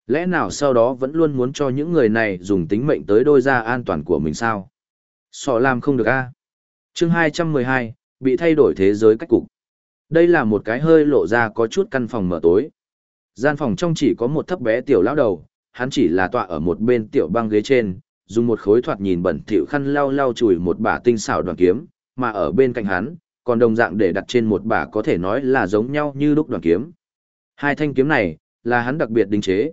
Lẽ nào sau đó vẫn luôn muốn cho những người này dùng tính mệnh tới đôi ra an toàn của mình sao? Sọ làm không được a. Chương 212, bị thay đổi thế giới cách cục. Đây là một cái hơi lộ ra có chút căn phòng mở tối. Gian phòng trong chỉ có một thấp bé tiểu lão đầu, hắn chỉ là tọa ở một bên tiểu băng ghế trên, dùng một khối thoạt nhìn bẩn thỉu khăn lau lau chùi một bả tinh xảo đoàn kiếm, mà ở bên cạnh hắn, còn đồng dạng để đặt trên một bả có thể nói là giống nhau như lúc đoàn kiếm. Hai thanh kiếm này, là hắn đặc biệt đính chế,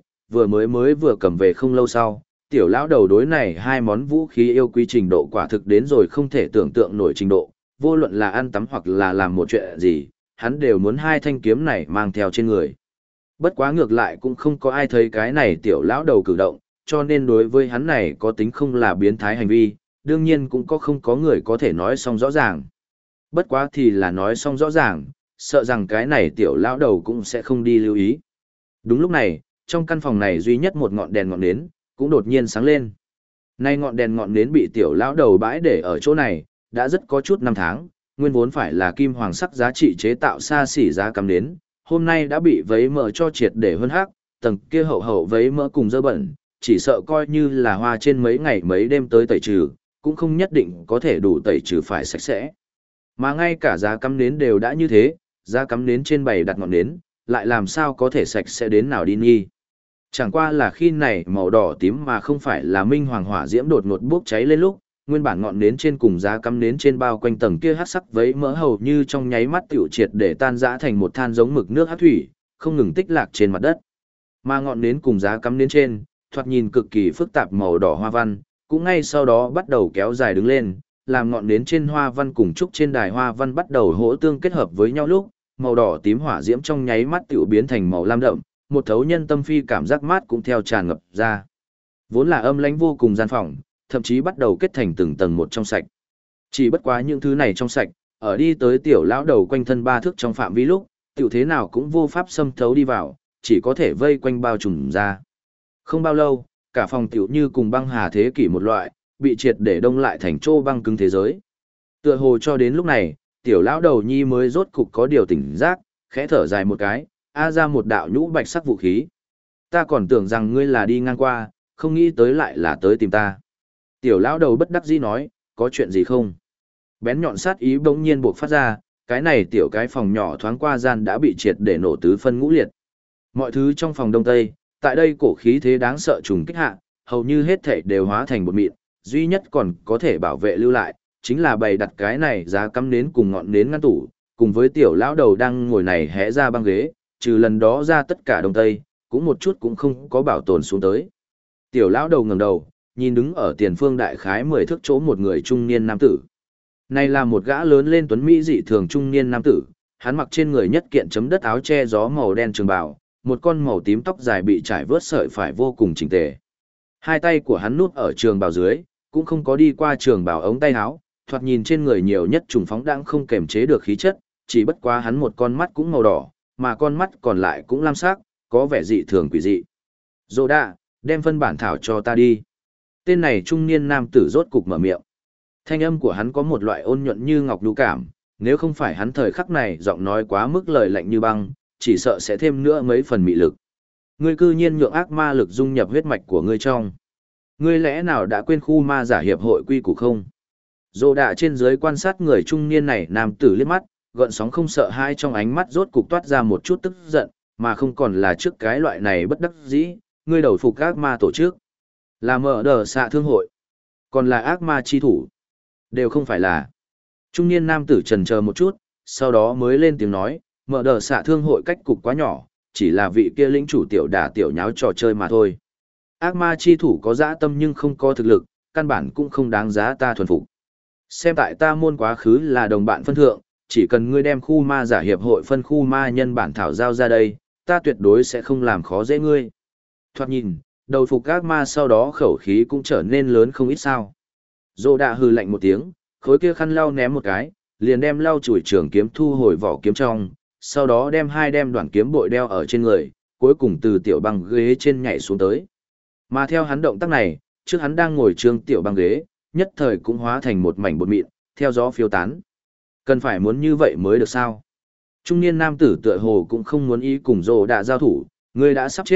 vừa cầm về không lâu sau, tiểu lão đầu đối này hai món vũ khí yêu quý trình độ quả thực đến rồi không thể tưởng tượng nổi trình độ, vô luận là ăn tắm hoặc là làm một chuyện gì, hắn đều muốn hai thanh kiếm này mang theo trên người. Bất quá ngược lại cũng không có ai thấy cái này tiểu lão đầu cử động, cho nên đối với hắn này có tính không là biến thái hành vi, đương nhiên cũng không có người có thể nói xong rõ ràng. Bất quá thì là nói xong rõ ràng, sợ rằng cái này tiểu lão đầu cũng sẽ không đi lưu ý. Đúng lúc này, trong căn phòng này duy nhất một ngọn đèn ngọn nến, cũng đột nhiên sáng lên. Nay ngọn đèn ngọn nến bị tiểu lão đầu bãi để ở chỗ này, đã rất có chút năm tháng, nguyên vốn phải là kim hoàng sắc giá trị chế tạo xa xỉ giá cắm nến, hôm nay đã bị vấy mỡ cho triệt để hơn hắc, tầng kia hậu hậu vấy mỡ cùng dơ bẩn, chỉ sợ coi như là hoa trên mấy ngày mấy đêm tới tẩy trừ, cũng không nhất định có thể đủ tẩy trừ phải sạch sẽ. Mà ngay cả giá cắm nến đều đã như thế, giá cắm nến trên bày đặt ngọn nến, lại làm sao có thể sạch sẽ đến nào đi nghi. Chẳng qua là khi này màu đỏ tím mà không phải là minh hoàng hỏa diễm đột ngột bốc cháy lên lúc, nguyên bản ngọn nến trên cùng giá cắm nến trên bao quanh tầng kia hắc sắc vấy mỡ hầu như trong nháy mắt tiểu triệt để tan rã thành một than giống mực nước hắc thủy, không ngừng tích lạc trên mặt đất. Mà ngọn nến cùng giá cắm nến trên, thoạt nhìn cực kỳ phức tạp màu đỏ hoa văn, cũng ngay sau đó bắt đầu kéo dài đứng lên, làm ngọn nến trên hoa văn cùng trúc trên đài hoa văn bắt đầu hỗ tương kết hợp với nhau lúc, màu đỏ tím hỏa diễm trong nháy mắt tiểu biến thành màu lam đậm, một thấu nhân tâm phi cảm giác mát cũng theo tràn ngập ra. Vốn là âm lãnh vô cùng gian phòng, thậm chí bắt đầu kết thành từng tầng một trong sạch. Chỉ bất quá những thứ này trong sạch, ở đi tới tiểu lão đầu quanh thân ba thước trong phạm vi lúc, tiểu thế nào cũng vô pháp xâm thấu đi vào, chỉ có thể vây quanh bao trùm ra. Không bao lâu, cả phòng tiểu như cùng băng hà thế kỷ một loại, bị triệt để đông lại thành trô băng cứng thế giới. Tựa hồ cho đến lúc này, tiểu lão đầu nhi mới rốt cục có điều tỉnh giác, khẽ thở dài một cái, ra một đạo nhũ bạch sắc vũ khí. Ta còn tưởng rằng ngươi là đi ngang qua, không nghĩ tới lại là tới tìm ta. Tiểu lão đầu bất đắc dĩ nói, có chuyện gì không? Bén nhọn sát ý bỗng nhiên buộc phát ra, cái này tiểu cái phòng nhỏ thoáng qua gian đã bị triệt để nổ tứ phân ngũ liệt. Mọi thứ trong phòng đông tây, tại đây cổ khí thế đáng sợ trùng kích hạ, hầu như hết thảy đều hóa thành bột mịn, duy nhất còn có thể bảo vệ lưu lại, chính là bày đặt cái này giá cắm nến cùng ngọn nến ngăn tủ, cùng với tiểu lão đầu đang ngồi này hé ra băng ghế, trừ lần đó ra tất cả đông tây, cũng một chút cũng không có bảo tồn xuống tới. Tiểu lão đầu ngẩng đầu, nhìn đứng ở tiền phương đại khái 10 thước chỗ một người trung niên nam tử. Này là một gã lớn lên tuấn mỹ dị thường trung niên nam tử, hắn mặc trên người nhất kiện chấm đất áo che gió màu đen trường bào, một con màu tím tóc dài bị trải vớt sợi phải vô cùng chỉnh tề. Hai tay của hắn núp ở trường bào dưới, cũng không có đi qua trường bào ống tay áo, thoạt nhìn trên người nhiều nhất trùng phóng đãng không kềm chế được khí chất, chỉ bất quá hắn một con mắt cũng màu đỏ, mà con mắt còn lại cũng lam sắc, có vẻ dị thường quỷ dị. Dô đa, đem phân bản thảo cho ta đi. Tên này trung niên nam tử rốt cục mở miệng. Thanh âm của hắn có một loại ôn nhuận như ngọc nhu cảm, nếu không phải hắn thời khắc này giọng nói quá mức lời lạnh như băng, chỉ sợ sẽ thêm nữa mấy phần mị lực. Ngươi cư nhiên nhượng ác ma lực dung nhập huyết mạch của ngươi trong. Ngươi lẽ nào đã quên khu ma giả hiệp hội quy củ không? Dô đạ trên dưới quan sát người trung niên này nam tử liếc mắt, gợn sóng không sợ hai trong ánh mắt rốt cục toát ra một chút tức giận, mà không còn là trước cái loại này bất đắc dĩ, ngươi đầu phục ác ma tổ chức. Là mở đờ xạ thương hội, còn là ác ma chi thủ. Đều không phải là. Trung niên nam tử trần chờ một chút, sau đó mới lên tiếng nói, mở đờ xạ thương hội cách cục quá nhỏ, chỉ là vị kia lĩnh chủ tiểu đả tiểu nháo trò chơi mà thôi. Ác ma chi thủ có dã tâm nhưng không có thực lực, căn bản cũng không đáng giá ta thuần phục. Xem tại ta môn quá khứ là đồng bạn phân thượng, chỉ cần ngươi đem khu ma giả hiệp hội phân khu ma nhân bản thảo giao ra đây, ta tuyệt đối sẽ không làm khó dễ ngươi. Thoạt nhìn, đầu phục ác ma sau đó khẩu khí cũng trở nên lớn không ít sao. Dô đạ hừ lạnh một tiếng, khối kia khăn lau ném một cái, liền đem lau chùi trường kiếm thu hồi vỏ kiếm trong, sau đó đem hai đem đoạn kiếm bội đeo ở trên người, cuối cùng từ tiểu băng ghế trên nhảy xuống tới. Mà theo hắn động tác này, trước hắn đang ngồi trương tiểu băng ghế, nhất thời cũng hóa thành một mảnh bột mịn, theo gió phiêu tán. Cần phải muốn như vậy mới được sao? Trung niên nam tử tựa hồ cũng không muốn ý cùng Dô đạ giao thủ, ngươi đã sắp chết,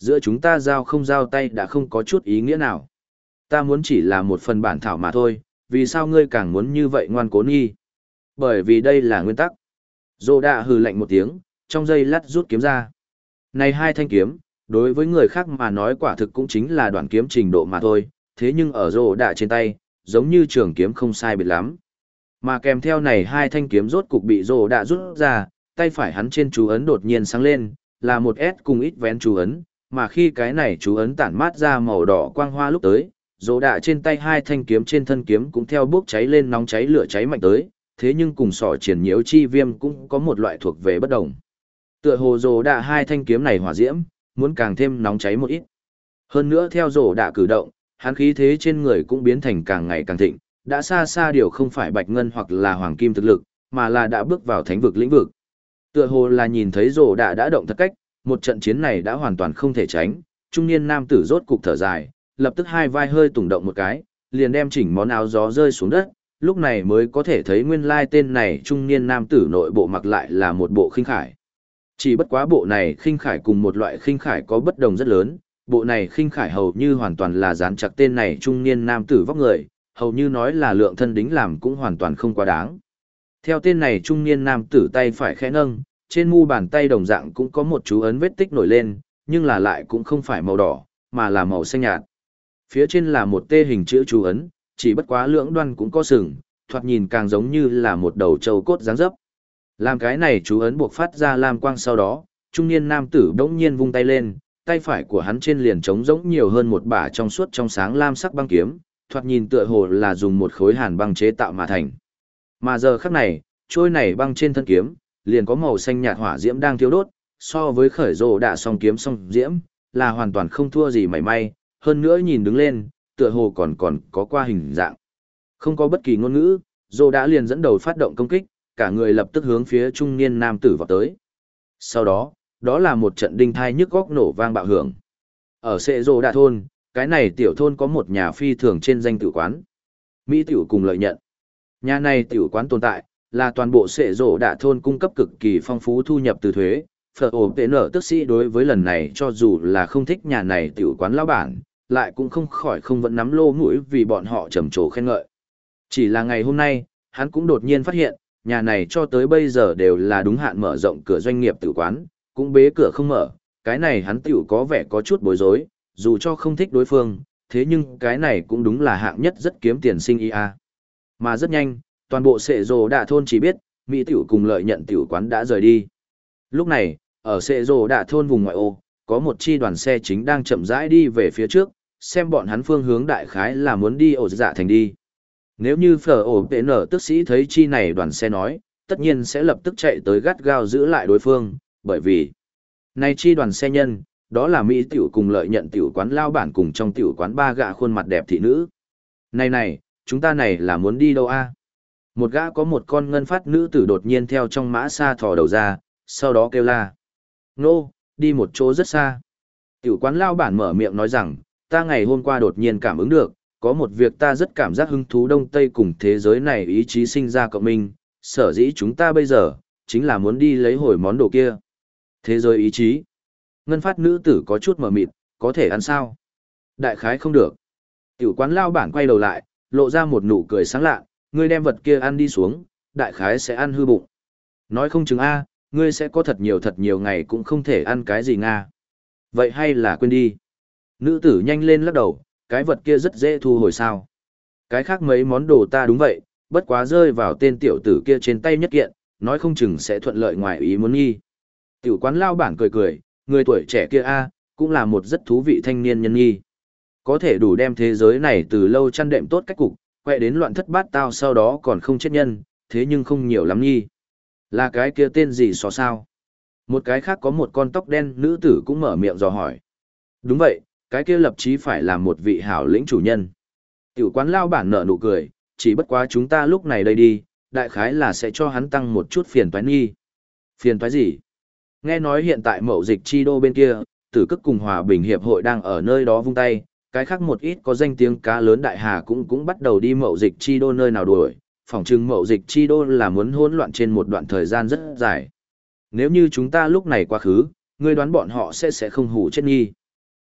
giữa chúng ta giao không giao tay đã không có chút ý nghĩa nào. Ta muốn chỉ là một phần bản thảo mà thôi, vì sao ngươi càng muốn như vậy ngoan cố nghi? Bởi vì đây là nguyên tắc. Dô đã hừ lạnh một tiếng, trong giây lát rút kiếm ra. Này hai thanh kiếm, đối với người khác mà nói quả thực cũng chính là đoạn kiếm trình độ mà thôi, thế nhưng ở Dô đã trên tay, giống như trường kiếm không sai biệt lắm. Mà kèm theo này hai thanh kiếm rốt cục bị Dô đã rút ra, tay phải hắn trên chú ấn đột nhiên sáng lên, là một S cùng ít vén chú ấn, mà khi cái này chú ấn tản mát ra màu đỏ quang hoa lúc tới, Dô đã trên tay hai thanh kiếm trên thân kiếm cũng theo bốc cháy lên nóng cháy lửa cháy mạnh tới, thế nhưng cùng sỏ triển nhiễu chi viêm cũng có một loại thuộc về bất đồng. Tựa hồ Dô đã hai thanh kiếm này hỏa diễm, muốn càng thêm nóng cháy một ít. Hơn nữa theo Dô đã cử động, hắn khí thế trên người cũng biến thành càng ngày càng thịnh, đã xa xa điều không phải bạch ngân hoặc là hoàng kim thực lực, mà là đã bước vào thánh vực lĩnh vực. Tựa hồ là nhìn thấy Dô đã động thật cách, một trận chiến này đã hoàn toàn không thể tránh, trung niên nam tử rốt cục thở dài, lập tức hai vai hơi tùng động một cái, liền đem chỉnh món áo gió rơi xuống đất, lúc này mới có thể thấy nguyên lai tên này trung niên nam tử nội bộ mặc lại là một bộ khinh khải. Chỉ bất quá bộ này khinh khải cùng một loại khinh khải có bất đồng rất lớn, bộ này khinh khải hầu như hoàn toàn là dán chặt tên này trung niên nam tử vóc người, hầu như nói là lượng thân đính làm cũng hoàn toàn không quá đáng. Theo tên này trung niên nam tử tay phải khẽ nâng, trên mu bàn tay đồng dạng cũng có một chú ấn vết tích nổi lên, nhưng là lại cũng không phải màu đỏ, mà là màu xanh nhạt. Phía trên là một tê hình chữ chú ấn, chỉ bất quá lưỡng đoan cũng có sừng, thoạt nhìn càng giống như là một đầu trâu cốt dáng dấp. Làm cái này chú ấn buộc phát ra lam quang sau đó, trung niên nam tử bỗng nhiên vung tay lên, tay phải của hắn trên liền trống rỗng nhiều hơn một bả trong suốt trong sáng lam sắc băng kiếm, thoạt nhìn tựa hồ là dùng một khối hàn băng chế tạo mà thành. Mà giờ khắc này, trôi này băng trên thân kiếm, liền có màu xanh nhạt hỏa diễm đang thiêu đốt, so với khởi rồ đạ song kiếm song diễm, là hoàn toàn không thua gì mảy may, hơn nữa nhìn đứng lên, tựa hồ còn có qua hình dạng. Không có bất kỳ ngôn ngữ, rồ đã liền dẫn đầu phát động công kích, cả người lập tức hướng phía trung niên nam tử vào tới. Sau đó, đó là một trận đinh thai nhức góc nổ vang bạo hưởng. Ở Sệ Rồ Đạ thôn, cái này tiểu thôn có một nhà phi thường trên danh tử quán. Mỹ tiểu cùng lợi nhận. Nhà này tiểu quán tồn tại, là toàn bộ Sệ Rồ Đạ thôn cung cấp cực kỳ phong phú thu nhập từ thuế. Phở ổ tệ nở tức sĩ đối với lần này cho dù là không thích nhà này tiểu quán lão bản, lại cũng không khỏi không vẫn nắm lô mũi vì bọn họ trầm trồ khen ngợi. Chỉ là ngày hôm nay, hắn cũng đột nhiên phát hiện, nhà này cho tới bây giờ đều là đúng hạn mở rộng cửa doanh nghiệp tử quán, cũng bế cửa không mở, cái này hắn tiểu có vẻ có chút bối rối, dù cho không thích đối phương, thế nhưng cái này cũng đúng là hạng nhất rất kiếm tiền sinh ý a. Mà rất nhanh, toàn bộ Sệ Rồ Đạ thôn chỉ biết, Mỹ tiểu cùng lợi nhận tiểu quán đã rời đi. Lúc này, ở Sệ Rồ Đạ thôn vùng ngoại ô, có một chi đoàn xe chính đang chậm rãi đi về phía trước, xem bọn hắn phương hướng đại khái là muốn đi ổ dạ thành đi. Nếu như phở ổ tệ nở tức sĩ thấy chi này đoàn xe nói, tất nhiên sẽ lập tức chạy tới gắt gao giữ lại đối phương, bởi vì này chi đoàn xe nhân, đó là Mỹ tiểu cùng lợi nhận tiểu quán lao bản cùng trong tiểu quán ba gã khuôn mặt đẹp thị nữ. Này, chúng ta này là muốn đi đâu a? Một gã có một con ngân phát nữ tử đột nhiên theo trong mã xa thò đầu ra, sau đó kêu la. Nô, đi một chỗ rất xa. Tiểu quán lao bản mở miệng nói rằng, ta ngày hôm qua đột nhiên cảm ứng được, có một việc ta rất cảm giác hứng thú Đông Tây cùng thế giới này ý chí sinh ra cộng minh, sở dĩ chúng ta bây giờ, chính là muốn đi lấy hồi món đồ kia. Thế giới ý chí. Ngân phát nữ tử có chút mờ mịt, có thể ăn sao? Đại khái không được. Tiểu quán lao bản quay đầu lại, lộ ra một nụ cười sáng lạ, ngươi đem vật kia ăn đi xuống, đại khái sẽ ăn hư bụng. Nói không chừng a, ngươi sẽ có thật nhiều ngày cũng không thể ăn cái gì nga. Vậy hay là quên đi. Nữ tử nhanh lên lắc đầu, cái vật kia rất dễ thu hồi sao. Cái khác mấy món đồ ta đúng vậy, bất quá rơi vào tên tiểu tử kia trên tay nhất kiện, nói không chừng sẽ thuận lợi ngoài ý muốn nghi. Tiểu quán lao bản cười, người tuổi trẻ kia a, cũng là một rất thú vị thanh niên nhân nghi. Có thể đủ đem thế giới này từ lâu chăn đệm tốt cách cục, quay đến loạn thất bát tao sau đó còn không chết nhân, thế nhưng không nhiều lắm nghi. Là cái kia tên gì so sao? Một cái khác có một con tóc đen nữ tử cũng mở miệng dò hỏi. Đúng vậy, cái kia lập chí phải là một vị hảo lĩnh chủ nhân. Tiểu quán lao bản nở nụ cười, chỉ bất quá chúng ta lúc này đây đi, đại khái là sẽ cho hắn tăng một chút phiền toái nghi. Phiền toái gì? Nghe nói hiện tại mậu dịch chi đô bên kia, Tử Cức cùng Hòa Bình Hiệp hội đang ở nơi đó vung tay, cái khác một ít có danh tiếng cá lớn đại hà cũng bắt đầu đi mậu dịch chi đô nơi nào đuổi, phỏng chừng mậu dịch chi đô là muốn hỗn loạn trên một đoạn thời gian rất dài. Nếu như chúng ta lúc này quá khứ, ngươi đoán bọn họ sẽ không hủ chết nghi.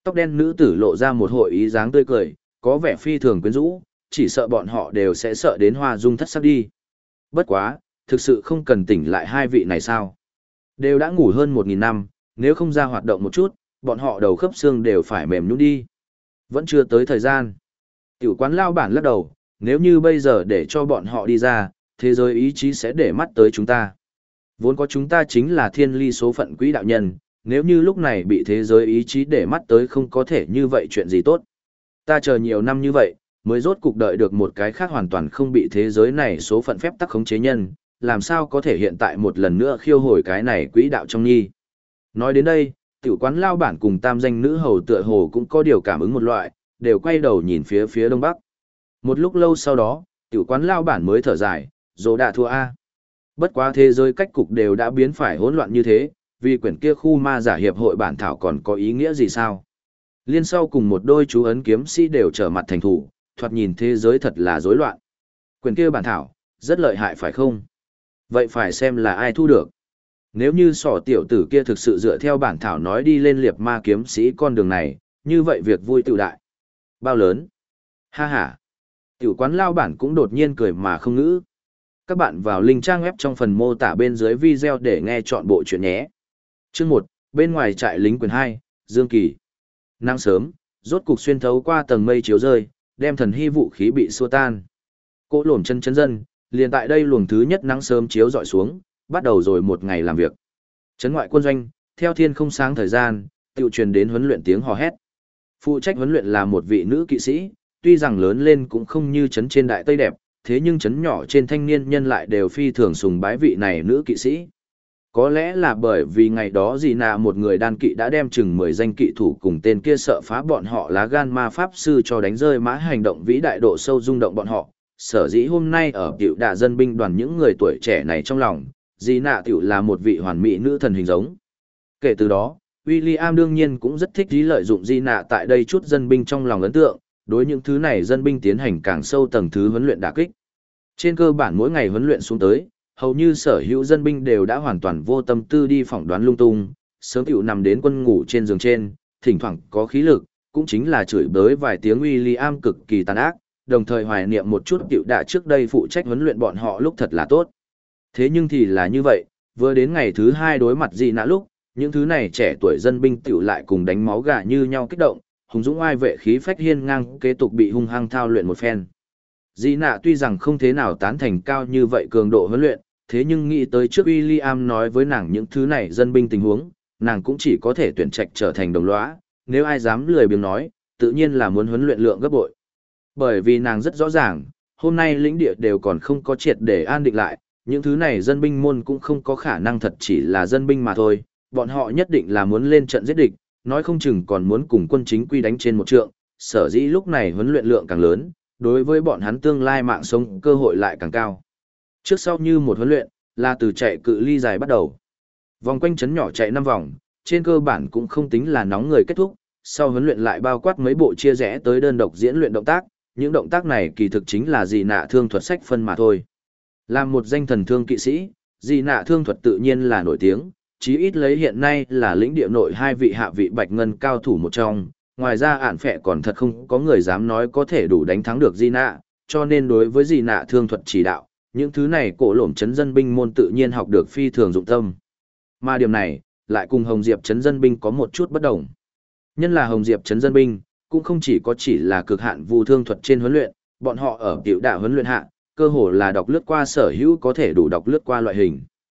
Tóc đen nữ tử lộ ra một hội ý dáng tươi cười, có vẻ phi thường quyến rũ, chỉ sợ bọn họ đều sẽ sợ đến hoa dung thất sắc đi. Bất quá, thực sự không cần tỉnh lại hai vị này sao? Đều đã ngủ hơn 1.000 năm, nếu không ra hoạt động một chút, bọn họ đầu khớp xương đều phải mềm nhũn đi. Vẫn chưa tới thời gian. Tiểu quán lao bản lắc đầu, nếu như bây giờ để cho bọn họ đi ra, thế giới ý chí sẽ để mắt tới chúng ta. Vốn có chúng ta chính là thiên ly số phận quỹ đạo nhân, nếu như lúc này bị thế giới ý chí để mắt tới không có thể như vậy chuyện gì tốt. Ta chờ nhiều năm như vậy, mới rốt cục đợi được một cái khác hoàn toàn không bị thế giới này số phận phép tắc khống chế nhân, làm sao có thể hiện tại một lần nữa khiêu hồi cái này quỹ đạo trong nhi. Nói đến đây, tiểu quán lao bản cùng tam danh nữ hầu tựa hồ cũng có điều cảm ứng một loại, đều quay đầu nhìn phía đông bắc. Một lúc lâu sau đó, tiểu quán lao bản mới thở dài, dỗ đã thua A. Bất quá thế giới cách cục đều đã biến phải hỗn loạn như thế, vì quyển kia khu ma giả hiệp hội bản thảo còn có ý nghĩa gì sao? Liên sau cùng một đôi chú ấn kiếm sĩ đều trở mặt thành thủ, thoạt nhìn thế giới thật là rối loạn. Quyển kia bản thảo, rất lợi hại phải không? Vậy phải xem là ai thu được. Nếu như sỏ tiểu tử kia thực sự dựa theo bản thảo nói đi lên liệp ma kiếm sĩ con đường này, như vậy việc vui tự đại. Bao lớn? Ha ha. Tiểu quán lao bản cũng đột nhiên cười mà không ngữ. Các bạn vào link trang web trong phần mô tả bên dưới video để nghe chọn bộ chuyện nhé. Chương 1, bên ngoài trại lính quyền 2, Dương Kỳ. Nắng sớm, rốt cục xuyên thấu qua tầng mây chiếu rơi, đem thần hy vũ khí bị xua tan. Cỗ lổm chân chân dân, liền tại đây luồng thứ nhất nắng sớm chiếu dọi xuống, bắt đầu rồi một ngày làm việc. Trấn ngoại quân doanh, theo thiên không sáng thời gian, tự truyền đến huấn luyện tiếng hò hét. Phụ trách huấn luyện là một vị nữ kỵ sĩ, tuy rằng lớn lên cũng không như trấn trên đại tây đẹp, thế nhưng trấn nhỏ trên thanh niên nhân lại đều phi thường sùng bái vị này nữ kỵ sĩ. Có lẽ là bởi vì ngày đó gì nà một người đan kỵ đã đem chừng 10 danh kỵ thủ cùng tên kia sợ phá bọn họ lá gan ma pháp sư cho đánh rơi mã hành động vĩ đại độ sâu rung động bọn họ. Sở dĩ hôm nay ở tiểu đà dân binh đoàn những người tuổi trẻ này trong lòng, gì nà tiểu là một vị hoàn mỹ nữ thần hình giống. Kể từ đó, William đương nhiên cũng rất thích ý lợi dụng di nạ tại đây chút dân binh trong lòng ấn tượng, đối những thứ này dân binh tiến hành càng sâu tầng thứ huấn luyện đả kích. Trên cơ bản mỗi ngày huấn luyện xuống tới, hầu như sở hữu dân binh đều đã hoàn toàn vô tâm tư đi phỏng đoán lung tung, sớm tiểu nằm đến quân ngủ trên giường trên, thỉnh thoảng có khí lực, cũng chính là chửi bới vài tiếng William cực kỳ tàn ác, đồng thời hoài niệm một chút tiểu đạ trước đây phụ trách huấn luyện bọn họ lúc thật là tốt. Thế nhưng thì là như vậy, vừa đến ngày thứ 2 đối mặt gì nã lúc, những thứ này trẻ tuổi dân binh tiểu lại cùng đánh máu gà như nhau kích động, hùng dũng ai vệ khí phách hiên ngang kế tục bị hung hăng thao luyện một phen. Dĩ nạ tuy rằng không thế nào tán thành cao như vậy cường độ huấn luyện, thế nhưng nghĩ tới trước William nói với nàng những thứ này dân binh tình huống, nàng cũng chỉ có thể tuyển trạch trở thành đồng lõa, nếu ai dám lười biếng nói, tự nhiên là muốn huấn luyện lượng gấp bội. Bởi vì nàng rất rõ ràng, hôm nay lĩnh địa đều còn không có triệt để an định lại, những thứ này dân binh môn cũng không có khả năng thật chỉ là dân binh mà thôi, bọn họ nhất định là muốn lên trận giết địch, nói không chừng còn muốn cùng quân chính quy đánh trên một trượng, sở dĩ lúc này huấn luyện lượng càng lớn, đối với bọn hắn tương lai mạng sống cơ hội lại càng cao. Trước sau như một huấn luyện, là từ chạy cự ly dài bắt đầu. Vòng quanh trấn nhỏ chạy 5 vòng, trên cơ bản cũng không tính là nóng người kết thúc, sau huấn luyện lại bao quát mấy bộ chia rẽ tới đơn độc diễn luyện động tác, những động tác này kỳ thực chính là dị nạ thương thuật sách phân mà thôi. Làm một danh thần thương kỵ sĩ, dị nạ thương thuật tự nhiên là nổi tiếng, chí ít lấy hiện nay là lĩnh địa nội 2 vị hạ vị bạch ngân cao thủ một trong, ngoài ra ản phệ còn thật không có người dám nói có thể đủ đánh thắng được dị nạ, cho nên đối với dị nạ thương thuật chỉ đạo, những thứ này cổ lổm chấn dân binh môn tự nhiên học được phi thường dụng tâm. Mà điểm này, lại cùng Hồng Diệp chấn dân binh có một chút bất đồng. Nhân là Hồng Diệp chấn dân binh, cũng không chỉ là cực hạn vu thương thuật trên huấn luyện, bọn họ ở tiểu đạo huấn luyện hạ, cơ hồ là đọc lướt qua sở hữu có thể đủ đọc lướt qua loại hình.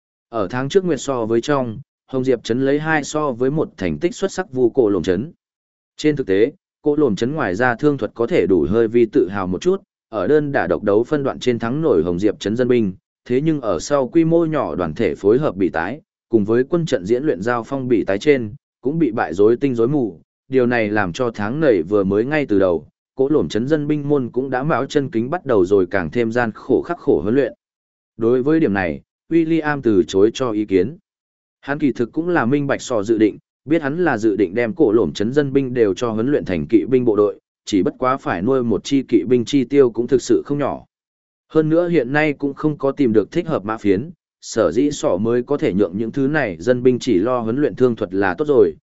Ở tháng trước nguyệt so với trong, Hồng Diệp chấn lấy 2 so với 1 thành tích xuất sắc vu cổ lổm chấn. Trên thực tế, cổ lổm chấn ngoài ra thương thuật có thể đủ hơi vi tự hào một chút, ở đơn đả độc đấu phân đoạn trên thắng nổi Hồng Diệp chấn dân binh, thế nhưng ở sau quy mô nhỏ đoàn thể phối hợp bị tái, cùng với quân trận diễn luyện giao phong bị tái trên, cũng bị bại rối tinh rối mù, điều này làm cho tháng nảy vừa mới ngay từ đầu, cỗ lổm chấn dân binh môn cũng đã mão chân kính bắt đầu rồi càng thêm gian khổ khắc khổ huấn luyện. Đối với điểm này, William từ chối cho ý kiến. Hắn kỳ thực cũng là minh bạch so dự định, biết hắn là dự định đem cỗ lổm chấn dân binh đều cho huấn luyện thành kỵ binh bộ đội, chỉ bất quá phải nuôi một chi kỵ binh chi tiêu cũng thực sự không nhỏ. Hơn nữa hiện nay cũng không có tìm được thích hợp mã phiến, sở dĩ sỏ mới có thể nhượng những thứ này dân binh chỉ lo huấn luyện thương thuật là tốt rồi,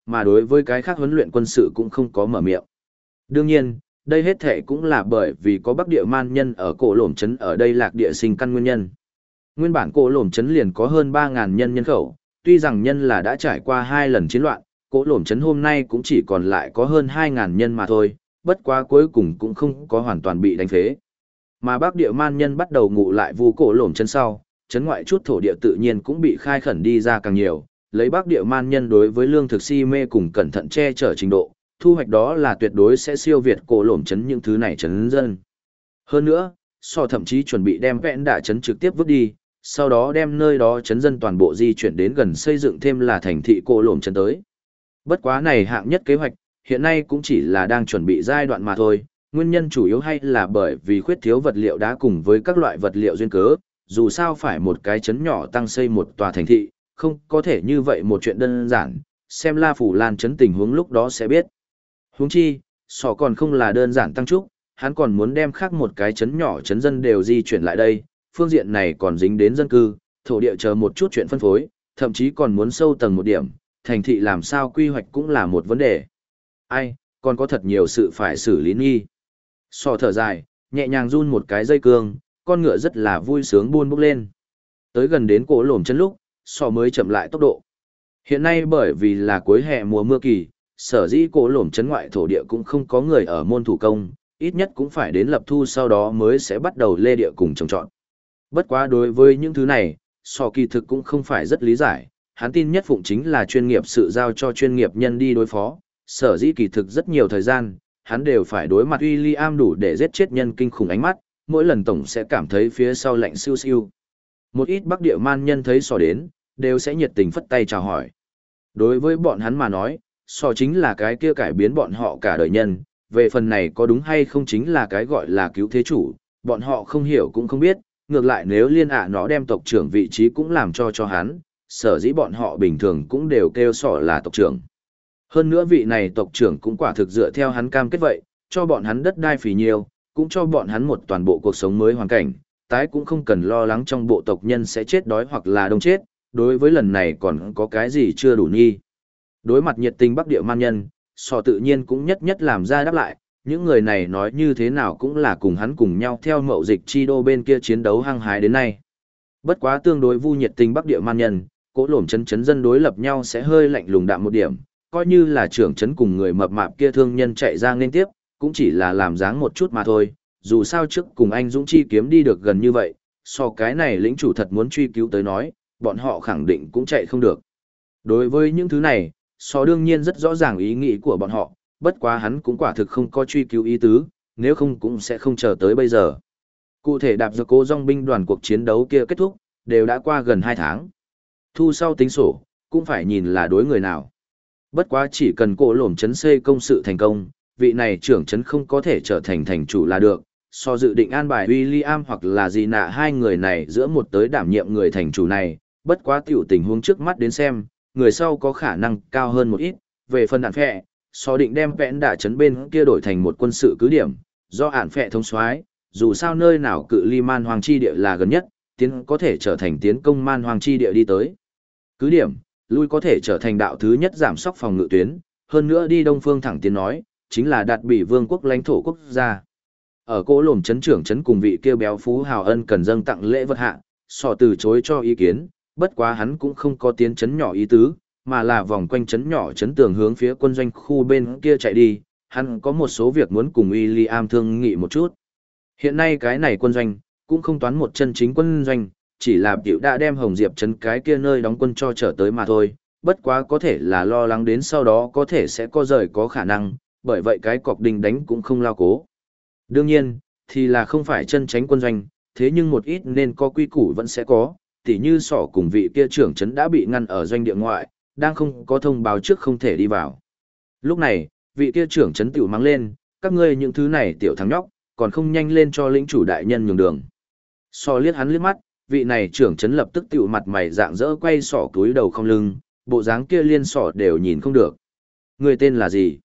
mà đối với cái khác huấn luyện quân sự cũng không có mở miệng. Đương nhiên, đây hết thể cũng là bởi vì có Bắc Địa Man nhân ở cổ lổm trấn ở đây lạc địa sinh căn nguyên nhân. Nguyên bản cổ lổm trấn liền có hơn 3.000 nhân khẩu, tuy rằng nhân là đã trải qua 2 lần chiến loạn, cổ lổm trấn hôm nay cũng chỉ còn lại có hơn 2.000 nhân mà thôi, bất quá cuối cùng cũng không có hoàn toàn bị đánh phế. Mà Bắc Địa Man nhân bắt đầu ngụ lại vu cổ lổm trấn sau, trấn ngoại chút thổ địa tự nhiên cũng bị khai khẩn đi ra càng nhiều, lấy Bắc Địa Man nhân đối với lương thực si mê cùng cẩn thận che chở trình độ, thu hoạch đó là tuyệt đối sẽ siêu việt cổ lổm trấn những thứ này trấn dân. Hơn nữa, thậm chí chuẩn bị đem vẹn đạ trấn trực tiếp vứt đi, sau đó đem nơi đó trấn dân toàn bộ di chuyển đến gần xây dựng thêm là thành thị cổ lổm trấn tới. Bất quá này hạng nhất kế hoạch, hiện nay cũng chỉ là đang chuẩn bị giai đoạn mà thôi, nguyên nhân chủ yếu hay là bởi vì khuyết thiếu vật liệu đá cùng với các loại vật liệu duyên cớ, dù sao phải một cái trấn nhỏ tăng xây một tòa thành thị, không có thể như vậy một chuyện đơn giản, xem La Phủ Lan trấn tình huống lúc đó sẽ biết. Huống chi, còn không là đơn giản tăng trúc, hắn còn muốn đem khác một cái trấn nhỏ trấn dân đều di chuyển lại đây, phương diện này còn dính đến dân cư, thổ địa chờ một chút chuyện phân phối, thậm chí còn muốn sâu tầng một điểm, thành thị làm sao quy hoạch cũng là một vấn đề. Ai, còn có thật nhiều sự phải xử lý nghi. Thở dài, nhẹ nhàng run một cái dây cương, con ngựa rất là vui sướng buôn bốc lên. Tới gần đến cổ lổm chân lúc, mới chậm lại tốc độ. Hiện nay bởi vì là cuối hè mùa mưa kỳ, sở dĩ cổ lổm trấn ngoại thổ địa cũng không có người ở môn thủ công, ít nhất cũng phải đến lập thu sau đó mới sẽ bắt đầu lê địa cùng trồng trọt. Bất quá đối với những thứ này, kỳ thực cũng không phải rất lý giải, hắn tin nhất phụng chính là chuyên nghiệp sự giao cho chuyên nghiệp nhân đi đối phó, sở dĩ kỳ thực rất nhiều thời gian, hắn đều phải đối mặt William đủ để giết chết nhân kinh khủng ánh mắt, mỗi lần tổng sẽ cảm thấy phía sau lạnh siêu siêu. Một ít Bắc Địa Man nhân thấy đến, đều sẽ nhiệt tình phất tay chào hỏi. Đối với bọn hắn mà nói, chính là cái kia cải biến bọn họ cả đời nhân, về phần này có đúng hay không chính là cái gọi là cứu thế chủ, bọn họ không hiểu cũng không biết, ngược lại nếu liên nó đem tộc trưởng vị trí cũng làm cho hắn, sở dĩ bọn họ bình thường cũng đều kêu là tộc trưởng. Hơn nữa vị này tộc trưởng cũng quả thực dựa theo hắn cam kết vậy, cho bọn hắn đất đai phì nhiều, cũng cho bọn hắn một toàn bộ cuộc sống mới hoàn cảnh, tái cũng không cần lo lắng trong bộ tộc nhân sẽ chết đói hoặc là đông chết, đối với lần này còn có cái gì chưa đủ nghi. Đối mặt nhiệt tình Bắc Địa Man nhân, tự nhiên cũng nhất làm ra đáp lại, những người này nói như thế nào cũng là cùng hắn cùng nhau theo mậu dịch chi đô bên kia chiến đấu hăng hái đến nay. Bất quá tương đối vu nhiệt tình Bắc Địa Man nhân, Cổ Lổm trấn dân đối lập nhau sẽ hơi lạnh lùng đạm một điểm, coi như là trưởng trấn cùng người mập mạp kia thương nhân chạy ra nên tiếp, cũng chỉ là làm dáng một chút mà thôi, dù sao trước cùng anh Dũng Chi kiếm đi được gần như vậy, cái này lĩnh chủ thật muốn truy cứu tới nói, bọn họ khẳng định cũng chạy không được. Đối với những thứ này, đương nhiên rất rõ ràng ý nghĩ của bọn họ, bất quá hắn cũng quả thực không có truy cứu ý tứ, nếu không cũng sẽ không chờ tới bây giờ. Cụ thể đạp giặc cố dòng binh đoàn cuộc chiến đấu kia kết thúc, đều đã qua gần 2 tháng. Thu sau tính sổ, cũng phải nhìn là đối người nào. Bất quá chỉ cần Cổ Lổm trấn xây công sự thành công, vị này trưởng trấn không có thể trở thành thành chủ là được. Dự định an bài William hoặc là gì nạ hai người này giữa một tới đảm nhiệm người thành chủ này, bất quá tiểu tình huống trước mắt đến xem, người sau có khả năng cao hơn một ít, về phần ản phẹ, định đem vẹn đạ trấn bên kia đổi thành một quân sự cứ điểm, do ản phẹ thống soái, dù sao nơi nào cự ly man hoàng chi địa là gần nhất, tiến có thể trở thành tiến công man hoàng chi địa đi tới. Cứ điểm, lui có thể trở thành đạo thứ nhất giảm sóc phòng ngự tuyến, hơn nữa đi đông phương thẳng tiến nói, chính là đạt bị vương quốc lãnh thổ quốc gia. Ở Cổ Lổm trấn trưởng trấn cùng vị kia béo phú hào ân cần dâng tặng lễ vật hạ, từ chối cho ý kiến, bất quá hắn cũng không có tiến trấn nhỏ ý tứ, mà là vòng quanh trấn nhỏ trấn tường hướng phía quân doanh khu bên kia chạy đi, hắn có một số việc muốn cùng William thương nghị một chút. Hiện nay cái này quân doanh, cũng không toán một chân chính quân doanh, chỉ là tiểu đã đem Hồng Diệp trấn cái kia nơi đóng quân cho trở tới mà thôi, bất quá có thể là lo lắng đến sau đó có thể sẽ có rời có khả năng, bởi vậy cái cọc đình đánh cũng không lao cố. Đương nhiên, thì là không phải chân tránh quân doanh, thế nhưng một ít nên có quy củ vẫn sẽ có, tỉ như cùng vị kia trưởng trấn đã bị ngăn ở doanh địa ngoại, đang không có thông báo trước không thể đi vào. Lúc này, vị kia trưởng trấn tiểu mắng lên, các ngươi những thứ này tiểu thằng nhóc, còn không nhanh lên cho lĩnh chủ đại nhân nhường đường. Liếc hắn liếc mắt, vị này trưởng trấn lập tức tiểu mặt mày dạng dỡ quay túi đầu không lưng, bộ dáng kia liên đều nhìn không được. Người tên là gì?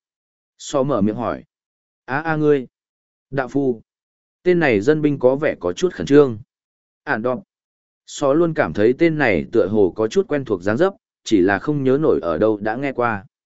Mở miệng hỏi. Ngươi. Đạo phu. Tên này dân binh có vẻ có chút khẩn trương. Ản đọc. Luôn cảm thấy tên này tựa hồ có chút quen thuộc dáng dấp, chỉ là không nhớ nổi ở đâu đã nghe qua.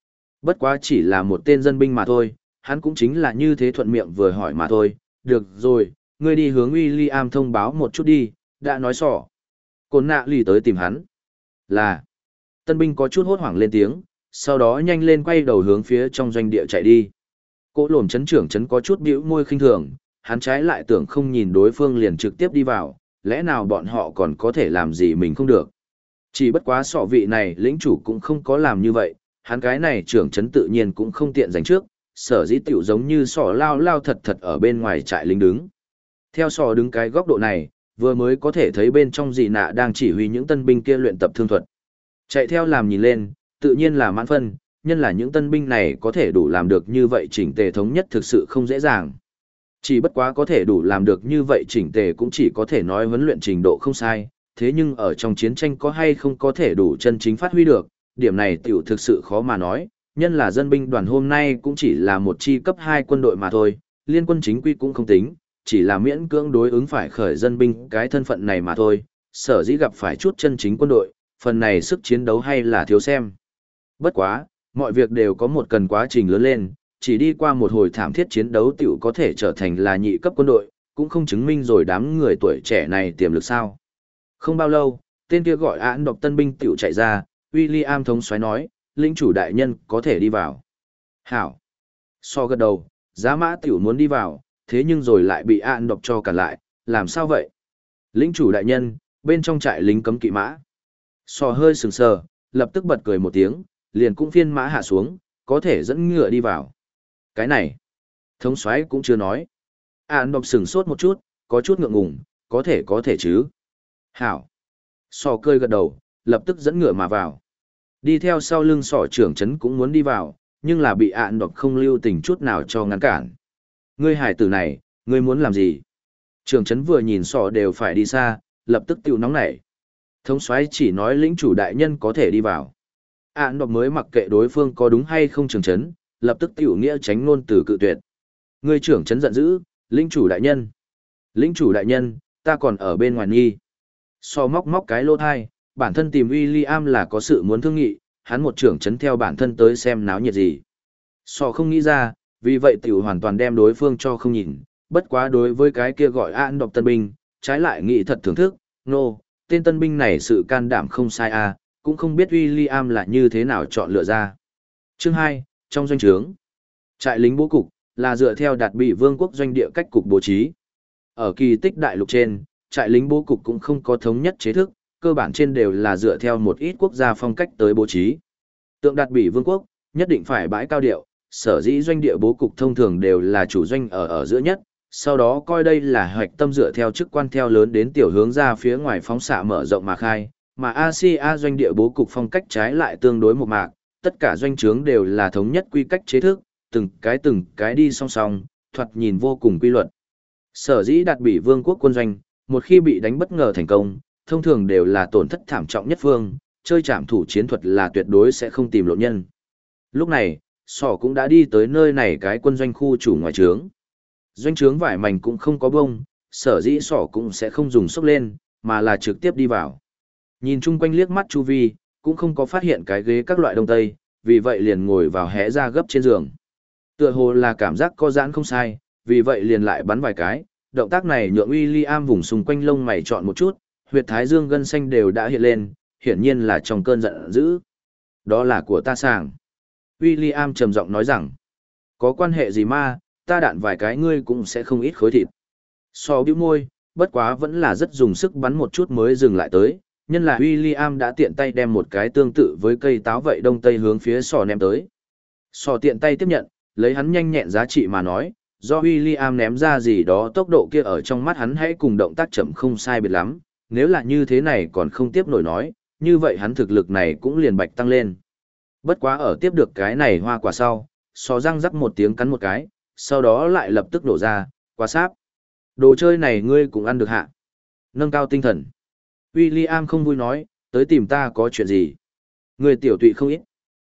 Bất quá chỉ là một tên dân binh mà thôi, hắn cũng chính là như thế thuận miệng vừa hỏi mà thôi. Được rồi, ngươi đi hướng William thông báo một chút đi, đã nói sỏ. Côn nạ lì tới tìm hắn. Là, tân binh có chút hốt hoảng lên tiếng, sau đó nhanh lên quay đầu hướng phía trong doanh địa chạy đi. Cỗ lồm chấn trưởng chấn có chút bĩu môi khinh thường, hắn trái lại tưởng không nhìn đối phương liền trực tiếp đi vào, lẽ nào bọn họ còn có thể làm gì mình không được. Chỉ bất quá sọ vị này lĩnh chủ cũng không có làm như vậy, hắn cái này trưởng chấn tự nhiên cũng không tiện giành trước, sở dĩ tiểu giống như sọ lao lao thật thật ở bên ngoài trại lính đứng. Theo sọ đứng cái góc độ này, vừa mới có thể thấy bên trong dị nạ đang chỉ huy những tân binh kia luyện tập thương thuật. Chạy theo làm nhìn lên, tự nhiên là mãn phân, nhân là những tân binh này có thể đủ làm được như vậy chỉnh tề thống nhất thực sự không dễ dàng. Chỉ bất quá có thể đủ làm được như vậy chỉnh tề cũng chỉ có thể nói huấn luyện trình độ không sai, thế nhưng ở trong chiến tranh có hay không có thể đủ chân chính phát huy được, điểm này tiểu thực sự khó mà nói, nhân là dân binh đoàn hôm nay cũng chỉ là một chi cấp 2 quân đội mà thôi, liên quân chính quy cũng không tính, chỉ là miễn cưỡng đối ứng phải khởi dân binh cái thân phận này mà thôi, sở dĩ gặp phải chút chân chính quân đội, phần này sức chiến đấu hay là thiếu xem. Bất quá, mọi việc đều có một cần quá trình lớn lên, chỉ đi qua một hồi thảm thiết chiến đấu tiểu có thể trở thành là nhị cấp quân đội, cũng không chứng minh rồi đám người tuổi trẻ này tiềm lực sao. Không bao lâu, tên kia gọi án độc tân binh tiểu chạy ra, William thống soái nói, lĩnh chủ đại nhân có thể đi vào. Hảo. So gật đầu, giá mã tiểu muốn đi vào, thế nhưng rồi lại bị án độc cho cản lại, làm sao vậy? Lĩnh chủ đại nhân, bên trong trại lính cấm kỵ mã. So hơi sừng sờ, lập tức bật cười một tiếng, liền cũng phiên mã hạ xuống, có thể dẫn ngựa đi vào. Cái này, thống soái cũng chưa nói. Án độc sừng sốt một chút, có chút ngượng ngùng, có thể chứ. Hảo. Sò cười gật đầu, lập tức dẫn ngựa mà vào. Đi theo sau lưng sỏ trưởng trấn cũng muốn đi vào, nhưng là bị án độc không lưu tình chút nào cho ngăn cản. Ngươi hải tử này, ngươi muốn làm gì? Trưởng trấn vừa nhìn sỏ đều phải đi xa, lập tức tiêu nóng nảy. Thống soái chỉ nói lĩnh chủ đại nhân có thể đi vào. Án độc mới mặc kệ đối phương có đúng hay không trưởng trấn, lập tức tiểu nghĩa tránh ngôn từ cự tuyệt. Ngươi trưởng trấn giận dữ, lĩnh chủ đại nhân. Lĩnh chủ đại nhân, ta còn ở bên ngoài nghi. So móc cái lỗ thai, bản thân tìm William là có sự muốn thương nghị, hắn một trưởng trấn theo bản thân tới xem náo nhiệt gì. So không nghĩ ra, vì vậy tiểu hoàn toàn đem đối phương cho không nhìn, bất quá đối với cái kia gọi án độc tân binh, trái lại nghĩ thật thưởng thức, tên tân binh này sự can đảm không sai à, cũng không biết William là như thế nào chọn lựa ra. Chương 2, trong doanh trướng. Trại lính bố cục, là dựa theo đạt bị vương quốc doanh địa cách cục bố trí. Ở kỳ tích đại lục trên, trại lính bố cục cũng không có thống nhất chế thức, cơ bản trên đều là dựa theo một ít quốc gia phong cách tới bố trí. Tượng đạt bị vương quốc, nhất định phải bãi cao điệu, sở dĩ doanh địa bố cục thông thường đều là chủ doanh ở giữa nhất, sau đó coi đây là hoạch tâm dựa theo chức quan theo lớn đến tiểu hướng ra phía ngoài phóng xạ mở rộng mà khai, mà Asia doanh địa bố cục phong cách trái lại tương đối một mạc, tất cả doanh trướng đều là thống nhất quy cách chế thức, từng cái đi song song, thoạt nhìn vô cùng quy luật. Sở dĩ đạt bị vương quốc quân doanh, một khi bị đánh bất ngờ thành công, thông thường đều là tổn thất thảm trọng nhất phương, chơi trảm thủ chiến thuật là tuyệt đối sẽ không tìm lộn nhân. Lúc này, Sỏ cũng đã đi tới nơi này cái quân doanh khu chủ ngoài trướng. Doanh trướng vải mảnh cũng không có bông, sở dĩ Sỏ cũng sẽ không dùng xốc lên, mà là trực tiếp đi vào. Nhìn chung quanh liếc mắt chu vi, cũng không có phát hiện cái ghế các loại đông tây, vì vậy liền ngồi vào hé ra gấp trên giường. Tựa hồ là cảm giác co giãn không sai, vì vậy liền lại bắn vài cái, động tác này nhượng William vùng xung quanh lông mày chọn một chút, huyệt thái dương gân xanh đều đã hiện lên, hiển nhiên là trong cơn giận dữ. Đó là của ta sàng. William trầm giọng nói rằng, có quan hệ gì ma, ta đạn vài cái ngươi cũng sẽ không ít khối thịt. So bĩu môi, bất quá vẫn là rất dùng sức bắn một chút mới dừng lại tới, nhân là William đã tiện tay đem một cái tương tự với cây táo vậy đông tây hướng phía sò ném tới. Sò tiện tay tiếp nhận, lấy hắn nhanh nhẹn giá trị mà nói, do William ném ra gì đó tốc độ kia ở trong mắt hắn hãy cùng động tác chậm không sai biệt lắm, nếu là như thế này còn không tiếp nổi nói, như vậy hắn thực lực này cũng liền bạch tăng lên. Bất quá ở tiếp được cái này hoa quả sau, sò răng rắc một tiếng cắn một cái, sau đó lại lập tức đổ ra, quá sáp. Đồ chơi này ngươi cũng ăn được hạ. Nâng cao tinh thần. William không vui nói, tới tìm ta có chuyện gì. Ngươi tiểu tụy không ít.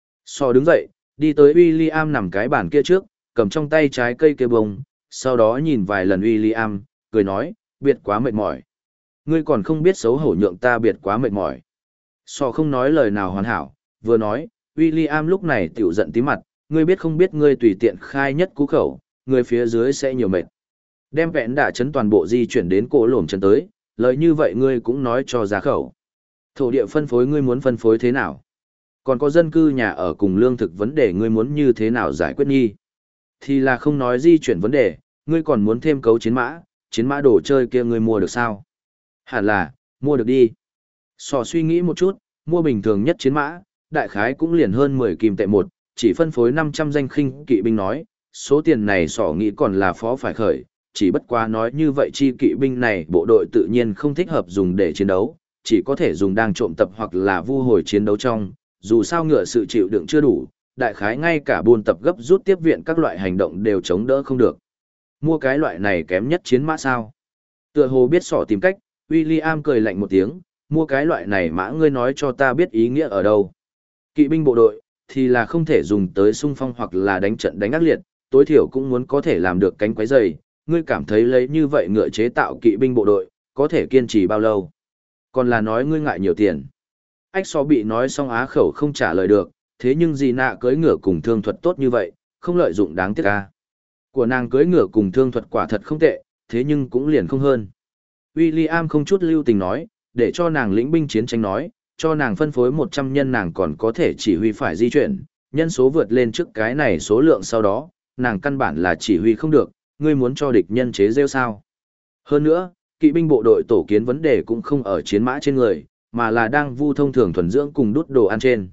Sò đứng dậy, đi tới William nằm cái bàn kia trước, cầm trong tay trái cây kia bông, sau đó nhìn vài lần William, cười nói, biệt quá mệt mỏi. Ngươi còn không biết xấu hổ nhượng ta biệt quá mệt mỏi. Sò không nói lời nào hoàn hảo, vừa nói, William lúc này tiểu giận tí mặt, ngươi biết không biết ngươi tùy tiện khai nhất cú khẩu, người phía dưới sẽ nhiều mệt. Đem vẹn đả chấn toàn bộ di chuyển đến cổ lổm chân tới, lời như vậy ngươi cũng nói cho ra khẩu. Thổ địa phân phối ngươi muốn phân phối thế nào? Còn có dân cư nhà ở cùng lương thực vấn đề ngươi muốn như thế nào giải quyết nghi? Thì là không nói di chuyển vấn đề, ngươi còn muốn thêm cấu chiến mã đồ chơi kia ngươi mua được sao? Hẳn là, mua được đi. Sò suy nghĩ một chút, mua bình thường nhất chiến mã, đại khái cũng liền hơn 10 kim tệ một, chỉ phân phối 500 danh khinh kỵ binh nói, số tiền này sò nghĩ còn là phó phải khởi, chỉ bất quá nói như vậy chi kỵ binh này bộ đội tự nhiên không thích hợp dùng để chiến đấu, chỉ có thể dùng đang trộm tập hoặc là vu hồi chiến đấu trong, dù sao ngựa sự chịu đựng chưa đủ, đại khái ngay cả buôn tập gấp rút tiếp viện các loại hành động đều chống đỡ không được. Mua cái loại này kém nhất chiến mã sao? Tựa hồ biết sỏ tìm cách, William cười lạnh một tiếng, mua cái loại này mã ngươi nói cho ta biết ý nghĩa ở đâu. Kỵ binh bộ đội, thì là không thể dùng tới xung phong hoặc là đánh trận đánh ác liệt, tối thiểu cũng muốn có thể làm được cánh quái dày, ngươi cảm thấy lấy như vậy ngựa chế tạo kỵ binh bộ đội, có thể kiên trì bao lâu? Còn là nói ngươi ngại nhiều tiền. Ách so bị nói xong á khẩu không trả lời được, thế nhưng gì nạ cưỡi ngựa cùng thương thuật tốt như vậy, không lợi dụng đáng tiếc ca. Của nàng cưỡi ngựa cùng thương thuật quả thật không tệ, thế nhưng cũng liền không hơn. William không chút lưu tình nói, để cho nàng lĩnh binh chiến tranh nói, cho nàng phân phối 100 nhân nàng còn có thể chỉ huy phải di chuyển, nhân số vượt lên trước cái này số lượng sau đó, nàng căn bản là chỉ huy không được, ngươi muốn cho địch nhân chế rêu sao. Hơn nữa, kỵ binh bộ đội tổ kiến vấn đề cũng không ở chiến mã trên người, mà là đang vu thông thường thuần dưỡng cùng đút đồ ăn trên.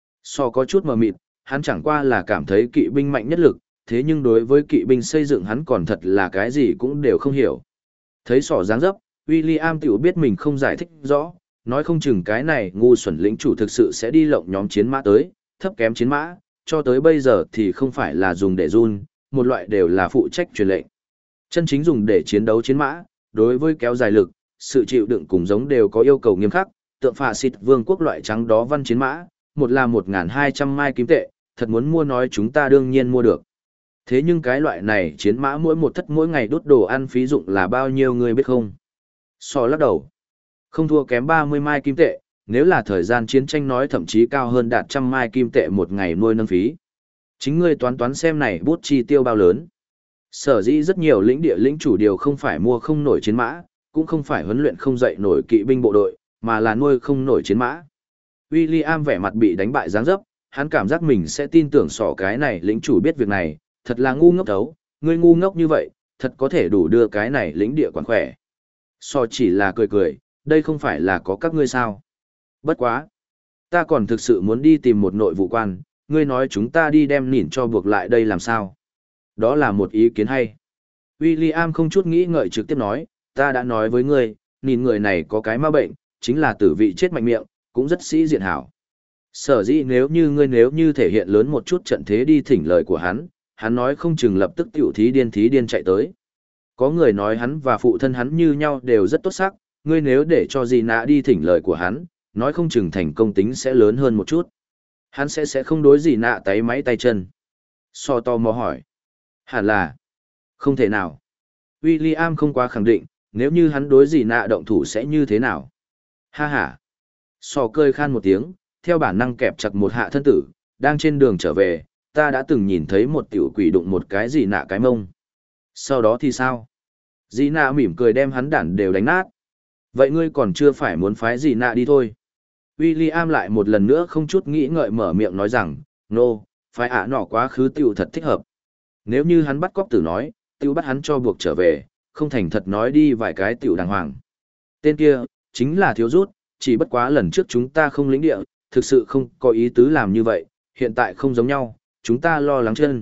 So có chút mờ mịt, hắn chẳng qua là cảm thấy kỵ binh mạnh nhất lực, thế nhưng đối với kỵ binh xây dựng hắn còn thật là cái gì cũng đều không hiểu. Thấy sỏ dáng dấp, William tiểu biết mình không giải thích rõ, nói không chừng cái này ngu xuẩn lĩnh chủ thực sự sẽ đi lộng nhóm chiến mã tới, thấp kém chiến mã, cho tới bây giờ thì không phải là dùng để run, một loại đều là phụ trách truyền lệnh. Chân chính dùng để chiến đấu chiến mã, đối với kéo dài lực, sự chịu đựng cùng giống đều có yêu cầu nghiêm khắc, tượng phà xịt vương quốc loại trắng đó văn chiến mã, một là 1.200 mai kim tệ, thật muốn mua nói chúng ta đương nhiên mua được. Thế nhưng cái loại này chiến mã mỗi một thất mỗi ngày đốt đồ ăn phí dụng là bao nhiêu người biết không? So lắc đầu. Không thua kém 30 mai kim tệ, nếu là thời gian chiến tranh nói thậm chí cao hơn đạt 100 mai kim tệ một ngày nuôi nâng phí. Chính ngươi toán xem này bút chi tiêu bao lớn. Sở dĩ rất nhiều lĩnh địa lĩnh chủ điều không phải mua không nổi chiến mã, cũng không phải huấn luyện không dậy nổi kỵ binh bộ đội, mà là nuôi không nổi chiến mã. William vẻ mặt bị đánh bại giáng dấp, hắn cảm giác mình sẽ tin tưởng sỏ cái này lĩnh chủ biết việc này, thật là ngu ngốc thấu, ngươi ngu ngốc như vậy, thật có thể đủ đưa cái này lĩnh địa quản khỏe. So chỉ là cười, đây không phải là có các ngươi sao. Bất quá. Ta còn thực sự muốn đi tìm một nội vụ quan, ngươi nói chúng ta đi đem nỉn cho buộc lại đây làm sao. Đó là một ý kiến hay. William không chút nghĩ ngợi trực tiếp nói, ta đã nói với ngươi, nỉn người này có cái ma bệnh, chính là tử vị chết mạnh miệng, cũng rất sĩ diện hảo. Sở dĩ nếu như thể hiện lớn một chút trận thế đi thỉnh lời của hắn nói không chừng lập tức tiểu thí điên chạy tới. Có người nói hắn và phụ thân hắn như nhau đều rất tốt sắc, ngươi nếu để cho gì nạ đi thỉnh lời của hắn, nói không chừng thành công tính sẽ lớn hơn một chút. Hắn sẽ không đối gì nạ tay máy tay chân. So to mò hỏi. Hẳn là. Không thể nào. William không quá khẳng định, nếu như hắn đối gì nạ động thủ sẽ như thế nào. Ha ha. So cười khan một tiếng, theo bản năng kẹp chặt một hạ thân tử, đang trên đường trở về, ta đã từng nhìn thấy một tiểu quỷ đụng một cái gì nạ cái mông. Sau đó thì sao? Dĩ nạ mỉm cười đem hắn đản đều đánh nát. Vậy ngươi còn chưa phải muốn phái dĩ nạ đi thôi. William lại một lần nữa không chút nghĩ ngợi mở miệng nói rằng, nô, phái ả nọ quá khứ tiểu thật thích hợp. Nếu như hắn bắt cóc tử nói, tiểu bắt hắn cho buộc trở về, không thành thật nói đi vài cái tiểu đàng hoàng. Tên kia, chính là thiếu rút, chỉ bất quá lần trước chúng ta không lĩnh địa, thực sự không có ý tứ làm như vậy, hiện tại không giống nhau, chúng ta lo lắng chân.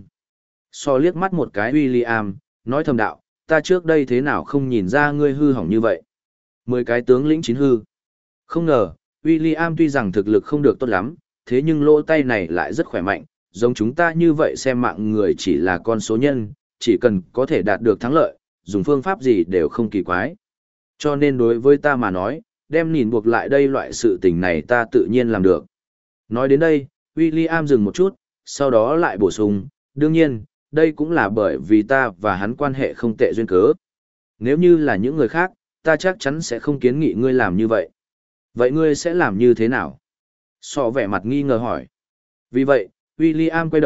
So liếc mắt một cái William, nói thầm đạo, ta trước đây thế nào không nhìn ra ngươi hư hỏng như vậy. 10 cái tướng lĩnh chín hư. Không ngờ, William tuy rằng thực lực không được tốt lắm, thế nhưng lỗ tay này lại rất khỏe mạnh, giống chúng ta như vậy xem mạng người chỉ là con số nhân, chỉ cần có thể đạt được thắng lợi, dùng phương pháp gì đều không kỳ quái. Cho nên đối với ta mà nói, đem nhìn buộc lại đây loại sự tình này ta tự nhiên làm được. Nói đến đây, William dừng một chút, sau đó lại bổ sung, đương nhiên, đây cũng là bởi vì ta và hắn quan hệ không tệ duyên cớ. Nếu như là những người khác, ta chắc chắn sẽ không kiến nghị ngươi làm như vậy. Vậy ngươi sẽ làm như thế nào? So vẻ mặt nghi ngờ hỏi. Vì vậy, William quay đầu,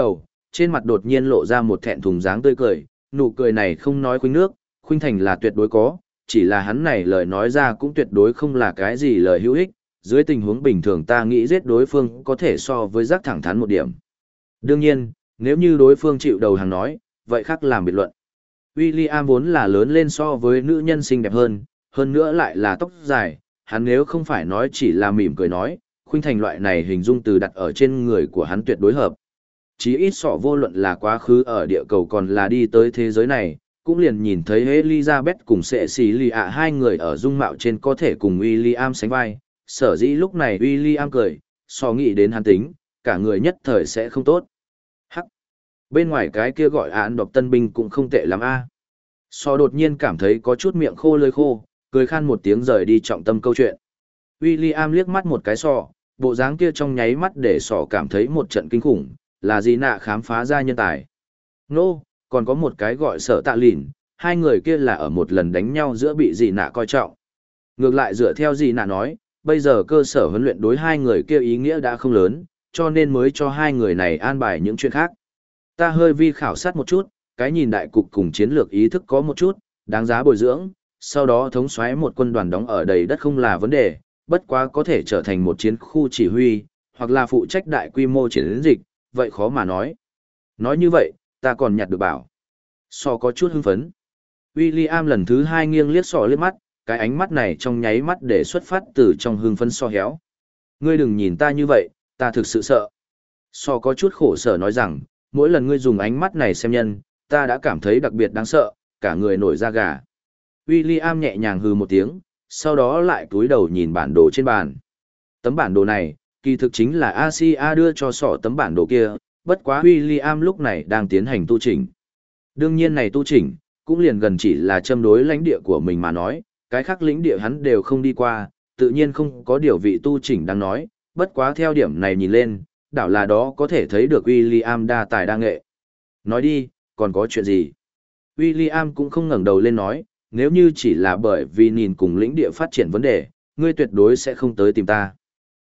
trên mặt đột nhiên lộ ra một thẹn thùng dáng tươi cười, nụ cười này không nói khuynh nước, khuynh thành là tuyệt đối có, chỉ là hắn này lời nói ra cũng tuyệt đối không là cái gì lời hữu ích, dưới tình huống bình thường ta nghĩ giết đối phương có thể so với giác thẳng thắn một điểm. Đương nhiên, nếu như đối phương chịu đầu hàng nói, vậy khác làm biệt luận. William vốn là lớn lên so với nữ nhân xinh đẹp hơn nữa lại là tóc dài, hắn nếu không phải nói chỉ là mỉm cười nói, khuynh thành loại này hình dung từ đặt ở trên người của hắn tuyệt đối hợp. Chí ít sọ vô luận là quá khứ ở địa cầu còn là đi tới thế giới này, cũng liền nhìn thấy Elizabeth cùng Cecilia hai người ở dung mạo trên có thể cùng William sánh vai, sở dĩ lúc này William cười, so nghĩ đến hắn tính, cả người nhất thời sẽ không tốt. Hắc! Bên ngoài cái kia gọi án độc tân binh cũng không tệ lắm a. So đột nhiên cảm thấy có chút miệng khô lưỡi khô, cười khan một tiếng rời đi trọng tâm câu chuyện. William liếc mắt một cái sọ, bộ dáng kia trong nháy mắt để sọ cảm thấy một trận kinh khủng, là gì nạ khám phá ra nhân tài. Nô, còn có một cái gọi Sở Tạ Lìn, hai người kia là ở một lần đánh nhau giữa bị gì nạ coi trọng. Ngược lại dựa theo gì nạ nói, bây giờ cơ sở huấn luyện đối hai người kia ý nghĩa đã không lớn, cho nên mới cho hai người này an bài những chuyện khác. Ta hơi vi khảo sát một chút, cái nhìn đại cục cùng chiến lược ý thức có một chút, đáng giá bồi dưỡng, sau đó thống soái một quân đoàn đóng ở đầy đất không là vấn đề, bất quá có thể trở thành một chiến khu chỉ huy, hoặc là phụ trách đại quy mô chiến dịch, vậy khó mà nói. Nói như vậy, ta còn nhặt được bảo. So có chút hưng phấn. William lần thứ hai nghiêng liếc sọ liếc mắt, cái ánh mắt này trong nháy mắt để xuất phát từ trong hưng phấn so héo. Ngươi đừng nhìn ta như vậy, ta thực sự sợ. So có chút khổ sở nói rằng, mỗi lần ngươi dùng ánh mắt này xem nhân, ta đã cảm thấy đặc biệt đáng sợ, cả người nổi da gà. William nhẹ nhàng hừ một tiếng, sau đó lại cúi đầu nhìn bản đồ trên bàn. Tấm bản đồ này, kỳ thực chính là Asia đưa cho sọ tấm bản đồ kia, bất quá William lúc này đang tiến hành tu chỉnh. Đương nhiên này tu chỉnh, cũng liền gần chỉ là châm đối lãnh địa của mình mà nói, cái khác lĩnh địa hắn đều không đi qua, tự nhiên không có điều vị tu chỉnh đang nói, bất quá theo điểm này nhìn lên, đảo là đó có thể thấy được William đa tài đa nghệ. Nói đi, còn có chuyện gì? William cũng không ngẩng đầu lên nói, nếu như chỉ là bởi vì nhìn cùng lĩnh địa phát triển vấn đề, ngươi tuyệt đối sẽ không tới tìm ta.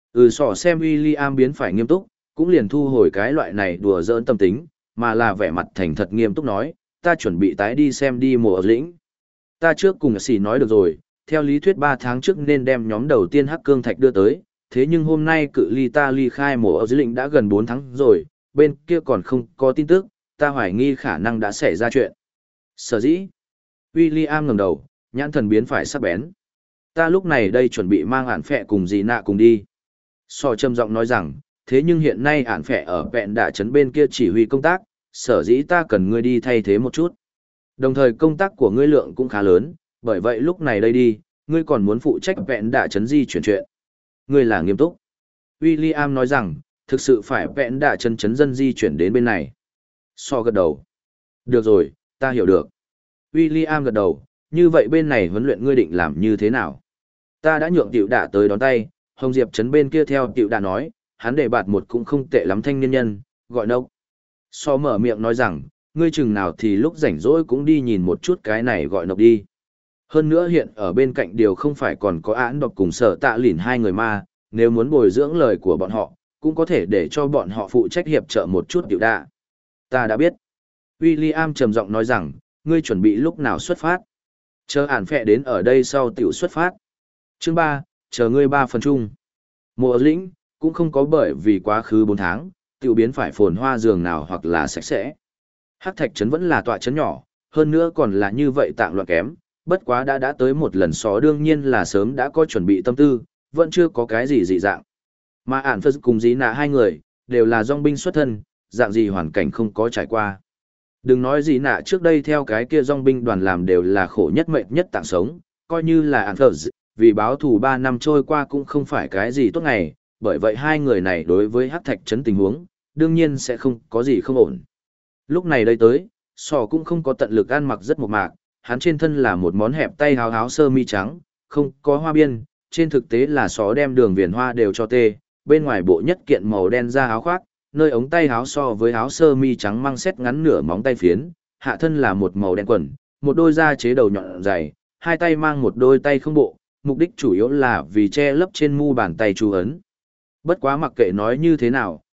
Sỏ xem William biến phải nghiêm túc, cũng liền thu hồi cái loại này đùa giỡn tâm tính, mà là vẻ mặt thành thật nghiêm túc nói, ta chuẩn bị tái đi xem đi mùa ở lĩnh. Ta trước cùng xì nói được rồi, theo lý thuyết 3 tháng trước nên đem nhóm đầu tiên hắc cương thạch đưa tới, thế nhưng hôm nay cự ly ta ly khai mùa ở lĩnh đã gần 4 tháng rồi, bên kia còn không có tin tức, ta hoài nghi khả năng đã xảy ra chuyện. Sở dĩ, William ngẩng đầu, nhãn thần biến phải sắc bén. Ta lúc này đây chuẩn bị mang ản phẹ cùng dì nạ cùng đi. So trầm giọng nói rằng, thế nhưng hiện nay ản phẹ ở vẹn đạ trấn bên kia chỉ huy công tác, sở dĩ ta cần ngươi đi thay thế một chút. Đồng thời công tác của ngươi lượng cũng khá lớn, bởi vậy lúc này đây đi, ngươi còn muốn phụ trách vẹn đạ trấn di chuyển chuyện. Ngươi là nghiêm túc. William nói rằng, thực sự phải vẹn đạ trấn trấn dân di chuyển đến bên này. So gật đầu. Được rồi, ta hiểu được. William gật đầu, như vậy bên này huấn luyện ngươi định làm như thế nào? Ta đã nhượng tiểu đạ tới đón tay, Hồng Diệp trấn bên kia theo tiểu đạ nói, hắn để bạt một cũng không tệ lắm thanh niên nhân, gọi nốc. So mở miệng nói rằng, ngươi chừng nào thì lúc rảnh rỗi cũng đi nhìn một chút cái này gọi nốc đi. Hơn nữa hiện ở bên cạnh điều không phải còn có án độc cùng Sở Tạ Lìn hai người mà, nếu muốn bồi dưỡng lời của bọn họ, cũng có thể để cho bọn họ phụ trách hiệp trợ một chút tiểu đạ. Ta đã biết. William trầm giọng nói rằng, ngươi chuẩn bị lúc nào xuất phát? Chờ ản phẹ đến ở đây sau tiểu xuất phát. Chương 3, chờ ngươi 3 phần chung. Mùa lĩnh, cũng không có bởi vì quá khứ 4 tháng, tiểu biến phải phồn hoa giường nào hoặc là sạch sẽ. Hắc Thạch trấn vẫn là tọa trấn nhỏ, hơn nữa còn là như vậy tạng loạn kém, bất quá đã tới một lần xó đương nhiên là sớm đã có chuẩn bị tâm tư, vẫn chưa có cái gì dị dạng. Mà ản phật cùng dí nạ hai người, đều là dòng binh xuất thân, dạng gì hoàn cảnh không có trải qua. Đừng nói gì nạ trước đây theo cái kia dòng binh đoàn làm đều là khổ nhất mệnh nhất tạng sống, coi như là ản phật, vì báo thù 3 năm trôi qua cũng không phải cái gì tốt ngày, bởi vậy hai người này đối với Hắc Thạch trấn tình huống, đương nhiên sẽ không có gì không ổn. Lúc này đây tới, sò cũng không có tận lực ăn mặc rất mộc mạc, hắn trên thân là một món hẹp tay áo sơ mi trắng, không có hoa biên, trên thực tế là sò đem đường viền hoa đều cho tê, bên ngoài bộ nhất kiện màu đen da áo khoác, nơi ống tay áo so với áo sơ mi trắng mang xét ngắn nửa móng tay phiến, hạ thân là một màu đen quần, một đôi da chế đầu nhọn dày, hai tay mang một đôi tay không bộ, mục đích chủ yếu là vì che lấp trên mu bàn tay chú ấn. Bất quá mặc kệ nói như thế nào,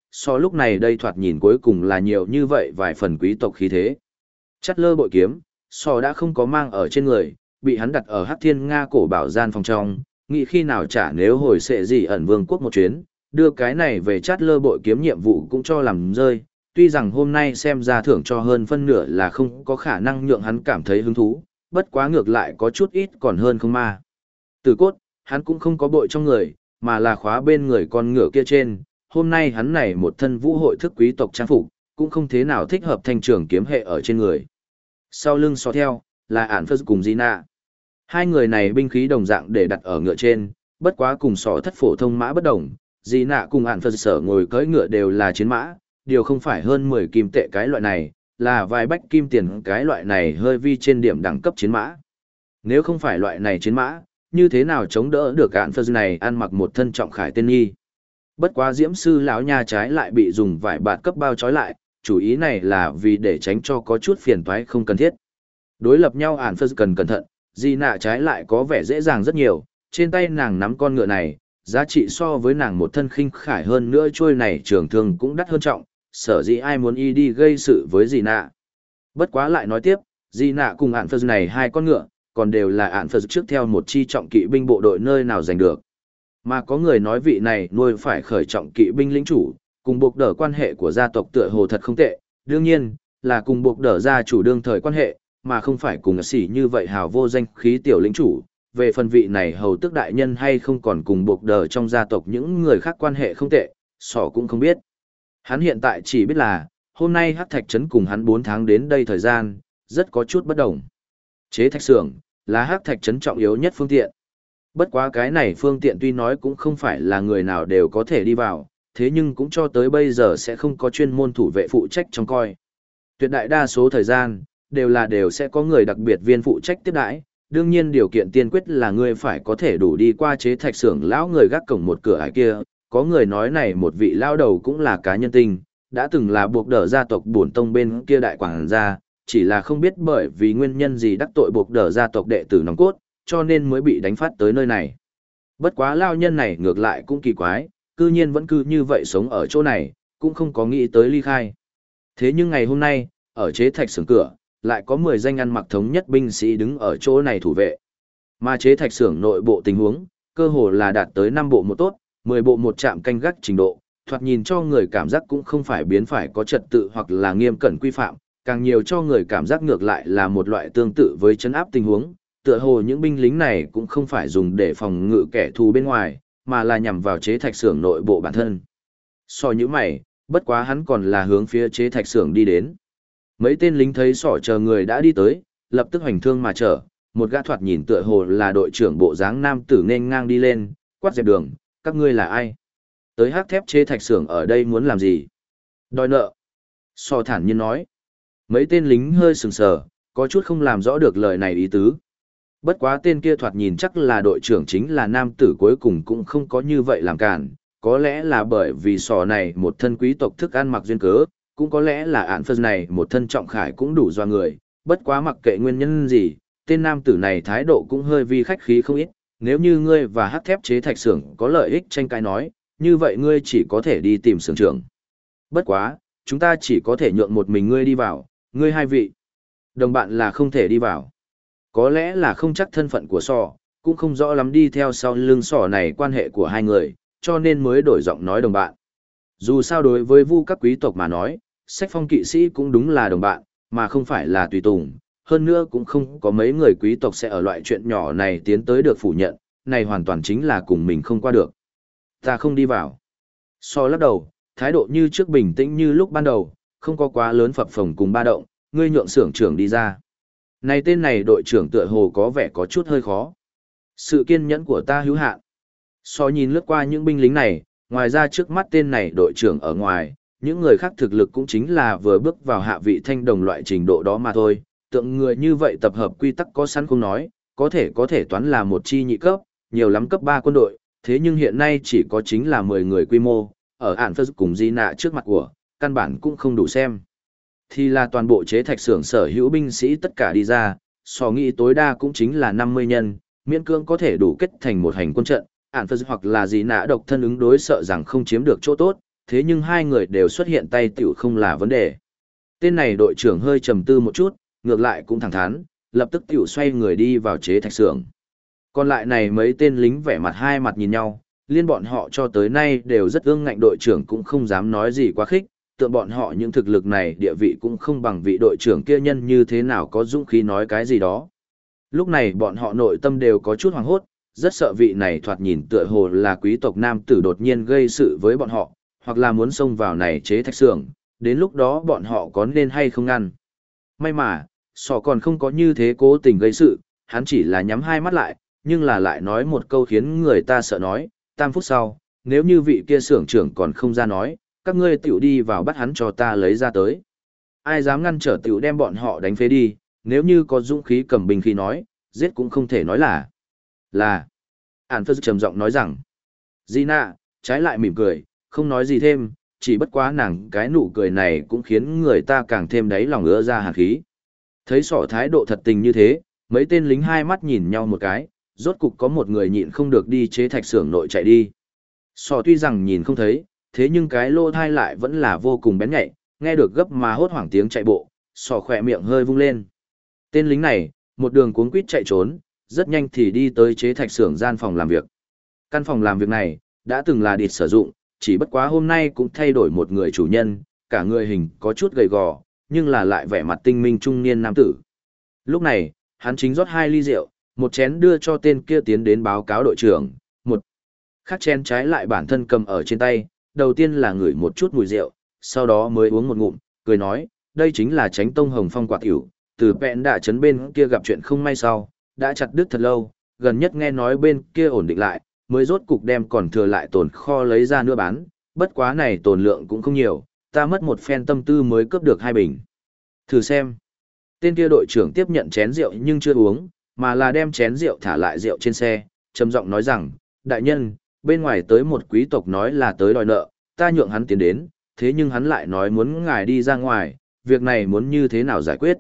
so lúc này đây thoạt nhìn cuối cùng là nhiều như vậy vài phần quý tộc khí thế. Chắt lơ bội kiếm, so đã không có mang ở trên người, bị hắn đặt ở Hắc Thiên Nga cổ bảo gian phòng trong, nghĩ khi nào trả nếu hồi sẽ gì ẩn vương quốc một chuyến, đưa cái này về chát lơ bội kiếm nhiệm vụ cũng cho làm rơi, tuy rằng hôm nay xem ra thưởng cho hơn phân nửa là không có khả năng nhượng hắn cảm thấy hứng thú, bất quá ngược lại có chút ít còn hơn không ma. Từ cốt, hắn cũng không có bội trong người, mà là khóa bên người con ngựa kia trên, hôm nay hắn này một thân vũ hội thức quý tộc trang phục, cũng không thế nào thích hợp thanh trường kiếm hệ ở trên người. Sau lưng so theo, là Ản Phật cùng Gina. Hai người này binh khí đồng dạng để đặt ở ngựa trên, bất quá cùng sọ thất phổ thông mã bất đồng, Gina cùng Ản Phật sở ngồi cưỡi ngựa đều là chiến mã, điều không phải hơn 10 kim tệ cái loại này, là vài bách kim tiền cái loại này hơi vi trên điểm đẳng cấp chiến mã. Nếu không phải loại này chiến mã, như thế nào chống đỡ được Ản Phật này ăn mặc một thân trọng khải tên nghi. Bất quá diễm sư lão nha trái lại bị dùng vải bạt cấp bao trói lại, chủ ý này là vì để tránh cho có chút phiền toái không cần thiết. Đối lập nhau Ản Phật cần cẩn thận, Di nạ trái lại có vẻ dễ dàng rất nhiều, trên tay nàng nắm con ngựa này, giá trị so với nàng một thân khinh khải hơn nữa trôi này trường thương cũng đắt hơn trọng, sở dĩ ai muốn y đi gây sự với Di nạ. Bất quá lại nói tiếp, Di nạ cùng Ản Phật này hai con ngựa, còn đều là Ản Phật trước theo một chi trọng kỵ binh bộ đội nơi nào giành được. Mà có người nói vị này nuôi phải khởi trọng kỵ binh lĩnh chủ, cùng buộc đỡ quan hệ của gia tộc tựa hồ thật không tệ, đương nhiên, là cùng buộc đỡ gia chủ đương thời quan hệ, mà không phải cùng xỉ như vậy hào vô danh khí tiểu lĩnh chủ. Về phần vị này hầu tước đại nhân hay không còn cùng buộc đỡ trong gia tộc những người khác quan hệ không tệ, sỏ cũng không biết. Hắn hiện tại chỉ biết là, hôm nay Hắc Thạch Trấn cùng hắn 4 tháng đến đây thời gian, rất có chút bất đồng. Chế thạch xưởng là Hắc Thạch Trấn trọng yếu nhất phương tiện. Bất quá cái này phương tiện tuy nói cũng không phải là người nào đều có thể đi vào, thế nhưng cũng cho tới bây giờ sẽ không có chuyên môn thủ vệ phụ trách trông coi. Tuyệt đại đa số thời gian, đều sẽ có người đặc biệt viên phụ trách tiếp đãi, đương nhiên điều kiện tiên quyết là ngươi phải có thể đủ đi qua chế thạch xưởng lão người gác cổng một cửa ải kia, có người nói này một vị lão đầu cũng là cá nhân tình, đã từng là buộc đỡ gia tộc bổn tông bên kia đại quảng gia, chỉ là không biết bởi vì nguyên nhân gì đắc tội buộc đỡ gia tộc đệ tử nòng cốt, cho nên mới bị đánh phát tới nơi này. Bất quá lao nhân này ngược lại cũng kỳ quái, cư nhiên vẫn cứ như vậy sống ở chỗ này, cũng không có nghĩ tới ly khai. Thế nhưng ngày hôm nay, ở chế thạch xưởng cửa, lại có 10 danh ăn mặc thống nhất binh sĩ đứng ở chỗ này thủ vệ. Mà chế thạch xưởng nội bộ tình huống, cơ hồ là đạt tới 5 bộ một tốt, 10 bộ một trạm canh gác trình độ, thoạt nhìn cho người cảm giác cũng không phải biến phải có trật tự hoặc là nghiêm cẩn quy phạm, càng nhiều cho người cảm giác ngược lại là một loại tương tự với trấn áp tình huống, tựa hồ những binh lính này cũng không phải dùng để phòng ngự kẻ thù bên ngoài, mà là nhằm vào chế thạch xưởng nội bộ bản thân. So như mày, bất quá hắn còn là hướng phía chế thạch xưởng đi đến. Mấy tên lính thấy sỏ chờ người đã đi tới, lập tức hoành thương mà chở, một gã thoạt nhìn tựa hồ là đội trưởng bộ dáng nam tử nên ngang đi lên, quát dẹp đường, các ngươi là ai? Tới hắc thép chế thạch xưởng ở đây muốn làm gì? Đòi nợ. So thản nhiên nói. Mấy tên lính hơi sừng sờ, có chút không làm rõ được lời này ý tứ. Bất quá tên kia thoạt nhìn chắc là đội trưởng chính là nam tử cuối cùng cũng không có như vậy làm cản, có lẽ là bởi vì sò này một thân quý tộc thức ăn mặc duyên cớ, cũng có lẽ là Ản Phật này một thân trọng khải cũng đủ doa người, bất quá mặc kệ nguyên nhân gì, tên nam tử này thái độ cũng hơi vi khách khí không ít, nếu như ngươi và hắc thép chế thạch xưởng có lợi ích tranh cãi nói, như vậy ngươi chỉ có thể đi tìm xưởng trưởng. Bất quá, chúng ta chỉ có thể nhượng một mình ngươi đi vào, ngươi hai vị. Đồng bạn là không thể đi vào. Có lẽ là không chắc thân phận của sò, cũng không rõ lắm đi theo sau lưng sò này quan hệ của hai người, cho nên mới đổi giọng nói đồng bạn. Dù sao đối với vu các quý tộc mà nói, sách phong kỵ sĩ cũng đúng là đồng bạn, mà không phải là tùy tùng. Hơn nữa cũng không có mấy người quý tộc sẽ ở loại chuyện nhỏ này tiến tới được phủ nhận, này hoàn toàn chính là cùng mình không qua được. Ta không đi vào. So lắc đầu, thái độ như trước bình tĩnh như lúc ban đầu, không có quá lớn phập phồng cùng ba động, ngươi nhượng xưởng trưởng đi ra. Này tên này đội trưởng tựa hồ có vẻ có chút hơi khó. Sự kiên nhẫn của ta hữu hạn. So nhìn lướt qua những binh lính này, ngoài ra trước mắt tên này đội trưởng ở ngoài, những người khác thực lực cũng chính là vừa bước vào hạ vị thanh đồng loại trình độ đó mà thôi. Tượng người như vậy tập hợp quy tắc có sẵn không nói, có thể toán là một chi nhị cấp, nhiều lắm cấp 3 quân đội, thế nhưng hiện nay chỉ có chính là 10 người quy mô, ở Ản Phật cùng Di nạ trước mặt của, căn bản cũng không đủ xem. Thì là toàn bộ chế thạch xưởng sở hữu binh sĩ tất cả đi ra, so nghĩ tối đa cũng chính là 50 nhân, miễn cưỡng có thể đủ kết thành một hành quân trận, Ản Phật hoặc là Di nạ độc thân ứng đối sợ rằng không chiếm được chỗ tốt, thế nhưng hai người đều xuất hiện tay tiểu không là vấn đề. Tên này đội trưởng hơi trầm tư một chút, ngược lại cũng thẳng thắn, lập tức tiểu xoay người đi vào chế thạch xưởng. Còn lại này mấy tên lính vẻ mặt hai mặt nhìn nhau, liên bọn họ cho tới nay đều rất ương ngạnh, đội trưởng cũng không dám nói gì quá khích, tượng bọn họ những thực lực này địa vị cũng không bằng vị đội trưởng kia nhân như thế nào có dũng khí nói cái gì đó. Lúc này bọn họ nội tâm đều có chút hoảng hốt, rất sợ vị này thoạt nhìn tựa hồ là quý tộc nam tử đột nhiên gây sự với bọn họ, hoặc là muốn xông vào này chế thạch xưởng, đến lúc đó bọn họ có nên hay không ngăn. May mà, sọ còn không có như thế cố tình gây sự, hắn chỉ là nhắm hai mắt lại, nhưng là lại nói một câu khiến người ta sợ nói, 3 phút sau, nếu như vị kia xưởng trưởng còn không ra nói, các ngươi tiểu đi vào bắt hắn cho ta lấy ra tới. Ai dám ngăn trở tiểu đem bọn họ đánh phế đi, nếu như có dũng khí cầm binh khí nói, giết cũng không thể nói là. Ản Phơ trầm giọng nói rằng, Gina, trái lại mỉm cười, không nói gì thêm, chỉ bất quá nàng cái nụ cười này cũng khiến người ta càng thêm đáy lòng ứa ra hàn khí. Thấy sỏ thái độ thật tình như thế, mấy tên lính hai mắt nhìn nhau một cái, rốt cục có một người nhịn không được đi chế thạch xưởng nội chạy đi. Sỏ tuy rằng nhìn không thấy, thế nhưng cái lô thai lại vẫn là vô cùng bén nhạy, nghe được gấp mà hốt hoảng tiếng chạy bộ, sỏ khỏe miệng hơi vung lên. Tên lính này, một đường cuống quýt chạy trốn, rất nhanh thì đi tới chế thạch xưởng gian phòng làm việc. Căn phòng làm việc này, đã từng là địt sử dụng, chỉ bất quá hôm nay cũng thay đổi một người chủ nhân, cả người hình có chút gầy gò, nhưng là lại vẻ mặt tinh minh trung niên nam tử. Lúc này, hắn chính rót 2 ly rượu, một chén đưa cho tên kia tiến đến báo cáo đội trưởng, một khác chén trái lại bản thân cầm ở trên tay, đầu tiên là ngửi một chút mùi rượu, sau đó mới uống một ngụm, cười nói, đây chính là Chánh Tông Hồng Phong quả tiểu, từ Pẹn Đạ trấn bên kia gặp chuyện không may sau, đã chặt đứt thật lâu, gần nhất nghe nói bên kia ổn định lại, mới rốt cục đem còn thừa lại tồn kho lấy ra nữa bán, bất quá này tồn lượng cũng không nhiều, ta mất một phen tâm tư mới cướp được 2 bình. Thử xem. Tên kia đội trưởng tiếp nhận chén rượu nhưng chưa uống, mà là đem chén rượu thả lại rượu trên xe, trầm giọng nói rằng, đại nhân, bên ngoài tới một quý tộc nói là tới đòi nợ, ta nhượng hắn tiến đến, thế nhưng hắn lại nói muốn ngài đi ra ngoài, việc này muốn như thế nào giải quyết?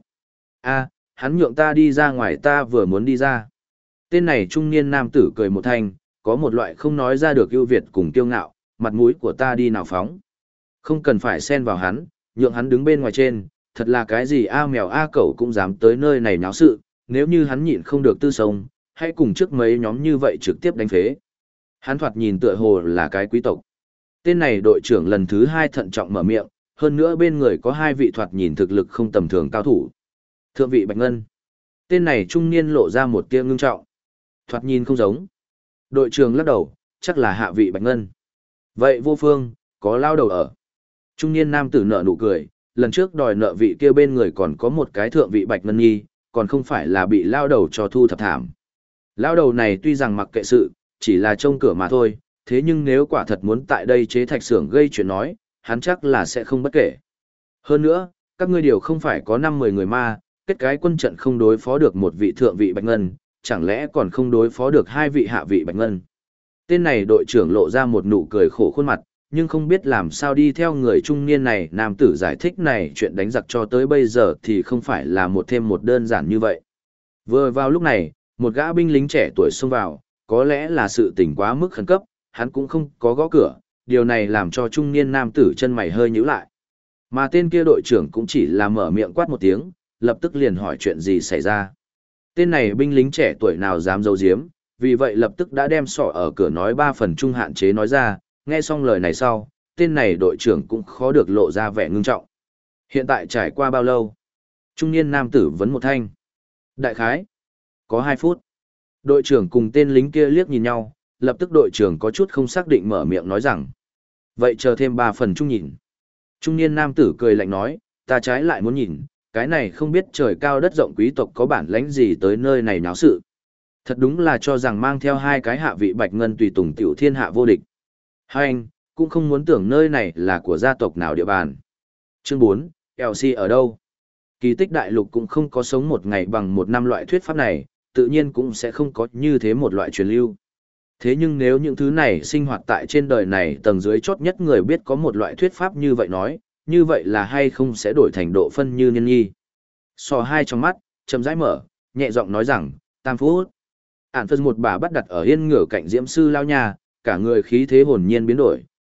Hắn nhượng ta đi ra ngoài, ta vừa muốn đi ra. Tên này trung niên nam tử cười một thanh, có một loại không nói ra được ưu việt cùng kiêu ngạo, mặt mũi của ta đi nào phóng. Không cần phải xen vào hắn, nhượng hắn đứng bên ngoài trên, thật là cái gì mèo cẩu cũng dám tới nơi này náo sự, nếu như hắn nhịn không được tư sông, hãy cùng trước mấy nhóm như vậy trực tiếp đánh phế. Hắn thoạt nhìn tựa hồ là cái quý tộc. Tên này đội trưởng lần thứ 2 thận trọng mở miệng, hơn nữa bên người có 2 vị thoạt nhìn thực lực không tầm thường cao thủ. Thượng vị Bạch Ngân. Tên này trung niên lộ ra một tia ngưng trọng. Thoạt nhìn không giống. Đội trưởng lắc đầu, chắc là hạ vị Bạch Ngân. Vậy vô phương, có lao đầu ở. Trung niên nam tử nở nụ cười, lần trước đòi nợ vị kia bên người còn có một cái thượng vị Bạch Ngân nhi, còn không phải là bị lao đầu cho thu thập thảm. Lao đầu này tuy rằng mặc kệ sự, chỉ là trông cửa mà thôi, thế nhưng nếu quả thật muốn tại đây chế thạch xưởng gây chuyện nói, hắn chắc là sẽ không bất kể. Hơn nữa, các ngươi điều không phải có 5-10 người ma, kết cái quân trận không đối phó được một vị thượng vị Bạch Ngân, chẳng lẽ còn không đối phó được 2 vị hạ vị Bạch Ngân. Tên này đội trưởng lộ ra một nụ cười khổ khuôn mặt, nhưng không biết làm sao đi theo người trung niên này nam tử giải thích này chuyện đánh giặc cho tới bây giờ thì không phải là một thêm một đơn giản như vậy. Vừa vào lúc này, một gã binh lính trẻ tuổi xông vào, có lẽ là sự tình quá mức khẩn cấp, hắn cũng không có gõ cửa, điều này làm cho trung niên nam tử chân mày hơi nhíu lại. Mà tên kia đội trưởng cũng chỉ là mở miệng quát một tiếng, lập tức liền hỏi chuyện gì xảy ra. Tên này binh lính trẻ tuổi nào dám giấu giếm, vì vậy lập tức đã đem sọ ở cửa nói 3 phần trung hạn chế nói ra, nghe xong lời này sau, tên này đội trưởng cũng khó được lộ ra vẻ ngưng trọng. Hiện tại trải qua bao lâu? Trung niên nam tử vấn một thanh. Đại khái. Có 2 phút. Đội trưởng cùng tên lính kia liếc nhìn nhau, lập tức đội trưởng có chút không xác định mở miệng nói rằng. Vậy chờ thêm 3 phần chung nhìn. Trung niên nam tử cười lạnh nói, ta trái lại muốn nhìn, cái này không biết trời cao đất rộng quý tộc có bản lãnh gì tới nơi này náo sự. Thật đúng là cho rằng mang theo 2 cái hạ vị Bạch Ngân tùy tùng tiểu thiên hạ vô địch. Hai anh, cũng không muốn tưởng nơi này là của gia tộc nào địa bàn. Chương 4, LC ở đâu? Kỳ tích đại lục cũng không có sống một ngày bằng 1 năm loại thuyết pháp này, tự nhiên cũng sẽ không có như thế một loại truyền lưu. Thế nhưng nếu những thứ này sinh hoạt tại trên đời này tầng dưới chót nhất người biết có một loại thuyết pháp như vậy nói, như vậy là hay không sẽ đổi thành độ phân như nhân nhi. Sò hai trong mắt, chậm rãi mở, nhẹ giọng nói rằng, 3 phút. Ản phân một bà bắt đặt ở yên ngửa cạnh diễm sư lao nhà, cả người khí thế hồn nhiên biến đổi,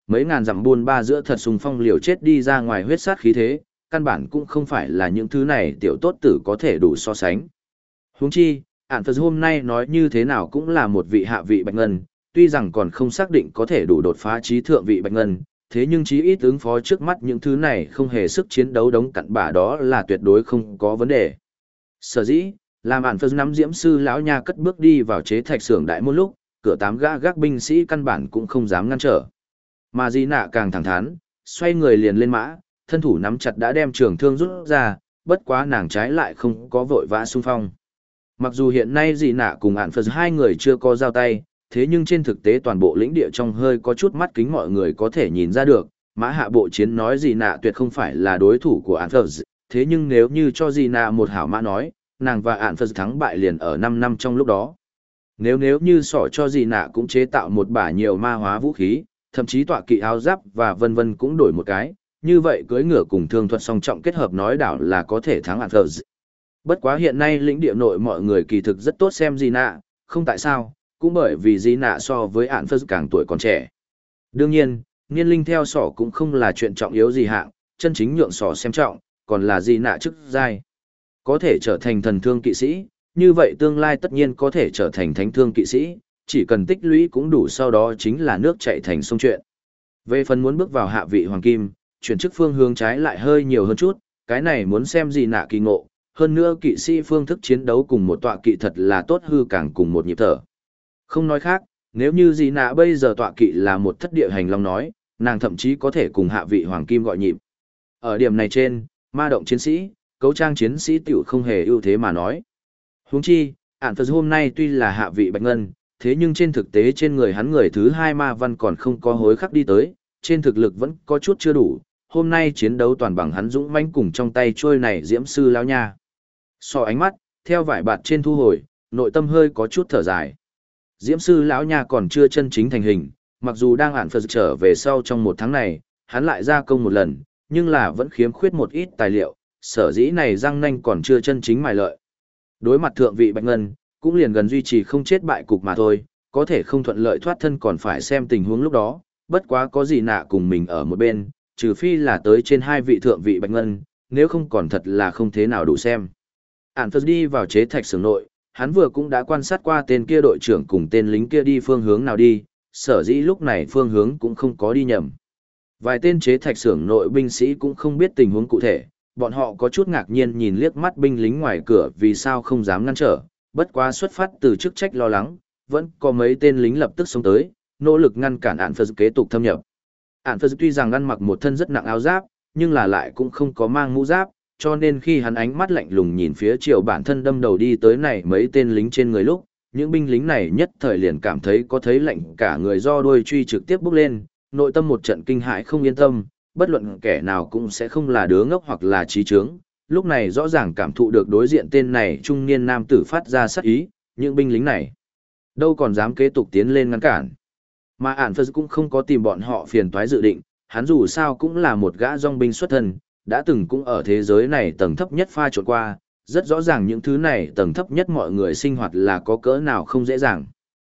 mấy ngàn dặm buôn ba giữa thật sùng phong liều chết đi ra ngoài huyết sát khí thế, căn bản cũng không phải là những thứ này tiểu tốt tử có thể đủ so sánh. Huống chi, ản Phật hôm nay nói như thế nào cũng là một vị hạ vị bạch ngân, tuy rằng còn không xác định có thể đủ đột phá trí thượng vị bạch ngân, thế nhưng chí ít ứng phó trước mắt những thứ này không hề sức chiến đấu đống cặn bã đó là tuyệt đối không có vấn đề. Sở dĩ, làm ản Phật nắm diễm sư lão nha cất bước đi vào chế thạch xưởng đại môn lúc, cửa 8 gã gác binh sĩ căn bản cũng không dám ngăn trở. Mà Di Nạ càng thẳng thắn, xoay người liền lên mã, thân thủ nắm chặt đã đem trường thương rút ra, bất quá nàng trái lại không có vội vã xung phong. Mặc dù hiện nay Di Nạ cùng ản Phật hai người chưa có giao tay, thế nhưng trên thực tế toàn bộ lĩnh địa trong hơi có chút mắt kính mọi người có thể nhìn ra được, mã hạ bộ chiến nói Di Nạ tuyệt không phải là đối thủ của ản Phật, thế nhưng nếu như cho Di Nạ một hảo mã nói, nàng và ản Phật thắng bại liền ở 5 năm trong lúc đó. Nếu như sỏ cho Di Nạ cũng chế tạo một bả nhiều ma hóa vũ khí, thậm chí tọa kỵ áo giáp và vân vân cũng đổi một cái, như vậy cưỡi ngựa cùng thương thuật song trọng kết hợp nói đảo là có thể thắng ản Phật. Bất quá hiện nay lĩnh địa nội mọi người kỳ thực rất tốt xem Di Nạ, không tại sao, cũng bởi vì Di Nạ so với ản Phật càng tuổi còn trẻ. Đương nhiên, niên linh theo sỏ cũng không là chuyện trọng yếu gì hạng, chân chính nhượng sỏ xem trọng, còn là Di Nạ chức giai. Có thể trở thành thần thương kỵ sĩ, như vậy tương lai tất nhiên có thể trở thành thánh thương kỵ sĩ, chỉ cần tích lũy cũng đủ, sau đó chính là nước chảy thành sông chuyện. Về phần muốn bước vào hạ vị hoàng kim, chuyển chức phương hướng trái lại hơi nhiều hơn chút, cái này muốn xem Di Nạ kỳ ngộ, hơn nữa kỵ sĩ phương thức chiến đấu cùng một tọa kỵ thật là tốt hư càng cùng một nhịp thở. Không nói khác, nếu như Di Nạ bây giờ tọa kỵ là một thất địa hành long nói, nàng thậm chí có thể cùng hạ vị hoàng kim gọi nhịp. Ở điểm này trên, ma động chiến sĩ, cấu trang chiến sĩ tiểu không hề ưu thế mà nói. Huống chi, ản Phật hôm nay tuy là hạ vị bạch ngân, thế nhưng trên thực tế trên người hắn người thứ hai ma văn còn không có hối khắc đi tới, trên thực lực vẫn có chút chưa đủ, hôm nay chiến đấu toàn bằng hắn dũng mãnh cùng trong tay trôi này diễm sư lão nha. So ánh mắt, theo vải bạt trên thu hồi, nội tâm hơi có chút thở dài. Diễm sư lão nha còn chưa chân chính thành hình, mặc dù đang ản Phật trở về sau trong 1 tháng này, hắn lại gia công một lần, nhưng là vẫn khiếm khuyết một ít tài liệu, sở dĩ này răng nanh còn chưa chân chính mài lợi. Đối mặt thượng vị bạch ngân, cũng liền gần duy trì không chết bại cục mà thôi, có thể không thuận lợi thoát thân còn phải xem tình huống lúc đó, bất quá có gì nạ cùng mình ở một bên, trừ phi là tới trên 2 vị thượng vị bạch ngân, nếu không còn thật là không thế nào đủ xem. Ản Phật đi vào chế thạch xưởng nội, hắn vừa cũng đã quan sát qua tên kia đội trưởng cùng tên lính kia đi phương hướng nào đi, sở dĩ lúc này phương hướng cũng không có đi nhầm. Vài tên chế thạch xưởng nội binh sĩ cũng không biết tình huống cụ thể, bọn họ có chút ngạc nhiên nhìn liếc mắt binh lính ngoài cửa vì sao không dám ngăn trở, bất quá xuất phát từ chức trách lo lắng, vẫn có mấy tên lính lập tức xông tới, nỗ lực ngăn cản ản Phật kế tục thâm nhập. Ản Phật tuy rằng ăn mặc một thân rất nặng áo giáp, nhưng là lại cũng không có mang mũ giáp, cho nên khi hắn ánh mắt lạnh lùng nhìn phía chiều bản thân đâm đầu đi tới này mấy tên lính trên người lúc, những binh lính này nhất thời liền cảm thấy có thấy lạnh cả người do đuôi truy trực tiếp bốc lên, nội tâm một trận kinh hãi không yên tâm, bất luận kẻ nào cũng sẽ không là đứa ngốc hoặc là trí trướng. Lúc này rõ ràng cảm thụ được đối diện tên này trung niên nam tử phát ra sát ý, những binh lính này đâu còn dám kế tục tiến lên ngăn cản. Mà ản Phật cũng không có tìm bọn họ phiền toái dự định, hắn dù sao cũng là một gã dòng binh xuất thân, đã từng cũng ở thế giới này tầng thấp nhất pha trộn qua, rất rõ ràng những thứ này tầng thấp nhất mọi người sinh hoạt là có cỡ nào không dễ dàng.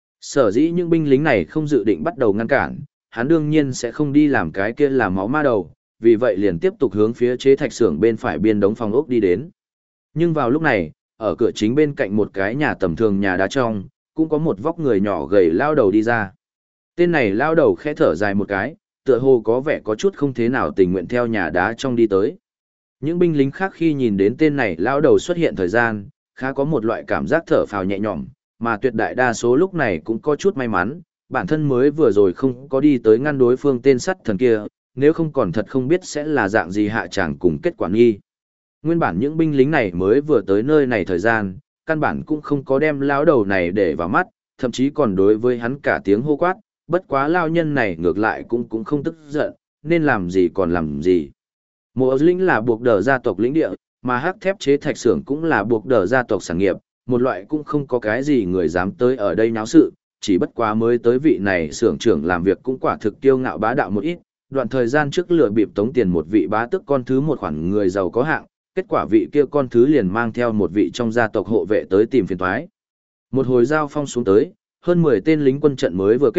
Sở dĩ những binh lính này không dự định bắt đầu ngăn cản, hắn đương nhiên sẽ không đi làm cái kia là máu ma đầu, vì vậy liền tiếp tục hướng phía chế thạch xưởng bên phải biên đống phòng ốc đi đến. Nhưng vào lúc này, ở cửa chính bên cạnh một cái nhà tầm thường nhà đá trong, cũng có một vóc người nhỏ gầy lao đầu đi ra. Tên này lao đầu khẽ thở dài một cái, tựa hồ có vẻ có chút không thế nào tình nguyện theo nhà đá trong đi tới. Những binh lính khác khi nhìn đến tên này lao đầu xuất hiện thời gian, khá có một loại cảm giác thở phào nhẹ nhõm, mà tuyệt đại đa số lúc này cũng có chút may mắn, bản thân mới vừa rồi không có đi tới ngăn đối phương tên sắt thần kia, nếu không còn thật không biết sẽ là dạng gì hạ tràng cùng kết quả nghi. Nguyên bản những binh lính này mới vừa tới nơi này thời gian, căn bản cũng không có đem lao đầu này để vào mắt, thậm chí còn đối với hắn cả tiếng hô quát, bất quá lao nhân này ngược lại cũng không tức giận, nên làm gì còn làm gì. Mộ lĩnh là buộc đờ gia tộc lĩnh địa, mà hắc thép chế thạch xưởng cũng là buộc đờ gia tộc sản nghiệp, một loại cũng không có cái gì người dám tới ở đây náo sự, chỉ bất quá mới tới vị này xưởng trưởng làm việc cũng quả thực kiêu ngạo bá đạo một ít, đoạn thời gian trước lừa bịp tống tiền một vị bá tước con thứ một khoản người giàu có hạng, kết quả vị kia con thứ liền mang theo một vị trong gia tộc hộ vệ tới tìm phiền toái. Một hồi giao phong xuống tới, hơn 10 tên lính quân trận mới vừa kết,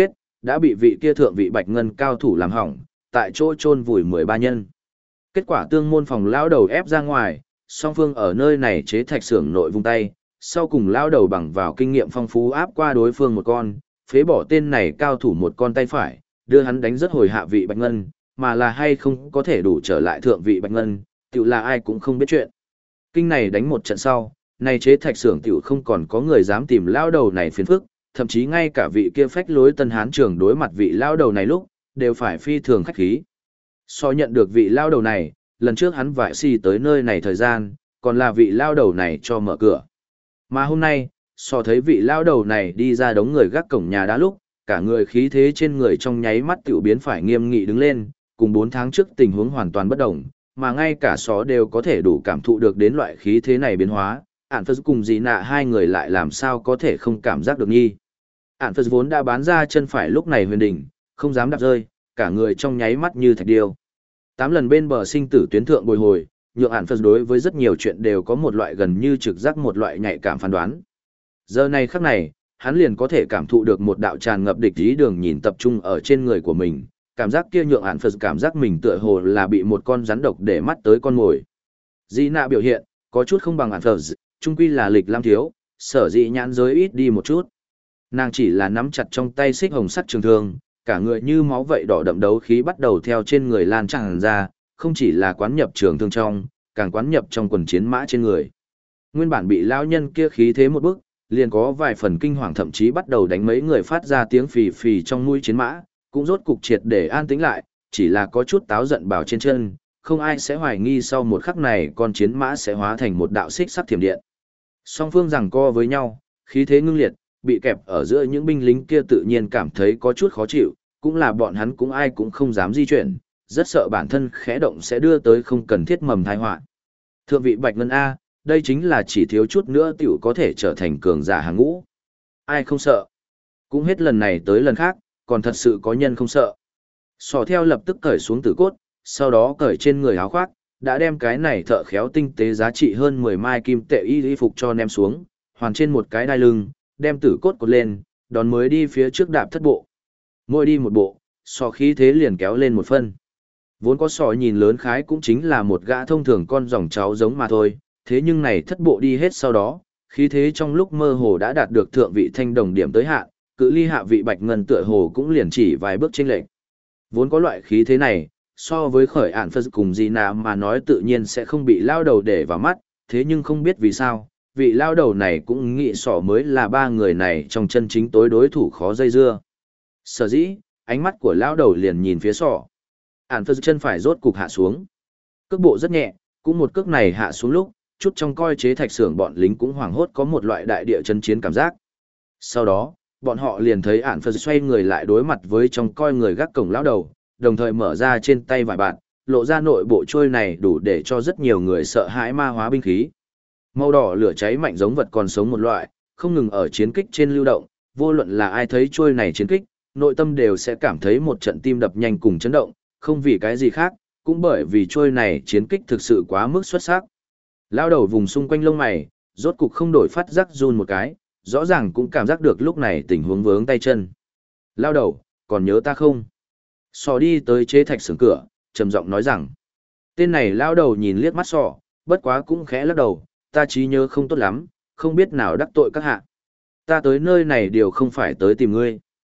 đã bị vị kia thượng vị bạch ngân cao thủ làm hỏng, tại chỗ chôn vùi 13 nhân. Kết quả tương môn phòng lão đầu ép ra ngoài, song phương ở nơi này chế thạch xưởng nội vung tay, sau cùng lão đầu bằng vào kinh nghiệm phong phú áp qua đối phương một con, phế bỏ tên này cao thủ một con tay phải, đưa hắn đánh rất hồi hạ vị bạch ngân, mà là hay không có thể đủ trở lại thượng vị bạch ngân, tiểu là ai cũng không biết chuyện. Kinh này đánh một trận sau, này chế thạch xưởng tiểu không còn có người dám tìm lão đầu này phiền phức, thậm chí ngay cả vị kia phách lối tân hán trưởng đối mặt vị lão đầu này lúc, đều phải phi thường khách khí. So nhận được vị lão đầu này, lần trước hắn vải xì tới nơi này thời gian, còn là vị lão đầu này cho mở cửa. Mà hôm nay, so thấy vị lão đầu này đi ra đống người gác cổng nhà đá lúc, cả người khí thế trên người trong nháy mắt tiểu biến phải nghiêm nghị đứng lên, cùng 4 tháng trước tình huống hoàn toàn bất đồng, mà ngay cả só đều có thể đủ cảm thụ được đến loại khí thế này biến hóa, ản phật cùng dì nạ hai người lại làm sao có thể không cảm giác được nghi. Ản phật vốn đã bán ra chân phải lúc này huyền đỉnh, không dám đạp rơi, cả người trong nháy mắt như thạch điêu. 8 lần bên bờ sinh tử tuyến thượng bồi hồi, nhượng ản phật đối với rất nhiều chuyện đều có một loại gần như trực giác, một loại nhạy cảm phán đoán. Giờ này khắc này, hắn liền có thể cảm thụ được một đạo tràn ngập địch ý đường nhìn tập trung ở trên người của mình, cảm giác kia nhượng ản phật cảm giác mình tựa hồ là bị một con rắn độc để mắt tới con mồi. Dĩ nạ biểu hiện, có chút không bằng ản phật, chung quy là lịch lam thiếu, sở dĩ nhãn giới ít đi một chút. Nàng chỉ là nắm chặt trong tay xích hồng sắt trường thương, cả người như máu vậy đỏ đậm đấu khí bắt đầu theo trên người lan tràn ra, không chỉ là quán nhập trường thương trong, càng quán nhập trong quần chiến mã trên người. Nguyên bản bị lão nhân kia khí thế một bước, liền có vài phần kinh hoàng, thậm chí bắt đầu đánh mấy người phát ra tiếng phì phì trong mũi chiến mã, cũng rốt cục triệt để an tĩnh lại, chỉ là có chút táo giận bảo trên chân, không ai sẽ hoài nghi sau một khắc này con chiến mã sẽ hóa thành một đạo xích sắt thiểm điện. Song phương giằng co với nhau, khí thế ngưng liệt, bị kẹp ở giữa những binh lính kia tự nhiên cảm thấy có chút khó chịu, cũng là bọn hắn cũng ai cũng không dám di chuyển, rất sợ bản thân khẽ động sẽ đưa tới không cần thiết mầm tai họa. Thượng vị Bạch Ngân A, đây chính là chỉ thiếu chút nữa tiểu có thể trở thành cường giả hàng ngũ. Ai không sợ? Cũng hết lần này tới lần khác, còn thật sự có nhân không sợ. Sò theo lập tức cởi xuống tử cốt, sau đó cởi trên người áo khoác, đã đem cái này thợ khéo tinh tế giá trị hơn 10 mai kim tệ y phục cho ném xuống, hoàn trên một cái đai lưng, đem tử cốt cột lên, đón mới đi phía trước đạp thất bộ. Mỗi đi một bộ, sò khí thế liền kéo lên một phân. Vốn có sò nhìn lớn khái cũng chính là một gã thông thường con dòng cháu giống mà thôi, thế nhưng này thất bộ đi hết sau đó, khí thế trong lúc mơ hồ đã đạt được thượng vị thanh đồng điểm tới hạn, cự ly hạ vị bạch ngân tựa hồ cũng liền chỉ vài bước chênh lệch. Vốn có loại khí thế này, so với khởi ản phật cùng gì nào mà nói tự nhiên sẽ không bị lao đầu để vào mắt, thế nhưng không biết vì sao, vị lao đầu này cũng nghĩ sỏ mới là ba người này trong chân chính tối đối thủ khó dây dưa. Sở dĩ, ánh mắt của lao đầu liền nhìn phía sỏ. Ản phật chân phải rốt cục hạ xuống. Cước bộ rất nhẹ, cũng một cước này hạ xuống lúc, chút trong coi chế thạch xưởng bọn lính cũng hoảng hốt có một loại đại địa chân chiến cảm giác. Sau đó, bọn họ liền thấy ản phật xoay người lại đối mặt với trong coi người gác cổng lão đầu, đồng thời mở ra trên tay vài bạn, lộ ra nội bộ trôi này đủ để cho rất nhiều người sợ hãi ma hóa binh khí. Màu đỏ lửa cháy mạnh giống vật còn sống một loại, không ngừng ở chiến kích trên lưu động, vô luận là ai thấy trôi này chiến kích, nội tâm đều sẽ cảm thấy một trận tim đập nhanh cùng chấn động, không vì cái gì khác, cũng bởi vì trôi này chiến kích thực sự quá mức xuất sắc. Lao đầu vùng xung quanh lông mày, rốt cục không đổi phát rắc run một cái, rõ ràng cũng cảm giác được lúc này tình huống vướng tay chân. Lao đầu, còn nhớ ta không? Sò đi tới chế thạch xưởng cửa, trầm giọng nói rằng. Tên này lao đầu nhìn liếc mắt sò, bất quá cũng khẽ lắc đầu, ta trí nhớ không tốt lắm, không biết nào đắc tội các hạ. Ta tới nơi này điều không phải tới tìm ngươi.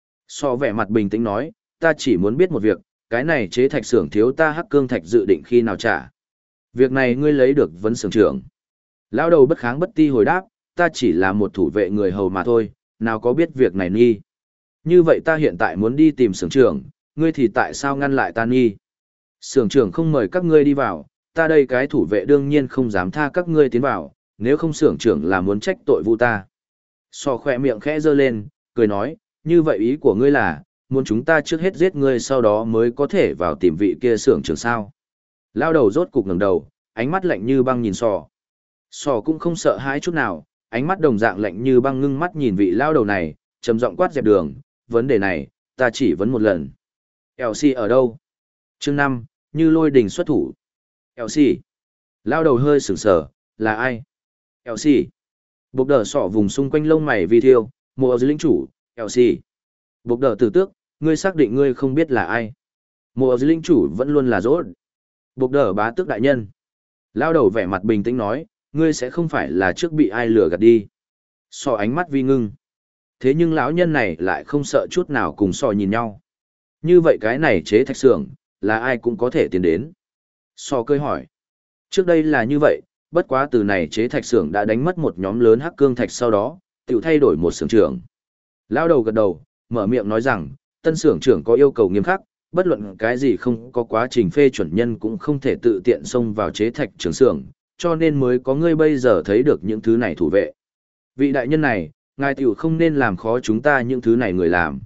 Sò vẻ mặt bình tĩnh nói, ta chỉ muốn biết một việc, cái này chế thạch xưởng thiếu ta hắc cương thạch dự định khi nào trả. Việc này ngươi lấy được vấn xưởng trưởng. Lao đầu bất kháng bất ti hồi đáp, ta chỉ là một thủ vệ người hầu mà thôi, nào có biết việc này nghi. Như vậy ta hiện tại muốn đi tìm xưởng trưởng, ngươi thì tại sao ngăn lại ta nghi? Xưởng trưởng không mời các ngươi đi vào, ta đây cái thủ vệ đương nhiên không dám tha các ngươi tiến vào, nếu không xưởng trưởng là muốn trách tội vu ta. Sò khỏe miệng khẽ giơ lên, cười nói, như vậy ý của ngươi là, muốn chúng ta trước hết giết ngươi sau đó mới có thể vào tìm vị kia xưởng trưởng sao? Lao đầu rốt cục ngẩng đầu, ánh mắt lạnh như băng nhìn sò. Sò cũng không sợ hãi chút nào, ánh mắt đồng dạng lạnh như băng ngưng mắt nhìn vị lao đầu này, trầm giọng quát dẹp đường, vấn đề này, ta chỉ vấn một lần. Elsie ở đâu? Chương 5, như lôi đình xuất thủ. Elsie. Lao đầu hơi sửng sở, là ai? Elsie. Bộc đờ sọ vùng xung quanh lông mày vi thiêu, mùa dưới lĩnh chủ, Elsie. Bộc đờ tử tước, ngươi xác định ngươi không biết là ai. Mùa linh chủ vẫn luôn là rốt. Bộc đờ bá tước đại nhân. Lao đầu vẻ mặt bình tĩnh nói, ngươi sẽ không phải là trước bị ai lừa gạt đi. Sò ánh mắt vi ngưng. Thế nhưng lão nhân này lại không sợ chút nào cùng sò nhìn nhau. Như vậy cái này chế thạch xưởng là ai cũng có thể tiến đến. Sò cười hỏi. Trước đây là như vậy, bất quá từ này chế thạch xưởng đã đánh mất một nhóm lớn hắc cương thạch sau đó, tự thay đổi một xưởng trưởng. Lao đầu gật đầu, mở miệng nói rằng, tân xưởng trưởng có yêu cầu nghiêm khắc, bất luận cái gì không có quá trình phê chuẩn nhân cũng không thể tự tiện xông vào chế thạch trường xưởng, cho nên mới có ngươi bây giờ thấy được những thứ này thủ vệ. Vị đại nhân này, ngài tiểu không nên làm khó chúng ta những thứ này người làm.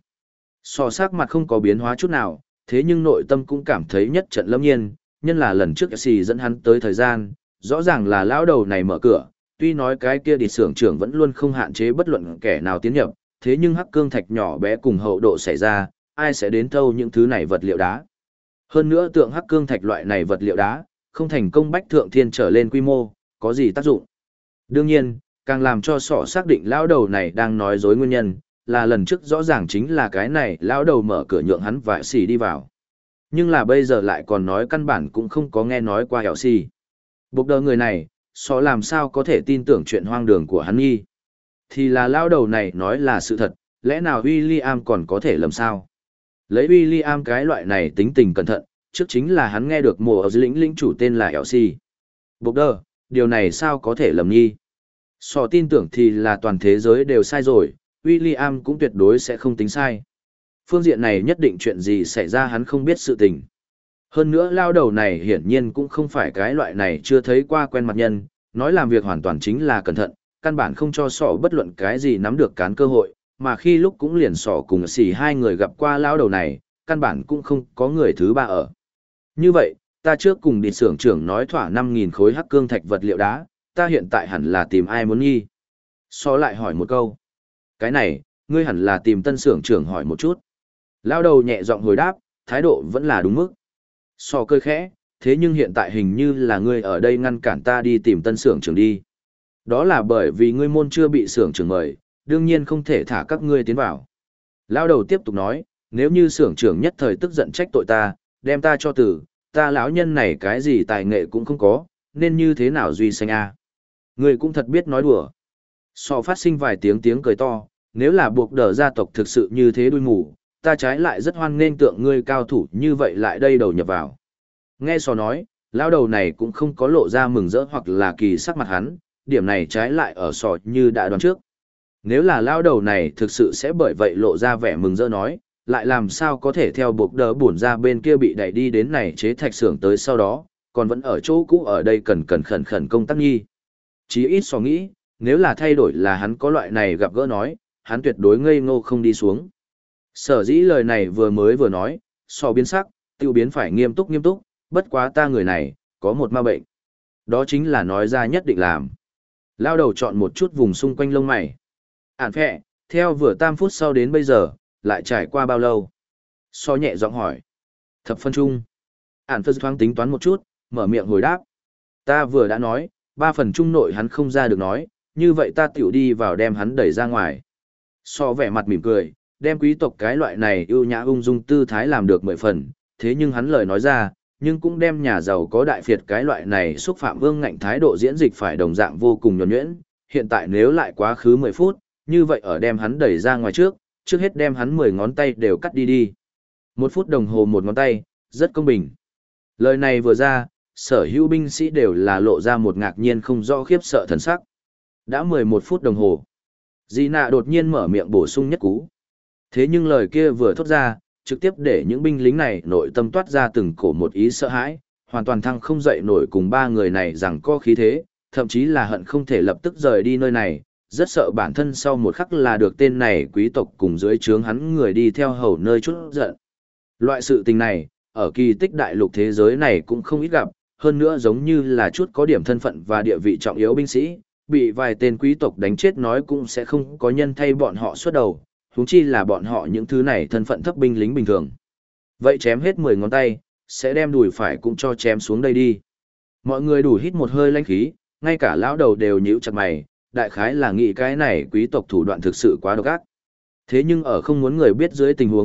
So sắc mặt không có biến hóa chút nào, thế nhưng nội tâm cũng cảm thấy nhất trận lâm nhiên, nhân là lần trước FC dẫn hắn tới thời gian, rõ ràng là lão đầu này mở cửa, tuy nói cái kia địt xưởng trưởng vẫn luôn không hạn chế bất luận kẻ nào tiến nhập, thế nhưng hắc cương thạch nhỏ bé cùng hậu độ xảy ra, ai sẽ đến thâu những thứ này vật liệu đá. Hơn nữa tượng hắc cương thạch loại này vật liệu đá, không thành công bách thượng thiên trở lên quy mô, có gì tác dụng. Đương nhiên, càng làm cho sọ xác định lão đầu này đang nói dối nguyên nhân, là lần trước rõ ràng chính là cái này lão đầu mở cửa nhượng hắn và xì đi vào. Nhưng là bây giờ lại còn nói căn bản cũng không có nghe nói qua hẻo xì. Bộc đờ người này, sọ làm sao có thể tin tưởng chuyện hoang đường của hắn nghi. Thì là lão đầu này nói là sự thật, lẽ nào William còn có thể lầm sao? Lấy William cái loại này tính tình cẩn thận, trước chính là hắn nghe được mùa ở dưới lĩnh chủ tên là Elsie. Bộc đờ, điều này sao có thể lầm nghi? Sọ tin tưởng thì là toàn thế giới đều sai rồi, William cũng tuyệt đối sẽ không tính sai. Phương diện này nhất định chuyện gì xảy ra hắn không biết sự tình. Hơn nữa lao đầu này hiển nhiên cũng không phải cái loại này chưa thấy qua quen mặt nhân, nói làm việc hoàn toàn chính là cẩn thận, căn bản không cho sọ bất luận cái gì nắm được cán cơ hội, mà khi lúc cũng liền sọ cùng xỉ hai người gặp qua lao đầu này, căn bản cũng không có người thứ ba ở. Như vậy, ta trước cùng đi xưởng trưởng nói thỏa 5.000 khối hắc cương thạch vật liệu đá, ta hiện tại hẳn là tìm ai muốn nghi. Sọ lại hỏi một câu. Cái này, ngươi hẳn là tìm tân xưởng trưởng hỏi một chút. Lao đầu nhẹ giọng hồi đáp, thái độ vẫn là đúng mức. Sọ cười khẽ, thế nhưng hiện tại hình như là ngươi ở đây ngăn cản ta đi tìm tân xưởng trưởng đi. Đó là bởi vì ngươi môn chưa bị xưởng trưởng mời, đương nhiên không thể thả các ngươi tiến vào. Lao đầu tiếp tục nói, nếu như xưởng trưởng nhất thời tức giận trách tội ta, đem ta cho tử, ta lão nhân này cái gì tài nghệ cũng không có, nên như thế nào duy sanh a? Ngươi cũng thật biết nói đùa. Sọ phát sinh vài tiếng tiếng cười to, nếu là buộc đờ gia tộc thực sự như thế đuôi mù, ta trái lại rất hoan nghênh tượng ngươi cao thủ như vậy lại đây đầu nhập vào. Nghe sọ nói, lão đầu này cũng không có lộ ra mừng rỡ hoặc là kỳ sắc mặt hắn, điểm này trái lại ở sọ như đã đoán trước. Nếu là lão đầu này thực sự sẽ bởi vậy lộ ra vẻ mừng rỡ nói, lại làm sao có thể theo buộc đờ bổn ra bên kia bị đẩy đi đến này chế thạch xưởng tới sau đó, còn vẫn ở chỗ cũ ở đây cần khẩn công tác nghi. Chí ít sọ nghĩ, nếu là thay đổi là hắn có loại này gặp gỡ nói, hắn tuyệt đối ngây ngô không đi xuống. Sở dĩ lời này vừa mới vừa nói, sọ biến sắc, tiêu biến phải nghiêm túc, bất quá ta người này, có một ma bệnh. Đó chính là nói ra nhất định làm. Lao đầu chọn một chút vùng xung quanh lông mày. Ản phẹ, theo vừa 3 phút sau đến bây giờ, lại trải qua bao lâu? So nhẹ giọng hỏi. Thập phân chung. Ản phật thoáng tính toán một chút, mở miệng hồi đáp. Ta vừa đã nói, 3 phần chung nội hắn không ra được nói, như vậy ta tiểu đi vào đem hắn đẩy ra ngoài. So vẻ mặt mỉm cười, đem quý tộc cái loại này ưu nhã ung dung tư thái làm được 10 phần, thế nhưng hắn lời nói ra, nhưng cũng đem nhà giàu có đại phiệt cái loại này xúc phạm vương ngạnh thái độ diễn dịch phải đồng dạng vô cùng nhuần nhuyễn. Hiện tại nếu lại quá khứ 10 phút, như vậy ở đem hắn đẩy ra ngoài trước hết đem hắn 10 ngón tay đều cắt đi đi. 1 phút đồng hồ một ngón tay, rất công bình. Lời này vừa ra, sở hữu binh sĩ đều là lộ ra một ngạc nhiên không rõ khiếp sợ thần sắc. Đã 11 phút đồng hồ. Di nạ đột nhiên mở miệng bổ sung nhất cú. Thế nhưng lời kia vừa thốt ra, trực tiếp để những binh lính này nội tâm toát ra từng cổ một ý sợ hãi, hoàn toàn thăng không dậy nổi cùng 3 người này rằng có khí thế, thậm chí là hận không thể lập tức rời đi nơi này, rất sợ bản thân sau một khắc là được tên này quý tộc cùng dưới trướng hắn người đi theo hầu nơi chút giận. Loại sự tình này, ở kỳ tích đại lục thế giới này cũng không ít gặp, hơn nữa giống như là chút có điểm thân phận và địa vị trọng yếu binh sĩ, bị vài tên quý tộc đánh chết nói cũng sẽ không có nhân thay bọn họ xuất đầu, huống chi là bọn họ những thứ này thân phận thấp binh lính bình thường. Vậy chém hết 10 ngón tay, sẽ đem đùi phải cũng cho chém xuống đây đi. Mọi người đủ hít một hơi lãnh khí, ngay cả lão đầu đều nhíu chặt mày, đại khái là nghĩ cái này quý tộc thủ đoạn thực sự quá độc ác. Thế nhưng ở không muốn người biết dưới tình huống,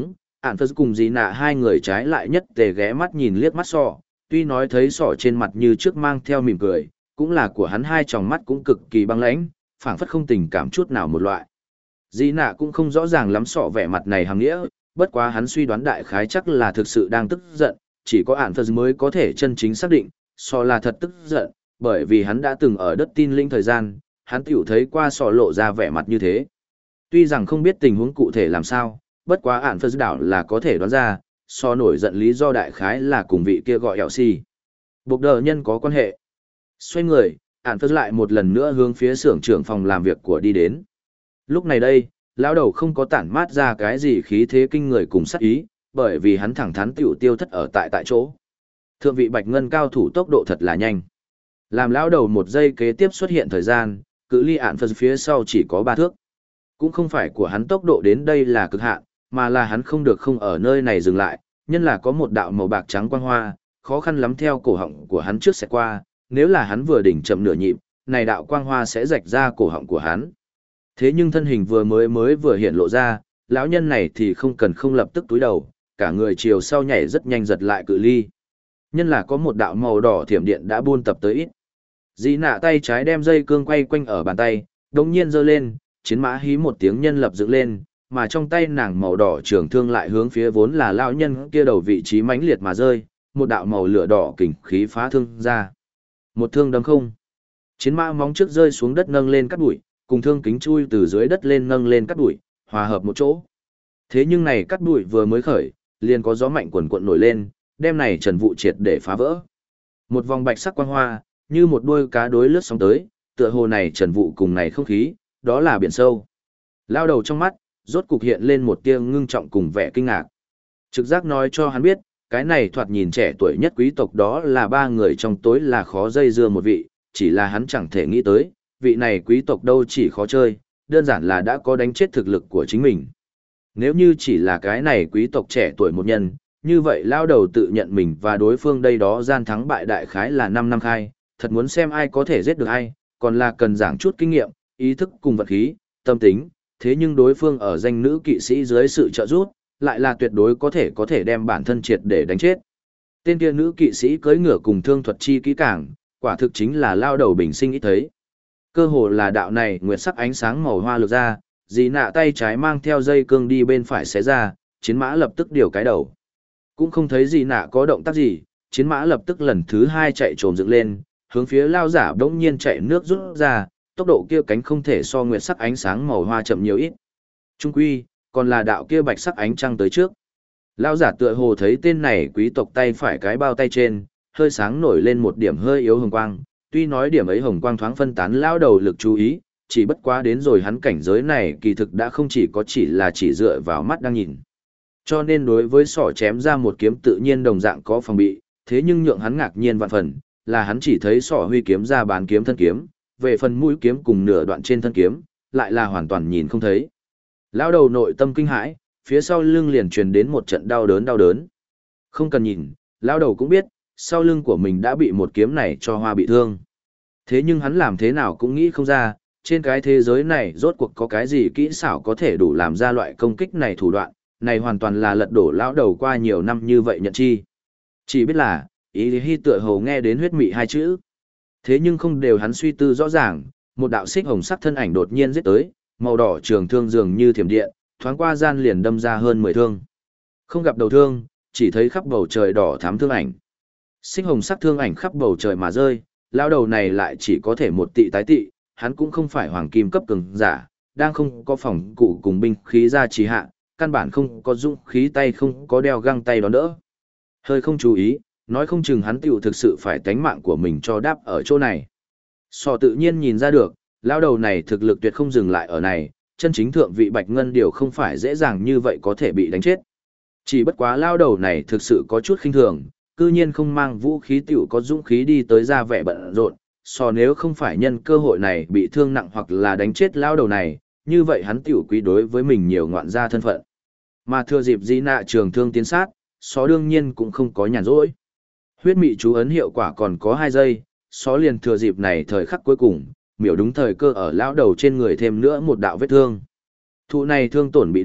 Ản Phật cùng dì nạ hai người trái lại nhất tề ghé mắt nhìn liếc mắt sọ, tuy nói thấy sọ trên mặt như trước mang theo mỉm cười, cũng là của hắn hai tròng mắt cũng cực kỳ băng lãnh, phảng phất không tình cảm chút nào một loại. Dì nạ cũng không rõ ràng lắm sọ vẻ mặt này hàm nghĩa, bất quá hắn suy đoán đại khái chắc là thực sự đang tức giận, chỉ có Ản Phật mới có thể chân chính xác định, sọ là thật tức giận, bởi vì hắn đã từng ở đất tin linh thời gian, hắn tiểu thấy qua sọ lộ ra vẻ mặt như thế. Tuy rằng không biết tình huống cụ thể làm sao, bất quá Ản Phật đảo là có thể đoán ra, sọ nổi giận lý do đại khái là cùng vị kia gọi ẻo xì. Buộc đờ nhân có quan hệ. Xoay người, Ản Phật lại một lần nữa hướng phía xưởng trưởng phòng làm việc của đi đến. Lúc này đây, lão đầu không có tản mát ra cái gì khí thế kinh người cùng sát ý, bởi vì hắn thẳng thắn tiểu tiêu thất ở tại chỗ. Thượng vị bạch ngân cao thủ tốc độ thật là nhanh. Làm lão đầu một giây kế tiếp xuất hiện thời gian, cự ly Ản Phật phía sau chỉ có 3 thước. Cũng không phải của hắn tốc độ đến đây là cực hạn, mà là hắn không được không ở nơi này dừng lại, nhân là có một đạo màu bạc trắng quang hoa, khó khăn lắm theo cổ họng của hắn trước sẽ qua, nếu là hắn vừa đỉnh chậm nửa nhịp, này đạo quang hoa sẽ rạch ra cổ họng của hắn. Thế nhưng thân hình vừa hiện lộ ra, lão nhân này thì không cần không lập tức túi đầu, cả người chiều sau nhảy rất nhanh giật lại cự ly. Nhân là có một đạo màu đỏ thiểm điện đã buôn tập tới ít. Dĩ nạ tay trái đem dây cương quay quanh ở bàn tay, đống nhiên giơ lên, chiến mã hí một tiếng nhân lập dựng lên, mà trong tay nàng màu đỏ trường thương lại hướng phía vốn là lão nhân kia đầu vị trí mãnh liệt mà rơi, một đạo màu lửa đỏ kình khí phá thương ra. Một thương đâm không. Chiến mã móng trước rơi xuống đất nâng lên cắt bụi, cùng thương kính chui từ dưới đất lên nâng lên cắt bụi, hòa hợp một chỗ. Thế nhưng này cắt bụi vừa mới khởi, liền có gió mạnh quần quận nổi lên, đem này trần vụ triệt để phá vỡ. Một vòng bạch sắc quang hoa, như một đuôi cá đối lướt sóng tới, tựa hồ này trần vụ cùng này không khí, đó là biển sâu. Lao đầu trong mắt, rốt cục hiện lên một tia ngưng trọng cùng vẻ kinh ngạc. Trực giác nói cho hắn biết, cái này thoạt nhìn trẻ tuổi nhất quý tộc đó là 3 người trong tối là khó dây dưa một vị, chỉ là hắn chẳng thể nghĩ tới, vị này quý tộc đâu chỉ khó chơi, đơn giản là đã có đánh chết thực lực của chính mình. Nếu như chỉ là cái này quý tộc trẻ tuổi một nhân, như vậy lao đầu tự nhận mình và đối phương đây đó gian thắng bại đại khái là 5 năm khai, thật muốn xem ai có thể giết được ai, còn là cần giảng chút kinh nghiệm, ý thức cùng vật khí, tâm tính, thế nhưng đối phương ở danh nữ kỵ sĩ dưới sự trợ giúp, lại là tuyệt đối có thể đem bản thân triệt để đánh chết. Tên kia nữ kỵ sĩ cưỡi ngựa cùng thương thuật chi kỹ càng, quả thực chính là lao đầu bình sinh ít thấy. Cơ hồ là đạo này nguyệt sắc ánh sáng màu hoa lược ra, dì nạ tay trái mang theo dây cương đi bên phải xé ra, chiến mã lập tức điều cái đầu. Cũng không thấy dì nạ có động tác gì, chiến mã lập tức lần thứ 2 chạy trồm dựng lên, hướng phía lao giả đống nhiên chạy nước rút ra, tốc độ kia cánh không thể so nguyệt sắc ánh sáng màu hoa chậm nhiều ít. Trung quy, còn là đạo kia bạch sắc ánh trăng tới trước. Lao giả tựa hồ thấy tên này quý tộc tay phải cái bao tay trên, hơi sáng nổi lên một điểm hơi yếu hồng quang, tuy nói điểm ấy hồng quang thoáng phân tán lao đầu lực chú ý, chỉ bất quá đến rồi hắn cảnh giới này kỳ thực đã không chỉ là chỉ dựa vào mắt đang nhìn. Cho nên đối với sỏ chém ra một kiếm tự nhiên đồng dạng có phòng bị, thế nhưng nhượng hắn ngạc nhiên vạn phần, là hắn chỉ thấy sỏ huy kiếm ra bán kiếm thân kiếm, về phần mũi kiếm cùng nửa đoạn trên thân kiếm, lại là hoàn toàn nhìn không thấy. Lao đầu nội tâm kinh hãi, phía sau lưng liền truyền đến một trận đau đớn. Không cần nhìn, lao đầu cũng biết, sau lưng của mình đã bị một kiếm này cho hoa bị thương. Thế nhưng hắn làm thế nào cũng nghĩ không ra, trên cái thế giới này rốt cuộc có cái gì kỹ xảo có thể đủ làm ra loại công kích này thủ đoạn, này hoàn toàn là lật đổ lão đầu qua nhiều năm như vậy nhận chi. Chỉ biết là, ý hi tựa hồ nghe đến huyết mị 2 chữ. Thế nhưng không đều hắn suy tư rõ ràng, một đạo xích hồng sắc thân ảnh đột nhiên giết tới, màu đỏ trường thương dường như thiểm điện, thoáng qua gian liền đâm ra hơn 10 thương. Không gặp đầu thương, chỉ thấy khắp bầu trời đỏ thắm thương ảnh. Xích hồng sắc thương ảnh khắp bầu trời mà rơi, lão đầu này lại chỉ có thể một tị tái tị, hắn cũng không phải hoàng kim cấp cường giả, đang không có phòng cụ cùng binh khí ra trì hạ, căn bản không có dũng khí tay không có đeo găng tay đón đỡ. Hơi không chú ý, nói không chừng hắn tiểu thực sự phải tánh mạng của mình cho đáp ở chỗ này. Sò tự nhiên nhìn ra được, lão đầu này thực lực tuyệt không dừng lại ở này, chân chính thượng vị bạch ngân điều không phải dễ dàng như vậy có thể bị đánh chết. Chỉ bất quá lão đầu này thực sự có chút khinh thường, cư nhiên không mang vũ khí tiểu có dũng khí đi tới ra vẻ bận rộn, so nếu không phải nhân cơ hội này bị thương nặng hoặc là đánh chết lão đầu này, như vậy hắn tiểu quý đối với mình nhiều ngoạn gia thân phận. Mà thừa dịp dĩ nạ trường thương tiến sát, so đương nhiên cũng không có nhàn rỗi. Huyết mị chú ấn hiệu quả còn có 2 giây, so liền thừa dịp này thời khắc cuối cùng, miểu đúng thời cơ ở lão đầu trên người thêm nữa một đạo vết thương. Thụ này thương tổn bị đau,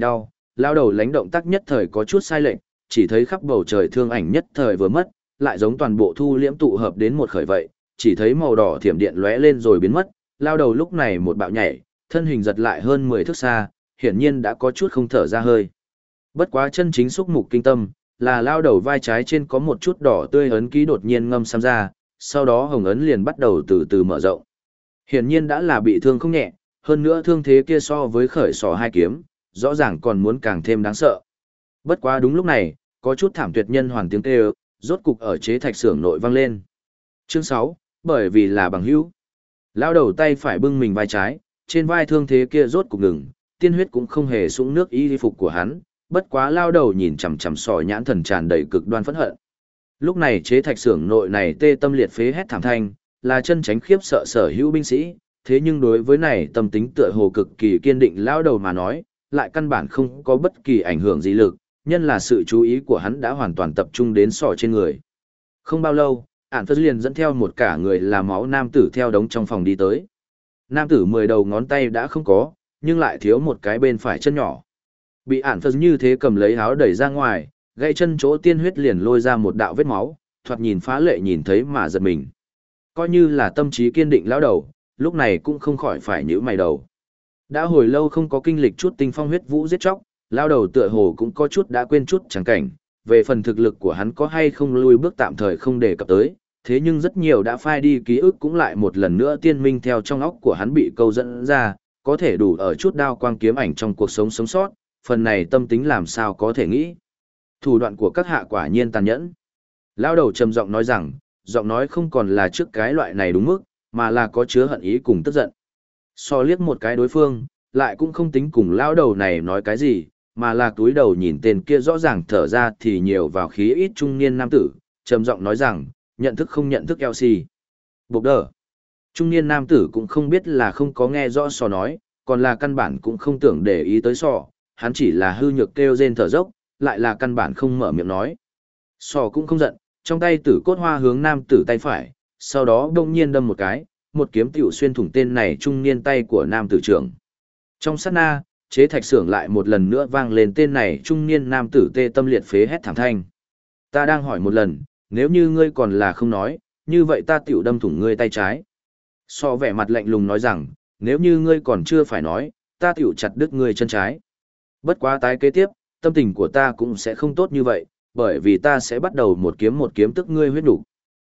lao đầu lánh động tác nhất thời có chút sai lệch, chỉ thấy khắp bầu trời thương ảnh nhất thời vừa mất, lại giống toàn bộ thu liễm tụ hợp đến một khởi vậy, chỉ thấy màu đỏ thiểm điện lóe lên rồi biến mất, lao đầu lúc này một bạo nhảy, thân hình giật lại hơn 10 thước xa, hiển nhiên đã có chút không thở ra hơi. Bất quá chân chính xúc mục kinh tâm, là lao đầu vai trái trên có một chút đỏ tươi ấn ký đột nhiên ngâm xăm ra, sau đó hồng ấn liền bắt đầu từ từ mở rộng. Hiển nhiên đã là bị thương không nhẹ, hơn nữa thương thế kia so với khởi sỏ hai kiếm, rõ ràng còn muốn càng thêm đáng sợ. Bất quá đúng lúc này, có chút thảm tuyệt nhân hoàn tiếng kêu, rốt cục ở chế thạch xưởng nội vang lên. Chương 6, bởi vì là bằng hữu. Lao đầu tay phải bưng mình vai trái, trên vai thương thế kia rốt cục ngừng, tiên huyết cũng không hề sũng nước y phục của hắn, bất quá lao đầu nhìn chằm chằm sò nhãn thần tràn đầy cực đoan phẫn hận. Lúc này chế thạch xưởng nội này tê tâm liệt phế hét thảm thanh, là chân tránh khiếp sợ sở hữu binh sĩ, thế nhưng đối với này tâm tính tựa hồ cực kỳ kiên định lao đầu mà nói, lại căn bản không có bất kỳ ảnh hưởng gì lực, nhân là sự chú ý của hắn đã hoàn toàn tập trung đến sò trên người. Không bao lâu, ản phất liền dẫn theo một cả người là máu nam tử theo đống trong phòng đi tới. Nam tử 10 đầu ngón tay đã không có, nhưng lại thiếu một cái bên phải chân nhỏ. Bị ản phật như thế cầm lấy áo đẩy ra ngoài, gãy chân chỗ tiên huyết liền lôi ra một đạo vết máu, thoạt nhìn phá lệ nhìn thấy mà giật mình. Coi như là tâm trí kiên định lão đầu, lúc này cũng không khỏi phải nhíu mày đầu. Đã hồi lâu không có kinh lịch chút tinh phong huyết vũ giết chóc, lão đầu tựa hồ cũng có chút đã quên chút chẳng cảnh, về phần thực lực của hắn có hay không lui bước tạm thời không đề cập tới, thế nhưng rất nhiều đã phai đi ký ức cũng lại một lần nữa tiên minh theo trong óc của hắn bị câu dẫn ra, có thể đủ ở chút đao quang kiếm ảnh trong cuộc sống sống sót, phần này tâm tính làm sao có thể nghĩ. Thủ đoạn của các hạ quả nhiên tàn nhẫn. Lao đầu trầm giọng nói rằng, giọng nói không còn là trước cái loại này đúng mức, mà là có chứa hận ý cùng tức giận. So liếc một cái đối phương, lại cũng không tính cùng lao đầu này nói cái gì, mà là túi đầu nhìn tên kia rõ ràng thở ra thì nhiều vào khí ít trung niên nam tử, trầm giọng nói rằng, nhận thức không nhận thức Elsie. Bộc đờ. Trung niên nam tử cũng không biết là không có nghe rõ sò nói, còn là căn bản cũng không tưởng để ý tới sò, hắn chỉ là hư nhược kêu rên thở dốc, lại là căn bản không mở miệng nói. Sò cũng không giận, trong tay tử cốt hoa hướng nam tử tay phải, sau đó đông nhiên đâm một cái, một kiếm tiểu xuyên thủng tên này trung niên tay của nam tử trưởng. Trong sát na, chế thạch xưởng lại một lần nữa vang lên tên này trung niên nam tử tê tâm liệt phế hét thảm thanh. Ta đang hỏi một lần, nếu như ngươi còn là không nói, như vậy ta tiểu đâm thủng ngươi tay trái. So vẻ mặt lạnh lùng nói rằng, nếu như ngươi còn chưa phải nói, ta tiểu chặt đứt ngươi chân trái. Bất quá tái kế tiếp, tâm tình của ta cũng sẽ không tốt như vậy, bởi vì ta sẽ bắt đầu một kiếm tức ngươi huyết đủ.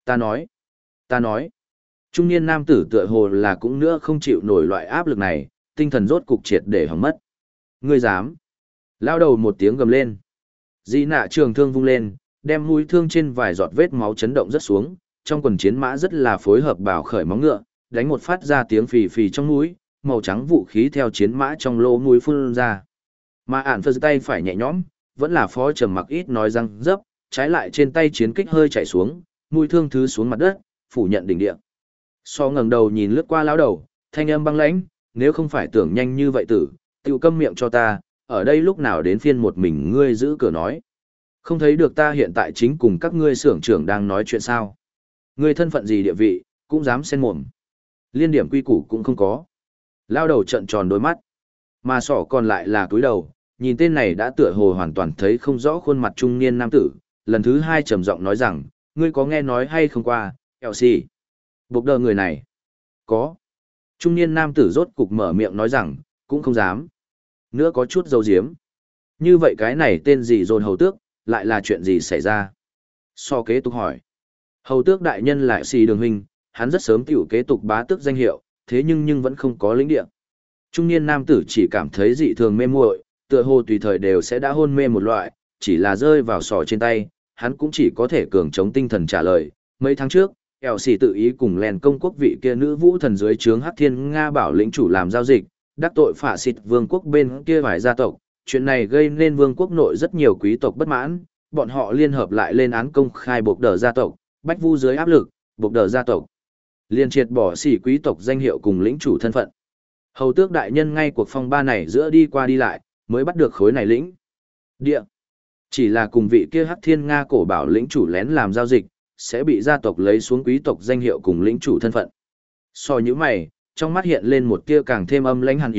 Ta nói. Trung niên nam tử tựa hồ là cũng nữa không chịu nổi loại áp lực này, tinh thần rốt cục triệt để hỏng mất. Ngươi dám. Lao đầu một tiếng gầm lên. Di nạ trường thương vung lên, đem mũi thương trên vài giọt vết máu chấn động rất xuống, trong quần chiến mã rất là phối hợp bảo khởi móng ngựa, đánh một phát ra tiếng phì phì trong mũi, màu trắng vũ khí theo chiến mã trong lỗ mũi phun ra. Mà ản phật tay phải nhẹ nhõm, vẫn là phó trầm mặc ít nói răng dấp, trái lại trên tay chiến kích hơi chảy xuống, mũi thương thứ xuống mặt đất, phủ nhận đỉnh địa. So ngẩng đầu nhìn lướt qua lão đầu, thanh âm băng lãnh, nếu không phải tưởng nhanh như vậy tử, tiêu câm miệng cho ta, ở đây lúc nào đến phiên một mình ngươi giữ cửa nói. Không thấy được ta hiện tại chính cùng các ngươi xưởng trưởng đang nói chuyện sao. Ngươi thân phận gì địa vị, cũng dám xen mồm. Liên điểm quy củ cũng không có. Lao đầu trợn tròn đôi mắt. Mà sỏ còn lại là túi đầu, nhìn tên này đã tựa hồ hoàn toàn thấy không rõ khuôn mặt trung niên nam tử, lần thứ hai trầm giọng nói rằng, ngươi có nghe nói hay không qua, Elsie. Bộc đờ người này. Có. Trung niên nam tử rốt cục mở miệng nói rằng, cũng không dám. Nữa có chút dấu diếm. Như vậy cái này tên gì dồn hầu tước, lại là chuyện gì xảy ra? So kế tục hỏi. Hầu tước đại nhân lại xì đường huynh, hắn rất sớm tiểu kế tục bá tước danh hiệu, thế nhưng vẫn không có lĩnh địa. Trung niên nam tử chỉ cảm thấy dị thường mê muội, tựa hồ tùy thời đều sẽ đã hôn mê một loại, chỉ là rơi vào sò trên tay, hắn cũng chỉ có thể cường chống tinh thần trả lời. Mấy tháng trước, Eo Sĩ tự ý cùng lèn công quốc vị kia nữ vũ thần dưới trướng Hắc Thiên Nga bảo lĩnh chủ làm giao dịch, đắc tội phả xịt vương quốc bên kia vài gia tộc, chuyện này gây nên vương quốc nội rất nhiều quý tộc bất mãn, bọn họ liên hợp lại lên án công khai buộc đờ gia tộc, bách vu dưới áp lực, buộc đờ gia tộc liên triệt bỏ xỉ quý tộc danh hiệu cùng lĩnh chủ thân phận. Hầu tước đại nhân ngay cuộc phong ba này giữa đi qua đi lại, mới bắt được khối này lĩnh địa. Chỉ là cùng vị kia Hắc Thiên Nga cổ bảo lĩnh chủ lén làm giao dịch, sẽ bị gia tộc lấy xuống quý tộc danh hiệu cùng lĩnh chủ thân phận. So như mày, trong mắt hiện lên một tia càng thêm âm lãnh hàn ý,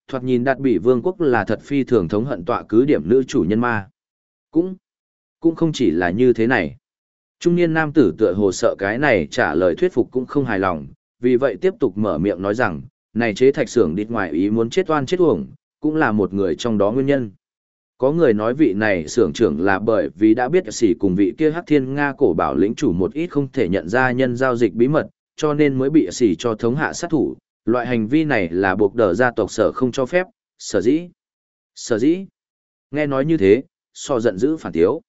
thoạt nhìn Đạt Bị Vương quốc là thật phi thường thống hận tọa cứ điểm nữ chủ nhân ma. Cũng không chỉ là như thế này. Trung niên nam tử tựa hồ sợ cái này trả lời thuyết phục cũng không hài lòng, vì vậy tiếp tục mở miệng nói rằng, này chế thạch xưởng đít ngoài ý muốn chết oan chết uổng, cũng là một người trong đó nguyên nhân. Có người nói vị này xưởng trưởng là bởi vì đã biết sỉ cùng vị kia Hắc Thiên Nga cổ bảo lĩnh chủ một ít không thể nhận ra nhân giao dịch bí mật, cho nên mới bị sỉ cho thống hạ sát thủ. Loại hành vi này là buộc đỡ gia tộc sở không cho phép, sở dĩ. Nghe nói như thế, so giận dữ phản tiếu.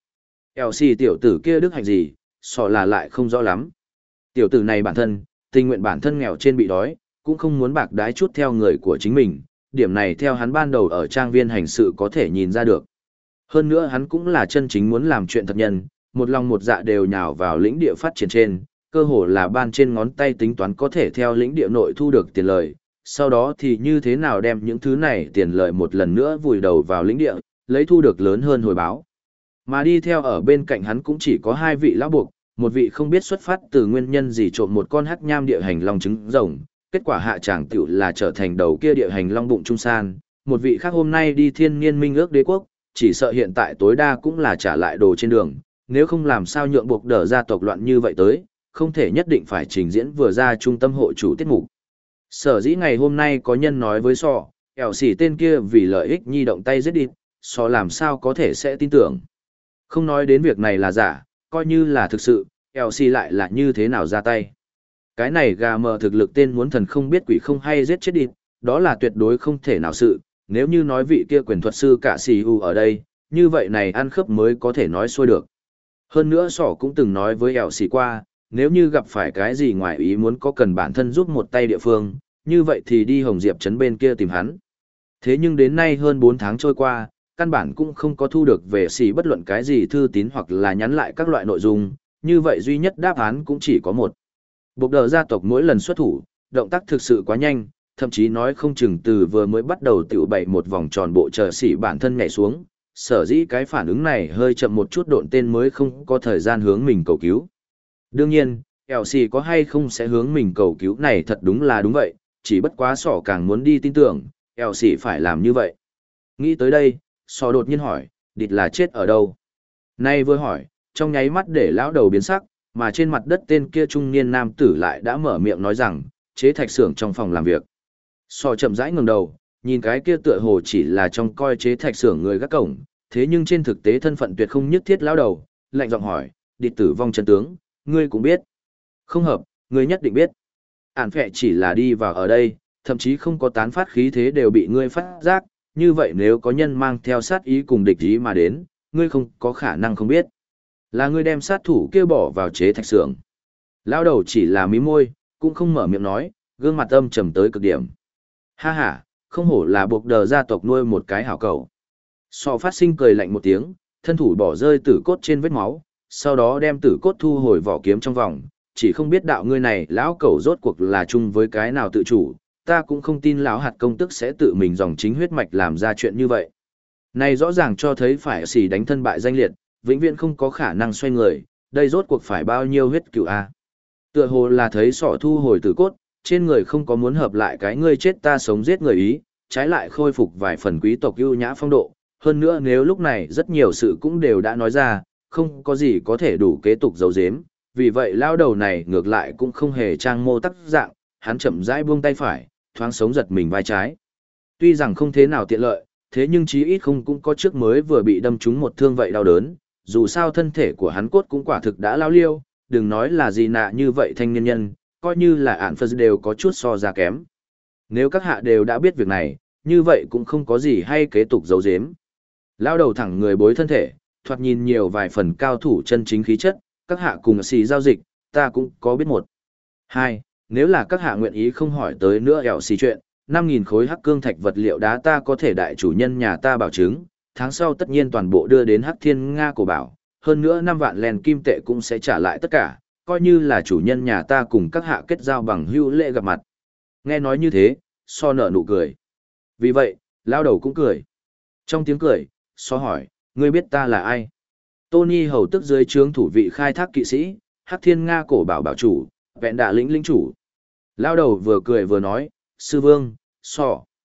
Xỉ tiểu tử kia đức hạnh gì, so là lại không rõ lắm. Tiểu tử này bản thân, tình nguyện bản thân nghèo trên bị đói, cũng không muốn bạc đái chút theo người của chính mình, điểm này theo hắn ban đầu ở trang viên hành sự có thể nhìn ra được. Hơn nữa hắn cũng là chân chính muốn làm chuyện thật nhân, một lòng một dạ đều nhào vào lĩnh địa phát triển trên, cơ hồ là ban trên ngón tay tính toán có thể theo lĩnh địa nội thu được tiền lợi, sau đó thì như thế nào đem những thứ này tiền lợi một lần nữa vùi đầu vào lĩnh địa, lấy thu được lớn hơn hồi báo. Mà đi theo ở bên cạnh hắn cũng chỉ có hai vị lão buộc, một vị không biết xuất phát từ nguyên nhân gì trộm một con hắc nham địa hành long trứng rồng, kết quả hạ tràng tiểu là trở thành đầu kia địa hành long bụng trung san, một vị khác hôm nay đi thiên niên minh ước đế quốc, chỉ sợ hiện tại tối đa cũng là trả lại đồ trên đường, nếu không làm sao nhượng buộc đỡ gia tộc loạn như vậy tới, không thể nhất định phải trình diễn vừa ra trung tâm hộ chủ tiết mục. Sở dĩ ngày hôm nay có nhân nói với sọ, xỉ tên kia vì lợi ích nhi động tay giết đi, sọ làm sao có thể sẽ tin tưởng. Không nói đến việc này là giả, coi như là thực sự, xỉ lại là như thế nào ra tay. Cái này gà mờ thực lực tên muốn thần không biết quỷ không hay giết chết đi, đó là tuyệt đối không thể nào sự, nếu như nói vị kia quyền thuật sư cả xì u ở đây, như vậy này ăn khớp mới có thể nói xuôi được. Hơn nữa sỏ cũng từng nói với xì qua, nếu như gặp phải cái gì ngoài ý muốn có cần bản thân giúp một tay địa phương, như vậy thì đi Hồng Diệp trấn bên kia tìm hắn. Thế nhưng đến nay hơn 4 tháng trôi qua, căn bản cũng không có thu được về xì bất luận cái gì thư tín hoặc là nhắn lại các loại nội dung, như vậy duy nhất đáp án cũng chỉ có một. Buộc đỡ gia tộc mỗi lần xuất thủ, động tác thực sự quá nhanh, thậm chí nói không chừng từ vừa mới bắt đầu tiểu bày một vòng tròn bộ chờ xỉ bản thân nhảy xuống, sở dĩ cái phản ứng này hơi chậm một chút độn tên mới không có thời gian hướng mình cầu cứu. Đương nhiên, xỉ có hay không sẽ hướng mình cầu cứu này thật đúng là đúng vậy, chỉ bất quá sỏ càng muốn đi tin tưởng, xỉ phải làm như vậy. Nghĩ tới đây, sỏ đột nhiên hỏi, địch là chết ở đâu? Nay vừa hỏi, trong nháy mắt để lão đầu biến sắc, mà trên mặt đất tên kia trung niên nam tử lại đã mở miệng nói rằng, chế thạch xưởng trong phòng làm việc. Sò chậm rãi ngẩng đầu, nhìn cái kia tựa hồ chỉ là trong coi chế thạch xưởng người gác cổng, thế nhưng trên thực tế thân phận tuyệt không nhất thiết lão đầu, lạnh giọng hỏi, địch tử vong chân tướng, ngươi cũng biết. Không hợp, ngươi nhất định biết. Ản phệ chỉ là đi vào ở đây, thậm chí không có tán phát khí thế đều bị ngươi phát giác, như vậy nếu có nhân mang theo sát ý cùng địch ý mà đến, ngươi không có khả năng không biết. Là ngươi đem sát thủ kia bỏ vào chế thạch xưởng. Lao đầu chỉ là mí môi, cũng không mở miệng nói, gương mặt âm trầm tới cực điểm. Ha ha, không hổ là buộc đờ gia tộc nuôi một cái hảo cầu. Sọ phát sinh cười lạnh một tiếng, thân thủ bỏ rơi tử cốt trên vết máu, sau đó đem tử cốt thu hồi vỏ kiếm trong vòng, chỉ không biết đạo ngươi này lão cẩu rốt cuộc là chung với cái nào tự chủ, ta cũng không tin lão hạt công tức sẽ tự mình dòng chính huyết mạch làm ra chuyện như vậy. Này rõ ràng cho thấy phải xỉ đánh thân bại danh liệt, vĩnh viễn không có khả năng xoay người, đây rốt cuộc phải bao nhiêu huyết cửu a. Tựa hồ là thấy sọ thu hồi tử cốt, trên người không có muốn hợp lại cái ngươi chết ta sống giết người ý, trái lại khôi phục vài phần quý tộc ưu nhã phong độ, hơn nữa nếu lúc này rất nhiều sự cũng đều đã nói ra, không có gì có thể đủ kế tục giấu giếm, vì vậy lao đầu này ngược lại cũng không hề trang mô tắc dạng, hắn chậm rãi buông tay phải, thoáng sống giật mình vai trái. Tuy rằng không thế nào tiện lợi, thế nhưng chí ít không cũng có trước mới vừa bị đâm trúng một thương vậy đau đớn, dù sao thân thể của hắn cốt cũng quả thực đã lao liêu, đừng nói là gì nạ như vậy thanh niên nhân, coi như là ản phật đều có chút so ra kém. Nếu các hạ đều đã biết việc này, như vậy cũng không có gì hay kế tục giấu giếm. Lao đầu thẳng người bối thân thể, thoạt nhìn nhiều vài phần cao thủ chân chính khí chất, các hạ cùng xì giao dịch, ta cũng có biết một. Hai, nếu là các hạ nguyện ý không hỏi tới nữa ẻo xì chuyện, 5.000 khối hắc cương thạch vật liệu đá ta có thể đại chủ nhân nhà ta bảo chứng, tháng sau tất nhiên toàn bộ đưa đến hắc thiên Nga cổ bảo, hơn nữa 5 vạn len kim tệ cũng sẽ trả lại tất cả, coi như là chủ nhân nhà ta cùng các hạ kết giao bằng hữu lễ gặp mặt. Nghe nói như thế, so nở nụ cười. Vì vậy, lao đầu cũng cười. Trong tiếng cười, so hỏi, ngươi biết ta là ai? Tony hầu tức dưới trướng thủ vị khai thác kỵ sĩ, hắc thiên Nga cổ bảo bảo chủ, vẹn đạ lĩnh lĩnh chủ. Lao đầu vừa cười vừa nói, sư vương, so.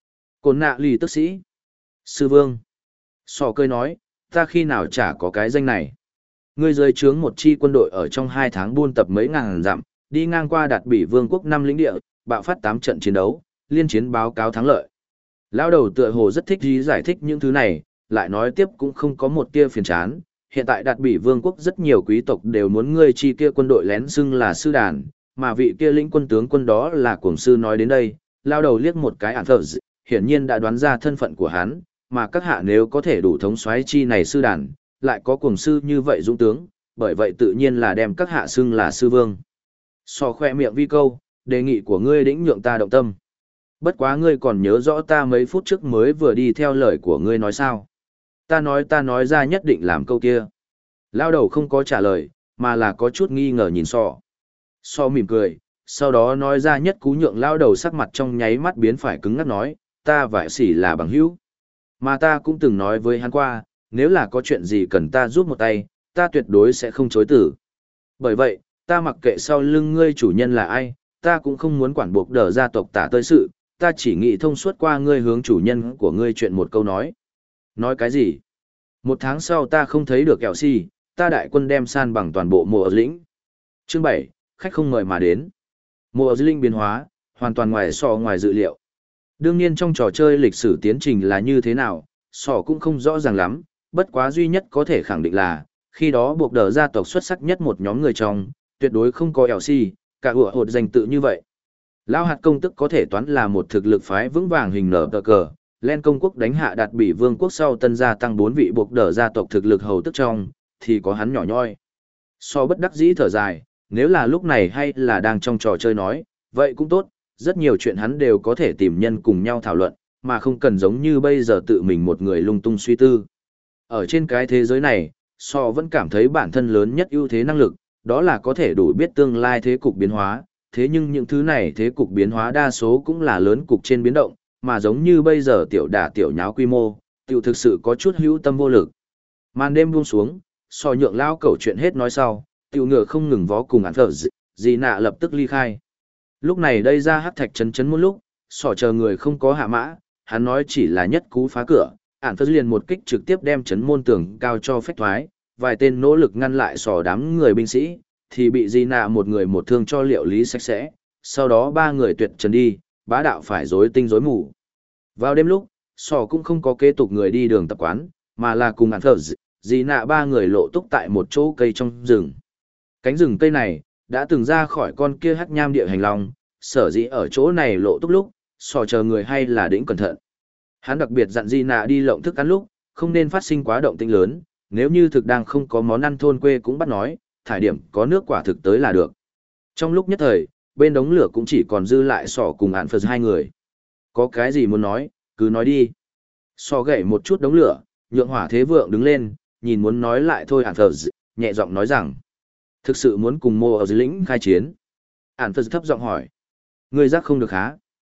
Cồn nạ lì tức sĩ. Sư vương. Sọ cười nói, ta khi nào chả có cái danh này. Ngươi dưới trướng một chi quân đội ở trong 2 tháng buôn tập mấy ngàn dặm, đi ngang qua đạt bỉ vương quốc 5 lĩnh địa, bạo phát 8 trận chiến đấu, liên chiến báo cáo thắng lợi. Lão đầu tựa hồ rất thích ý giải thích những thứ này, lại nói tiếp cũng không có một tia phiền chán. Hiện tại đạt bỉ vương quốc rất nhiều quý tộc đều muốn ngươi chi kia quân đội lén xưng là sư đàn, mà vị kia lĩnh quân tướng quân đó là cuồng sư nói đến đây. Lão đầu liếc một cái ản thờ, hiển nhiên đã đoán ra thân phận của hắn, mà các hạ nếu có thể đủ thống soái chi này sư đàn, lại có cuồng sư như vậy dũng tướng, bởi vậy tự nhiên là đem các hạ xưng là sư vương. Sò khoe miệng vi câu, đề nghị của ngươi đĩnh nhượng ta động tâm. Bất quá ngươi còn nhớ rõ ta mấy phút trước mới vừa đi theo lời của ngươi nói sao. Ta nói ra nhất định làm câu kia. Lao đầu không có trả lời, mà là có chút nghi ngờ nhìn sò. Sò mỉm cười, sau đó nói ra nhất cú nhượng lao đầu sắc mặt trong nháy mắt biến phải cứng ngắc nói, ta và sỉ là bằng hữu. Mà ta cũng từng nói với hắn qua, nếu là có chuyện gì cần ta giúp một tay, ta tuyệt đối sẽ không chối từ. Bởi vậy, ta mặc kệ sau lưng ngươi chủ nhân là ai, ta cũng không muốn quản buộc đờ gia tộc tả tơi sự, ta chỉ nghĩ thông suốt qua ngươi hướng chủ nhân của ngươi chuyện một câu nói. Nói cái gì? 1 tháng sau ta không thấy được kẹo si, ta đại quân đem san bằng toàn bộ mùa ở lĩnh. Chương 7, khách không mời mà đến. Mùa ở lĩnh biến hóa, hoàn toàn ngoài dự liệu. Đương nhiên trong trò chơi lịch sử tiến trình là như thế nào, sò cũng không rõ ràng lắm, bất quá duy nhất có thể khẳng định là, khi đó buộc đờ gia tộc xuất sắc nhất một nhóm người trong, tuyệt đối không có ẻo si, cả ủa hột danh tự như vậy. Lão hạt công tức có thể toán là một thực lực phái vững vàng hình nở tờ cờ, lên công quốc đánh hạ đạt bỉ vương quốc sau tân gia tăng 4 vị buộc đờ gia tộc thực lực hầu tức trong, thì có hắn nhỏ nhoi. So bất đắc dĩ thở dài, nếu là lúc này hay là đang trong trò chơi nói, vậy cũng tốt, rất nhiều chuyện hắn đều có thể tìm nhân cùng nhau thảo luận, mà không cần giống như bây giờ tự mình một người lung tung suy tư. Ở trên cái thế giới này, So vẫn cảm thấy bản thân lớn nhất ưu thế năng lực, đó là có thể đủ biết tương lai thế cục biến hóa, thế nhưng những thứ này thế cục biến hóa đa số cũng là lớn cục trên biến động, mà giống như bây giờ tiểu đả tiểu nháo quy mô, tiểu thực sự có chút hữu tâm vô lực. Màn đêm buông xuống, So nhượng lao cẩu chuyện hết nói sau, tiểu ngựa không ngừng vó cùng án thở gì nạ lập tức ly khai. Lúc này đây ra hắc thạch chấn một lúc, So chờ người không có hạ mã, hắn nói chỉ là nhất cú phá cửa, ản phất liền một kích trực tiếp đem chấn môn tường cao cho phách thoái, vài tên nỗ lực ngăn lại sò đám người binh sĩ, thì bị Di Nạ một người một thương cho liệu lý sạch sẽ, sau đó 3 người tuyệt trần đi, bá đạo phải rối tinh rối mù. Vào đêm lúc, sò cũng không có kế tục người đi đường tập quán, mà là cùng ản phất, Di Nạ 3 người lộ túc tại một chỗ cây trong rừng. Cánh rừng cây này, đã từng ra khỏi con kia hắc nham địa hành long, sở dĩ ở chỗ này lộ túc lúc, sò chờ người hay là đĩnh cẩn thận. Hắn đặc biệt dặn Di Nạ đi lộng thức ăn lúc, không nên phát sinh quá động tĩnh lớn, nếu như thực đang không có món ăn thôn quê cũng bắt nói, thải điểm có nước quả thực tới là được. Trong lúc nhất thời, bên đống lửa cũng chỉ còn dư lại Sỏ cùng Ản Phật 2 người. Có cái gì muốn nói, cứ nói đi. Sỏ gậy một chút đống lửa, nhượng hỏa thế vượng đứng lên, nhìn muốn nói lại thôi Ản Phật, nhẹ giọng nói rằng, thực sự muốn cùng Mô ở dưới lĩnh khai chiến. Ản Phật thấp giọng hỏi, ngươi giác không được há?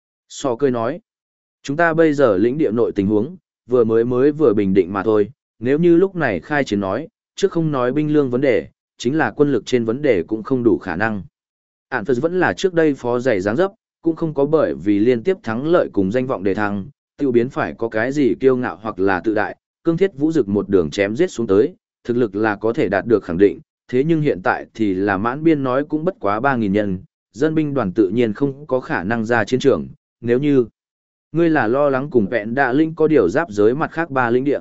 Sỏ cười nói, chúng ta bây giờ lĩnh địa nội tình huống, vừa bình định mà thôi, nếu như lúc này khai chiến nói, trước không nói binh lương vấn đề, chính là quân lực trên vấn đề cũng không đủ khả năng. Ản Phật vẫn là trước đây phó giày dáng dấp, cũng không có bởi vì liên tiếp thắng lợi cùng danh vọng đề thăng, tiêu biến phải có cái gì kiêu ngạo hoặc là tự đại, cương thiết vũ dực một đường chém giết xuống tới, thực lực là có thể đạt được khẳng định, thế nhưng hiện tại thì là mãn biên nói cũng bất quá 3.000 nhân, dân binh đoàn tự nhiên không có khả năng ra chiến trường, nếu như ngươi là lo lắng cùng vẹn đạ linh có điều giáp giới mặt khác 3 lĩnh địa.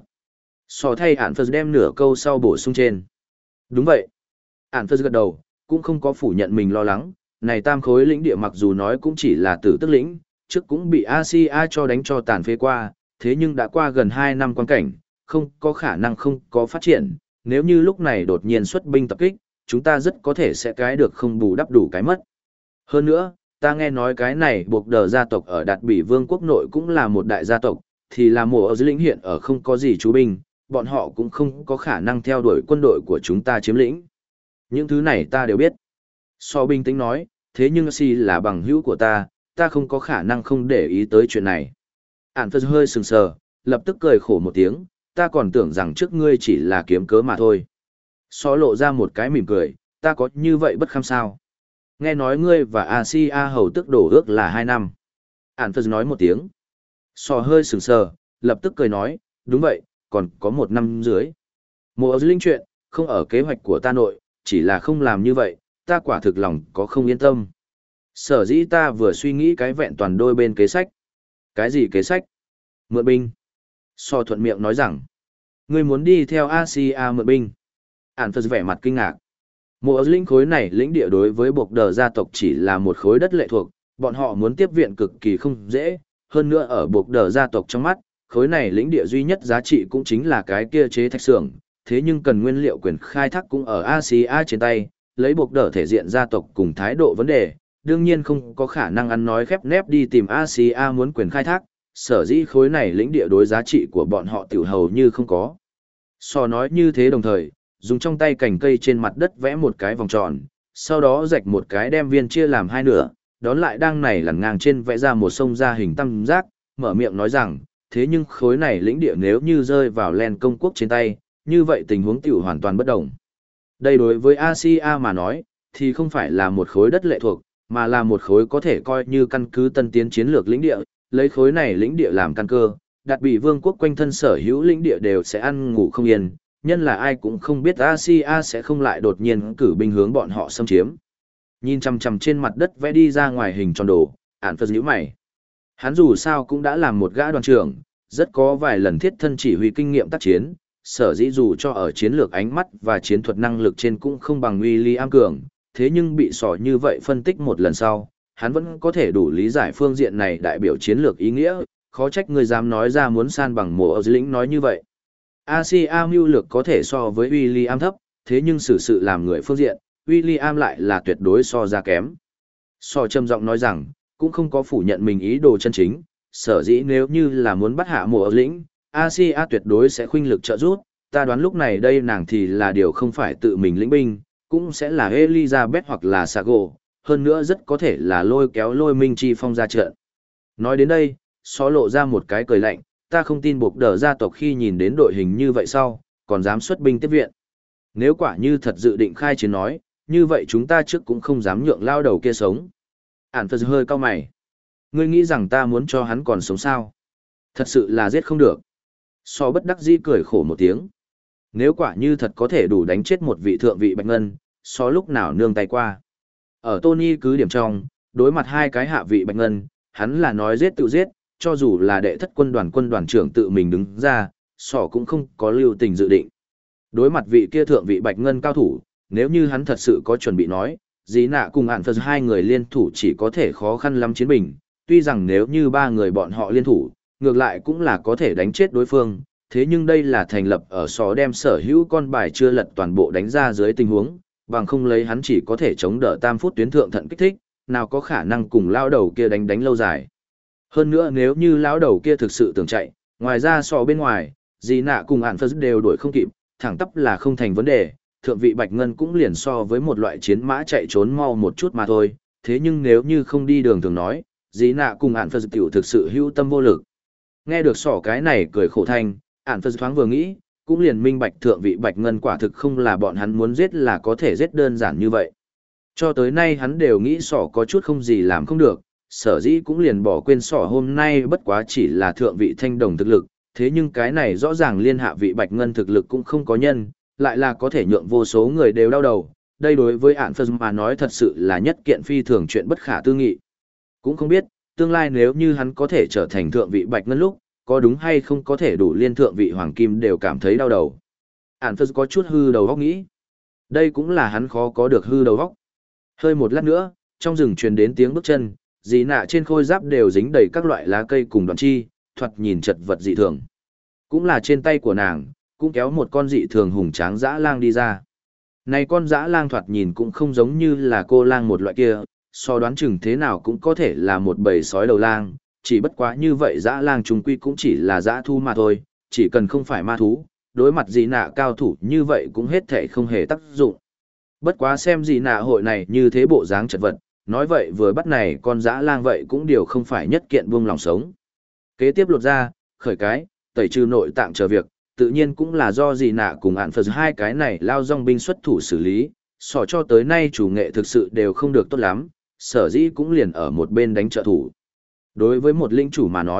So thay Ản Phật đem nửa câu sau bổ sung trên. Đúng vậy. Ản Phật gật đầu, cũng không có phủ nhận mình lo lắng, này tam khối lĩnh địa mặc dù nói cũng chỉ là tử tức lĩnh, trước cũng bị Asia cho đánh cho tàn phế qua, thế nhưng đã qua gần 2 năm quan cảnh, không có khả năng không có phát triển, nếu như lúc này đột nhiên xuất binh tập kích, chúng ta rất có thể sẽ cái được không bù đắp đủ cái mất. Hơn nữa, ta nghe nói cái này buộc đờ gia tộc ở Đạt Bỉ Vương quốc nội cũng là một đại gia tộc, thì là mùa ở dưới lĩnh hiện ở không có gì chú binh, bọn họ cũng không có khả năng theo đuổi quân đội của chúng ta chiếm lĩnh. Những thứ này ta đều biết. So bình tĩnh nói, thế nhưng Si là bằng hữu của ta không có khả năng không để ý tới chuyện này. Ản Phật hơi sừng sờ, lập tức cười khổ một tiếng, ta còn tưởng rằng trước ngươi chỉ là kiếm cớ mà thôi. So lộ ra một cái mỉm cười, ta có như vậy bất kham sao? Nghe nói ngươi và Asia hầu tức đổ ước là 2 năm. Ản Phật nói một tiếng. Sò hơi sừng sờ, lập tức cười nói, đúng vậy, còn có 1 năm dưới. Mùa linh chuyện, không ở kế hoạch của ta nội, chỉ là không làm như vậy, ta quả thực lòng có không yên tâm. Sở dĩ ta vừa suy nghĩ cái vẹn toàn đôi bên kế sách. Cái gì kế sách? Mượn binh. So thuận miệng nói rằng, ngươi muốn đi theo Asia mượn binh. Ản Phật vẻ mặt kinh ngạc. Mùa linh khối này lĩnh địa đối với buộc đờ gia tộc chỉ là một khối đất lệ thuộc, bọn họ muốn tiếp viện cực kỳ không dễ, hơn nữa ở buộc đờ gia tộc trong mắt, khối này lĩnh địa duy nhất giá trị cũng chính là cái kia chế thạch xưởng, thế nhưng cần nguyên liệu quyền khai thác cũng ở Asia trên tay, lấy buộc đờ thể diện gia tộc cùng thái độ vấn đề, đương nhiên không có khả năng ăn nói khép nép đi tìm Asia muốn quyền khai thác, sở dĩ khối này lĩnh địa đối giá trị của bọn họ tiểu hầu như không có. So nói như thế đồng thời, dùng trong tay cành cây trên mặt đất vẽ một cái vòng tròn, sau đó rạch một cái đem viên chia làm hai nửa, đón lại đang này lằn ngang trên vẽ ra một sông ra hình tam giác, mở miệng nói rằng, thế nhưng khối này lĩnh địa nếu như rơi vào len công quốc trên tay, như vậy tình huống tiểu hoàn toàn bất đồng. Đây đối với Asia mà nói, thì không phải là một khối đất lệ thuộc, mà là một khối có thể coi như căn cứ tân tiến chiến lược lĩnh địa, lấy khối này lĩnh địa làm căn cơ, đặt bị vương quốc quanh thân sở hữu lĩnh địa đều sẽ ăn ngủ không yên, nhân là ai cũng không biết Asia sẽ không lại đột nhiên cử binh hướng bọn họ xâm chiếm. Nhìn chằm chằm trên mặt đất vẽ đi ra ngoài hình tròn đồ, Ản Phật nhíu mày. Hắn dù sao cũng đã làm một gã đoàn trưởng, rất có vài lần thiết thân chỉ huy kinh nghiệm tác chiến, sở dĩ dù cho ở chiến lược ánh mắt và chiến thuật năng lực trên cũng không bằng William cường, thế nhưng bị sỏ như vậy phân tích một lần sau, hắn vẫn có thể đủ lý giải phương diện này đại biểu chiến lược ý nghĩa, khó trách người dám nói ra muốn san bằng mùa ở dưới lĩnh nói như vậy. Asia mưu lược có thể so với William thấp, thế nhưng xử sự làm người phương diện, William lại là tuyệt đối so ra kém. So trầm giọng nói rằng, cũng không có phủ nhận mình ý đồ chân chính, sở dĩ nếu như là muốn bắt hạ mùa ở lĩnh, Asia tuyệt đối sẽ khuynh lực trợ giúp, ta đoán lúc này đây nàng thì là điều không phải tự mình lĩnh binh, cũng sẽ là Elizabeth hoặc là Sago, hơn nữa rất có thể là lôi kéo lôi minh chi phong ra trận. Nói đến đây, xó lộ ra một cái cười lạnh, ta không tin buộc đờ gia tộc khi nhìn đến đội hình như vậy sau, còn dám xuất binh tiếp viện. Nếu quả như thật dự định khai chiến nói, như vậy chúng ta trước cũng không dám nhượng lao đầu kia sống. Ản Phật hơi cao mày. Ngươi nghĩ rằng ta muốn cho hắn còn sống sao? Thật sự là giết không được. So bất đắc dĩ cười khổ một tiếng. Nếu quả như thật có thể đủ đánh chết một vị thượng vị bạch ngân, so lúc nào nương tay qua. Ở Tony cứ điểm trong, đối mặt hai cái hạ vị bạch ngân, hắn là nói giết tự giết, cho dù là đệ thất quân đoàn trưởng tự mình đứng ra, sỏ cũng không có lưu tình dự định. Đối mặt vị kia thượng vị bạch ngân cao thủ, nếu như hắn thật sự có chuẩn bị nói, dĩ nạ cùng Ản Phật hai người liên thủ chỉ có thể khó khăn lắm chiến bình, tuy rằng nếu như ba người bọn họ liên thủ, ngược lại cũng là có thể đánh chết đối phương, thế nhưng đây là thành lập ở só đem sở hữu con bài chưa lật toàn bộ đánh ra dưới tình huống, bằng không lấy hắn chỉ có thể chống đỡ tam phút tuyến thượng thận kích thích, nào có khả năng cùng lao đầu kia đánh lâu dài. Hơn nữa nếu như lão đầu kia thực sự tưởng chạy, ngoài ra so bên ngoài, dì nạ cùng Ản Phật đều đuổi không kịp, thẳng tắp là không thành vấn đề, thượng vị bạch ngân cũng liền so với một loại chiến mã chạy trốn mau một chút mà thôi, thế nhưng nếu như không đi đường thường nói, dì nạ cùng Ản Phật tiểu thực sự hữu tâm vô lực. Nghe được sỏ cái này cười khổ thanh, Ản Phật thoáng vừa nghĩ, cũng liền minh bạch thượng vị bạch ngân quả thực không là bọn hắn muốn giết là có thể giết đơn giản như vậy. Cho tới nay hắn đều nghĩ sỏ có chút không gì làm không được, sở dĩ cũng liền bỏ quên sỏ hôm nay bất quá chỉ là thượng vị thanh đồng thực lực, thế nhưng cái này rõ ràng liên hạ vị bạch ngân thực lực cũng không có nhân, lại là có thể nhượng vô số người đều đau đầu, đây đối với Ản Phật mà nói thật sự là nhất kiện phi thường chuyện bất khả tư nghị. Cũng không biết, tương lai nếu như hắn có thể trở thành thượng vị bạch ngân lúc, có đúng hay không có thể đủ liên thượng vị hoàng kim đều cảm thấy đau đầu. Ản Phật có chút hư đầu óc nghĩ. Đây cũng là hắn khó có được hư đầu óc. Hơi một lát nữa, trong rừng truyền đến tiếng bước chân, dì nạ trên khôi giáp đều dính đầy các loại lá cây cùng đoạn chi, thoạt nhìn chật vật dị thường. Cũng là trên tay của nàng, cũng kéo một con dị thường hùng tráng dã lang đi ra. Này con dã lang thoạt nhìn cũng không giống như là cô lang một loại kia, so đoán chừng thế nào cũng có thể là một bầy sói đầu lang, chỉ bất quá như vậy dã lang trùng quy cũng chỉ là dã thu mà thôi, chỉ cần không phải ma thú, đối mặt dị nạ cao thủ như vậy cũng hết thể không hề tác dụng. Bất quá xem dị nạ hội này như thế bộ dáng chật vật, nói vậy vừa bắt này con dã lang vậy cũng điều không phải nhất kiện buông lòng sống. Kế tiếp lột ra, khởi cái, tẩy trừ nội tạng chờ việc, tự nhiên cũng là do dị nạ cùng Ản Phật hai cái này lao dòng binh xuất thủ xử lý, sỏ cho tới nay chủ nghệ thực sự đều không được tốt lắm, sở dĩ cũng liền ở một bên đánh trợ thủ. Đối với một linh chủ mà nói,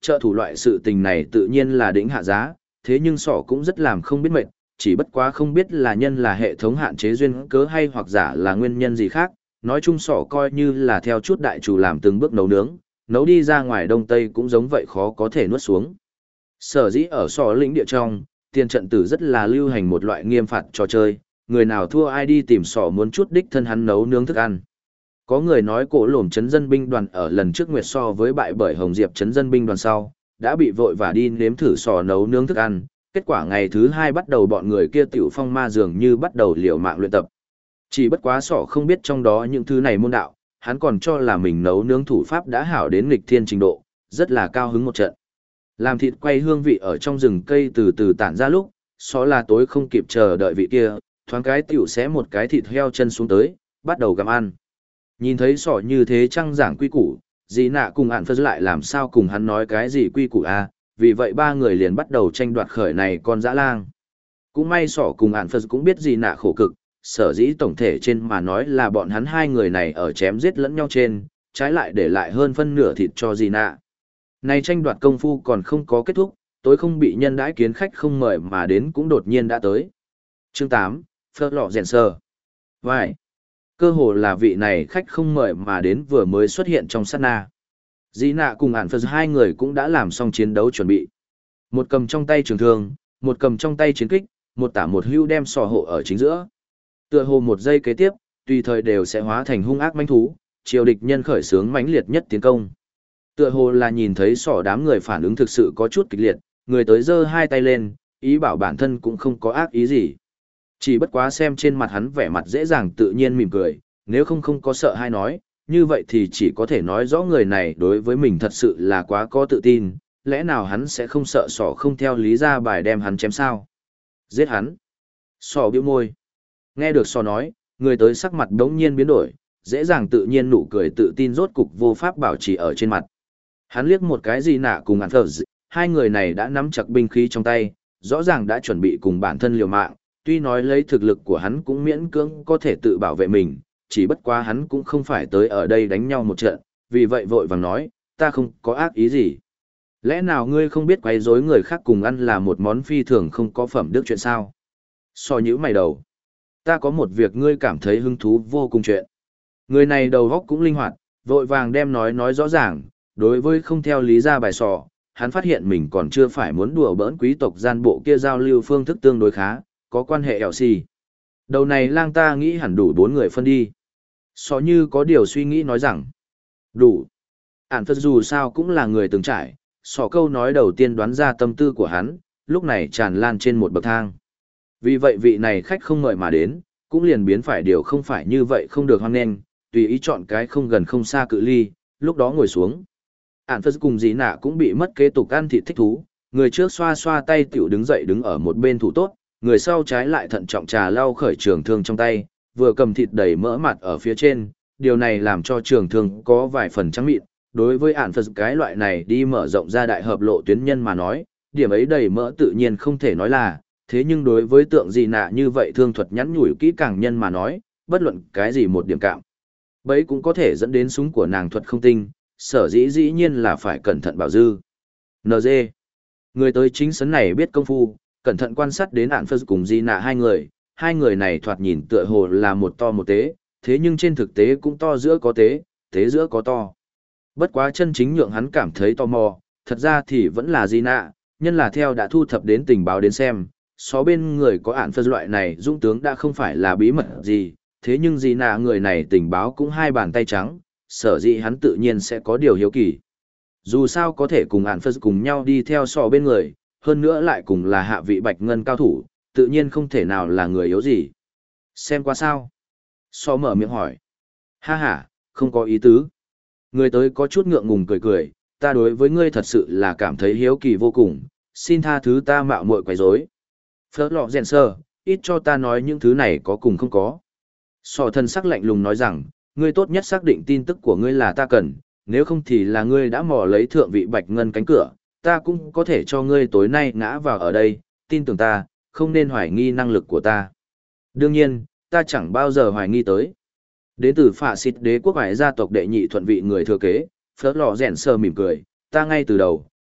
trợ thủ loại sự tình này tự nhiên là đỉnh hạ giá, thế nhưng sỏ cũng rất làm không biết mệt, chỉ bất quá không biết là nhân là hệ thống hạn chế duyên cớ hay hoặc giả là nguyên nhân gì khác, nói chung sỏ coi như là theo chút đại chủ làm từng bước nấu nướng, nấu đi ra ngoài đông tây cũng giống vậy khó có thể nuốt xuống. Sở dĩ ở sỏ lĩnh địa trong, tiền trận tử rất là lưu hành một loại nghiêm phạt trò chơi, người nào thua ai đi tìm sỏ muốn chút đích thân hắn nấu nướng thức ăn. Có người nói cổ lổm chấn dân binh đoàn ở lần trước nguyệt so với bại bởi Hồng Diệp chấn dân binh đoàn sau, đã bị vội và đi nếm thử sò nấu nướng thức ăn, kết quả ngày thứ hai bắt đầu bọn người kia tiểu phong ma dường như bắt đầu liều mạng luyện tập. Chỉ bất quá sỏ không biết trong đó những thứ này môn đạo, hắn còn cho là mình nấu nướng thủ pháp đã hảo đến nghịch thiên trình độ, rất là cao hứng một trận. Làm thịt quay hương vị ở trong rừng cây từ từ tản ra lúc, sỏ là tối không kịp chờ đợi vị kia, thoáng cái tiểu xé một cái thịt heo chân xuống tới, bắt đầu gặm ăn. Nhìn thấy sỏ như thế trăng giảng quy củ, dì nạ cùng ản phật lại làm sao cùng hắn nói cái gì quy củ à, vì vậy ba người liền bắt đầu tranh đoạt khởi này con dã lang. Cũng may sỏ cùng ản phật cũng biết dì nạ khổ cực, sở dĩ tổng thể trên mà nói là bọn hắn hai người này ở chém giết lẫn nhau trên, trái lại để lại hơn phân nửa thịt cho dì nạ. Này tranh đoạt công phu còn không có kết thúc, tối không bị nhân đãi kiến khách không mời mà đến cũng đột nhiên đã tới. Chương 8, Phớt lọ rèn sờ. Vai. Cơ hồ là vị này khách không mời mà đến vừa mới xuất hiện trong sát na. Dĩ nạ cùng ản phật hai người cũng đã làm xong chiến đấu chuẩn bị. Một cầm trong tay trường thương, một cầm trong tay chiến kích, một tả một hưu đem sò hộ ở chính giữa. Tựa hồ một giây kế tiếp, tùy thời đều sẽ hóa thành hung ác mãnh thú, triều địch nhân khởi xướng mãnh liệt nhất tiến công. Tựa hồ là nhìn thấy sỏ đám người phản ứng thực sự có chút kịch liệt, người tới giơ hai tay lên, ý bảo bản thân cũng không có ác ý gì. Chỉ bất quá xem trên mặt hắn vẻ mặt dễ dàng tự nhiên mỉm cười, nếu không có sợ hay nói, như vậy thì chỉ có thể nói rõ người này đối với mình thật sự là quá có tự tin, lẽ nào hắn sẽ không sợ sỏ không theo lý ra bài đem hắn chém sao? Giết hắn. Sỏ bĩu môi. Nghe được sỏ nói, người tới sắc mặt đống nhiên biến đổi, dễ dàng tự nhiên nụ cười tự tin rốt cục vô pháp bảo trì ở trên mặt. Hắn liếc một cái gì nạ cùng ản phật, hai người này đã nắm chặt binh khí trong tay, rõ ràng đã chuẩn bị cùng bản thân liều mạng. Tuy nói lấy thực lực của hắn cũng miễn cưỡng có thể tự bảo vệ mình, chỉ bất quá hắn cũng không phải tới ở đây đánh nhau một trận, vì vậy vội vàng nói, ta không có ác ý gì. Lẽ nào ngươi không biết quấy rối người khác cùng ăn là một món phi thường không có phẩm đức chuyện sao? So nhữ mày đầu. Ta có một việc ngươi cảm thấy hứng thú vô cùng chuyện. Người này đầu óc cũng linh hoạt, vội vàng đem nói rõ ràng, đối với không theo lý ra bài sò, hắn phát hiện mình còn chưa phải muốn đùa bỡn quý tộc gian bộ kia giao lưu phương thức tương đối khá, có quan hệ ẻo xì. Đầu này lang ta nghĩ hẳn đủ 4 người phân đi. So như có điều suy nghĩ nói rằng, đủ. Ản phật dù sao cũng là người từng trải, sọ câu nói đầu tiên đoán ra tâm tư của hắn, lúc này tràn lan trên một bậc thang. Vì vậy vị này khách không mời mà đến, cũng liền biến phải điều không phải như vậy không được hoan nghênh, tùy ý chọn cái không gần không xa cự ly, lúc đó ngồi xuống. Ản phật cùng dĩ nạ cũng bị mất kế tục ăn thịt thích thú, người trước xoa xoa tay tiểu đứng dậy đứng ở một bên thủ tốt, người sau trái lại thận trọng trà lau khởi trường thương trong tay, vừa cầm thịt đầy mỡ mặt ở phía trên, điều này làm cho trường thương có vài phần trắng mịn. Đối với ản phật cái loại này đi mở rộng ra đại hợp lộ tuyến nhân mà nói, điểm ấy đầy mỡ tự nhiên không thể nói là, thế nhưng đối với tượng gì nạ như vậy thương thuật nhắn nhủi kỹ càng nhân mà nói, bất luận cái gì một điểm cạm. Bấy cũng có thể dẫn đến súng của nàng thuật không tinh, sở dĩ dĩ nhiên là phải cẩn thận bảo dư. NG. Người tới chính sấn này biết công phu, cẩn thận quan sát đến ản phật cùng di nạ hai người này thoạt nhìn tựa hồ là một to một tế, thế nhưng trên thực tế cũng to giữa có tế, tế giữa có to. Bất quá chân chính nhượng hắn cảm thấy tò mò, thật ra thì vẫn là di nạ, nhân là theo đã thu thập đến tình báo đến xem, xó bên người có ản phật loại này dũng tướng đã không phải là bí mật gì, thế nhưng di nạ người này tình báo cũng hai bàn tay trắng, sở dĩ hắn tự nhiên sẽ có điều hiếu kỳ. Dù sao có thể cùng ản phật cùng nhau đi theo sò bên người, hơn nữa lại cùng là hạ vị bạch ngân cao thủ, tự nhiên không thể nào là người yếu gì. Xem qua sao? So mở miệng hỏi. Ha ha, không có ý tứ. Người tới có chút ngượng ngùng cười cười, ta đối với ngươi thật sự là cảm thấy hiếu kỳ vô cùng, xin tha thứ ta mạo muội quấy rối. Phớt lọ rèn sơ, ít cho ta nói những thứ này có cùng không có. Sò thân sắc lạnh lùng nói rằng, ngươi tốt nhất xác định tin tức của ngươi là ta cần, nếu không thì là ngươi đã mò lấy thượng vị bạch ngân cánh cửa, ta cũng có thể cho ngươi tối nay ngã vào ở đây, tin tưởng ta, không nên hoài nghi năng lực của ta. Đương nhiên, ta chẳng bao giờ hoài nghi tới. Đến từ phạ xịt đế quốc hải gia tộc đệ nhị thuận vị người thừa kế, Phớt lọ rèn sơ mỉm cười, ta ngay từ đầu,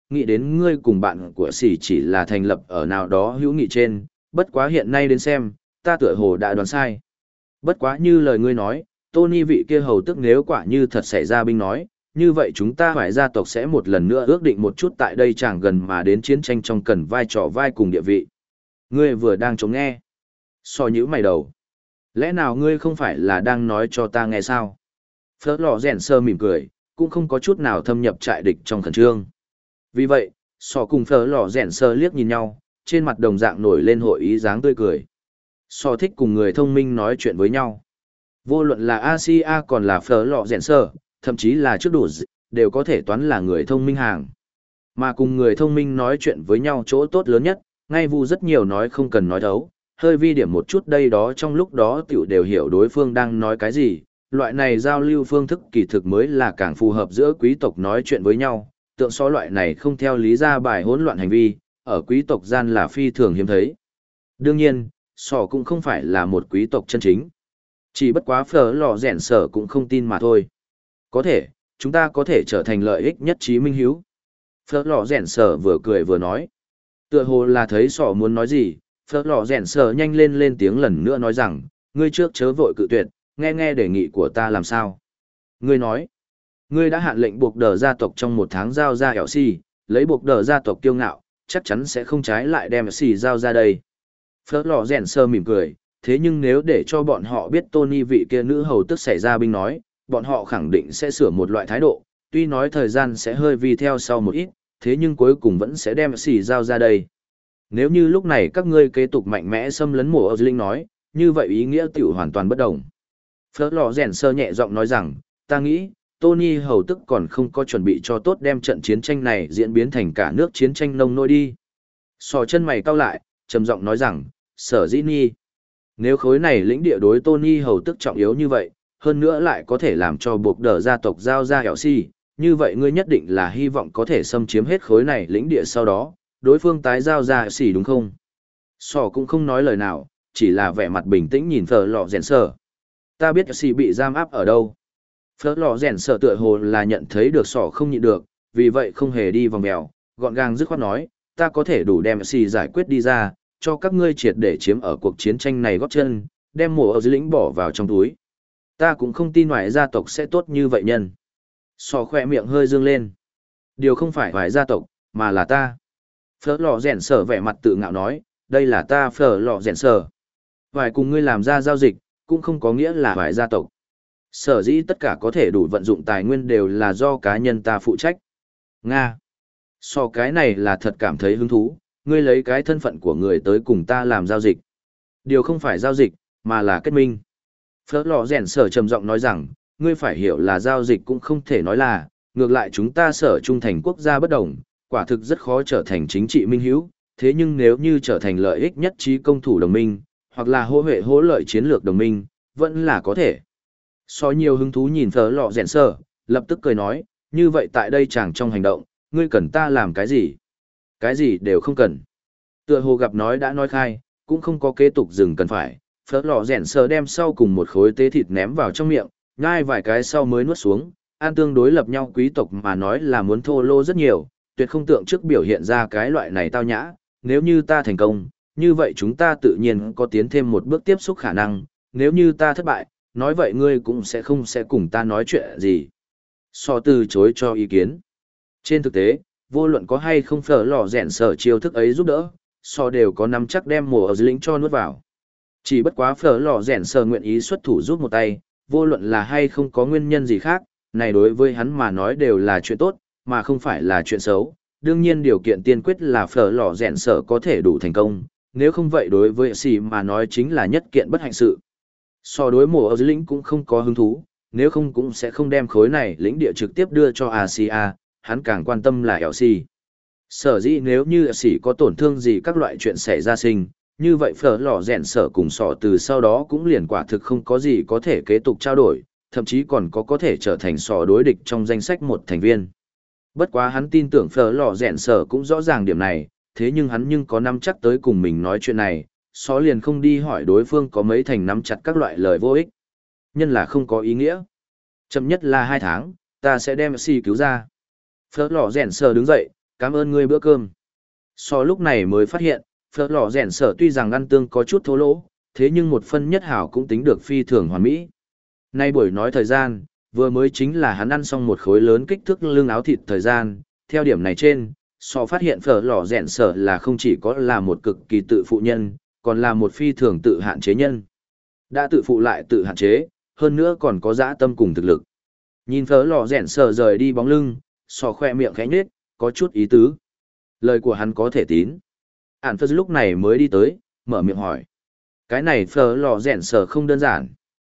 nghĩ đến ngươi cùng bạn của sỉ chỉ là thành lập ở nào đó hữu nghị trên, bất quá hiện nay đến xem, ta tựa hồ đã đoán sai. Bất quá như lời ngươi nói, Tony vị kia hầu tức nếu quả như thật xảy ra binh nói, như vậy chúng ta phải gia tộc sẽ một lần nữa ước định một chút tại đây chẳng gần mà đến chiến tranh trong cần vai trò vai cùng địa vị. Ngươi vừa đang chống nghe. So nhữ mày đầu. Lẽ nào ngươi không phải là đang nói cho ta nghe sao? Phớt lò rèn sơ mỉm cười, cũng không có chút nào thâm nhập trại địch trong khẩn trương. Vì vậy, so cùng phớt lò rèn sơ liếc nhìn nhau, trên mặt đồng dạng nổi lên hội ý dáng tươi cười. So thích cùng người thông minh nói chuyện với nhau. Vô luận là Asia còn là phở lọ rèn sơ, thậm chí là trước đủ đều có thể toán là người thông minh hàng. Mà cùng người thông minh nói chuyện với nhau chỗ tốt lớn nhất, ngay vu rất nhiều nói không cần nói thấu, hơi vi điểm một chút đây đó trong lúc đó tiểu đều hiểu đối phương đang nói cái gì. Loại này giao lưu phương thức kỳ thực mới là càng phù hợp giữa quý tộc nói chuyện với nhau, tượng so loại này không theo lý ra bài hỗn loạn hành vi, ở quý tộc gian là phi thường hiếm thấy. Đương nhiên, sò cũng không phải là một quý tộc chân chính. Chỉ bất quá phở lò rèn sở cũng không tin mà thôi. Có thể, chúng ta có thể trở thành lợi ích nhất trí minh hiếu. Phở lò rèn sở vừa cười vừa nói. Tựa hồ là thấy sò muốn nói gì, phở lò rèn sở nhanh lên tiếng lần nữa nói rằng, ngươi trước chớ vội cự tuyệt, nghe đề nghị của ta làm sao. Ngươi nói, ngươi đã hạn lệnh buộc đờ gia tộc trong 1 tháng giao ra ẻo xì, lấy buộc đờ gia tộc kiêu ngạo, chắc chắn sẽ không trái lại đem xì giao ra đây. Phớt lò rèn sơ mỉm cười, thế nhưng nếu để cho bọn họ biết Tony vị kia nữ hầu tức xảy ra binh nói, bọn họ khẳng định sẽ sửa một loại thái độ, tuy nói thời gian sẽ hơi vi theo sau một ít, thế nhưng cuối cùng vẫn sẽ đem xì giao ra đây. Nếu như lúc này các ngươi kế tục mạnh mẽ xâm lấn mùa Linh nói, như vậy ý nghĩa tiểu hoàn toàn bất đồng. Phớt lò rèn sơ nhẹ giọng nói rằng, ta nghĩ, Tony hầu tức còn không có chuẩn bị cho tốt đem trận chiến tranh này diễn biến thành cả nước chiến tranh nông nỗi đi. Sò chân mày cau lại, trầm giọng nói rằng, sở dĩ nhi. Nếu khối này lĩnh địa đối Tony hầu tức trọng yếu như vậy, hơn nữa lại có thể làm cho buộc đờ gia tộc giao ra hẻo si, như vậy ngươi nhất định là hy vọng có thể xâm chiếm hết khối này lĩnh địa sau đó, đối phương tái giao ra hẻo si đúng không? Sò cũng không nói lời nào, chỉ là vẻ mặt bình tĩnh nhìn phở lò rèn sở. Ta biết hẻo si bị giam áp ở đâu. Phở lò rèn sở tựa hồ là nhận thấy được sò không nhịn được, vì vậy không hề đi vòng mèo, gọn gàng dứt khoát nói, ta có thể đủ đem hẻo si giải quyết đi ra, cho các ngươi triệt để chiếm ở cuộc chiến tranh này góp chân, đem mùa ở dưới lĩnh bỏ vào trong túi. Ta cũng không tin ngoại gia tộc sẽ tốt như vậy nhân. Sò khỏe miệng hơi dương lên. Điều không phải ngoại gia tộc, mà là ta. Phở lò rèn sở vẻ mặt tự ngạo nói, đây là ta phở lò rèn sở. Vài cùng ngươi làm ra giao dịch, cũng không có nghĩa là ngoại gia tộc. Sở dĩ tất cả có thể đủ vận dụng tài nguyên đều là do cá nhân ta phụ trách. Nga. So cái này là thật cảm thấy hứng thú, ngươi lấy cái thân phận của người tới cùng ta làm giao dịch. Điều không phải giao dịch, mà là kết minh. Phớt lò rèn sở trầm giọng nói rằng, ngươi phải hiểu là giao dịch cũng không thể nói là, ngược lại chúng ta sở trung thành quốc gia bất đồng, quả thực rất khó trở thành chính trị minh hữu, thế nhưng nếu như trở thành lợi ích nhất trí công thủ đồng minh, hoặc là hỗ hệ hỗ lợi chiến lược đồng minh, vẫn là có thể. So nhiều hứng thú nhìn phớt lò rèn sở, lập tức cười nói, như vậy tại đây chẳng trong hành động, ngươi cần ta làm cái gì? Cái gì đều không cần. Tựa hồ gặp nói đã nói khai, cũng không có kế tục dừng cần phải. Phớt lò rèn sờ đem sau cùng một khối tế thịt ném vào trong miệng, nhai vài cái sau mới nuốt xuống. An tương đối lập nhau quý tộc mà nói là muốn thô lô rất nhiều, tuyệt không tượng trước biểu hiện ra cái loại này tao nhã. Nếu như ta thành công, như vậy chúng ta tự nhiên có tiến thêm một bước tiếp xúc khả năng. Nếu như ta thất bại, nói vậy ngươi cũng sẽ cùng ta nói chuyện gì. So từ chối cho ý kiến. Trên thực tế, vô luận có hay không phở lò rèn sở chiêu thức ấy giúp đỡ, so đều có nắm chắc đem mùa ở dưới lĩnh cho nuốt vào. Chỉ bất quá phở lò rèn sở nguyện ý xuất thủ giúp một tay, vô luận là hay không có nguyên nhân gì khác, này đối với hắn mà nói đều là chuyện tốt, mà không phải là chuyện xấu. Đương nhiên điều kiện tiên quyết là phở lò rèn sở có thể đủ thành công, nếu không vậy đối với xì mà nói chính là nhất kiện bất hạnh sự. So đối mùa ở dưới lĩnh cũng không có hứng thú, nếu không cũng sẽ không đem khối này lĩnh địa trực tiếp đưa cho Asia, hắn càng quan tâm là Elsie. Sở dĩ nếu như Elsie có tổn thương gì các loại chuyện xảy ra sinh, như vậy phở lò rèn sở cùng sọ từ sau đó cũng liền quả thực không có gì có thể kế tục trao đổi, thậm chí còn có thể trở thành sọ đối địch trong danh sách một thành viên. Bất quá hắn tin tưởng phở lò rèn sở cũng rõ ràng điểm này, thế nhưng hắn nhưng có nắm chắc tới cùng mình nói chuyện này, sọ liền không đi hỏi đối phương có mấy thành nắm chặt các loại lời vô ích. Nhân là không có ý nghĩa. Chậm nhất là 2 tháng, ta sẽ đem Elsie cứu ra. Phớt lò rèn sờ đứng dậy, Cảm ơn ngươi bữa cơm. So lúc này mới phát hiện, phở lò rèn sở tuy rằng ăn tương có chút thô lỗ, thế nhưng một phân nhất hảo cũng tính được phi thường hoàn mỹ. Nay buổi nói thời gian, vừa mới chính là hắn ăn xong một khối lớn kích thước lưng áo thịt thời gian, theo điểm này trên, so phát hiện phở lò rèn sở là không chỉ có là một cực kỳ tự phụ nhân, còn là một phi thường tự hạn chế nhân. Đã tự phụ lại tự hạn chế, hơn nữa còn có dã tâm cùng thực lực. Nhìn phở lò rèn sở rời đi bóng lưng, so khoe miệng khẽ nhếch, có chút ý tứ. Lời của hắn có thể tín. Ản phật lúc này mới đi tới, mở miệng hỏi. Cái này phở lò rèn sở không đơn giản.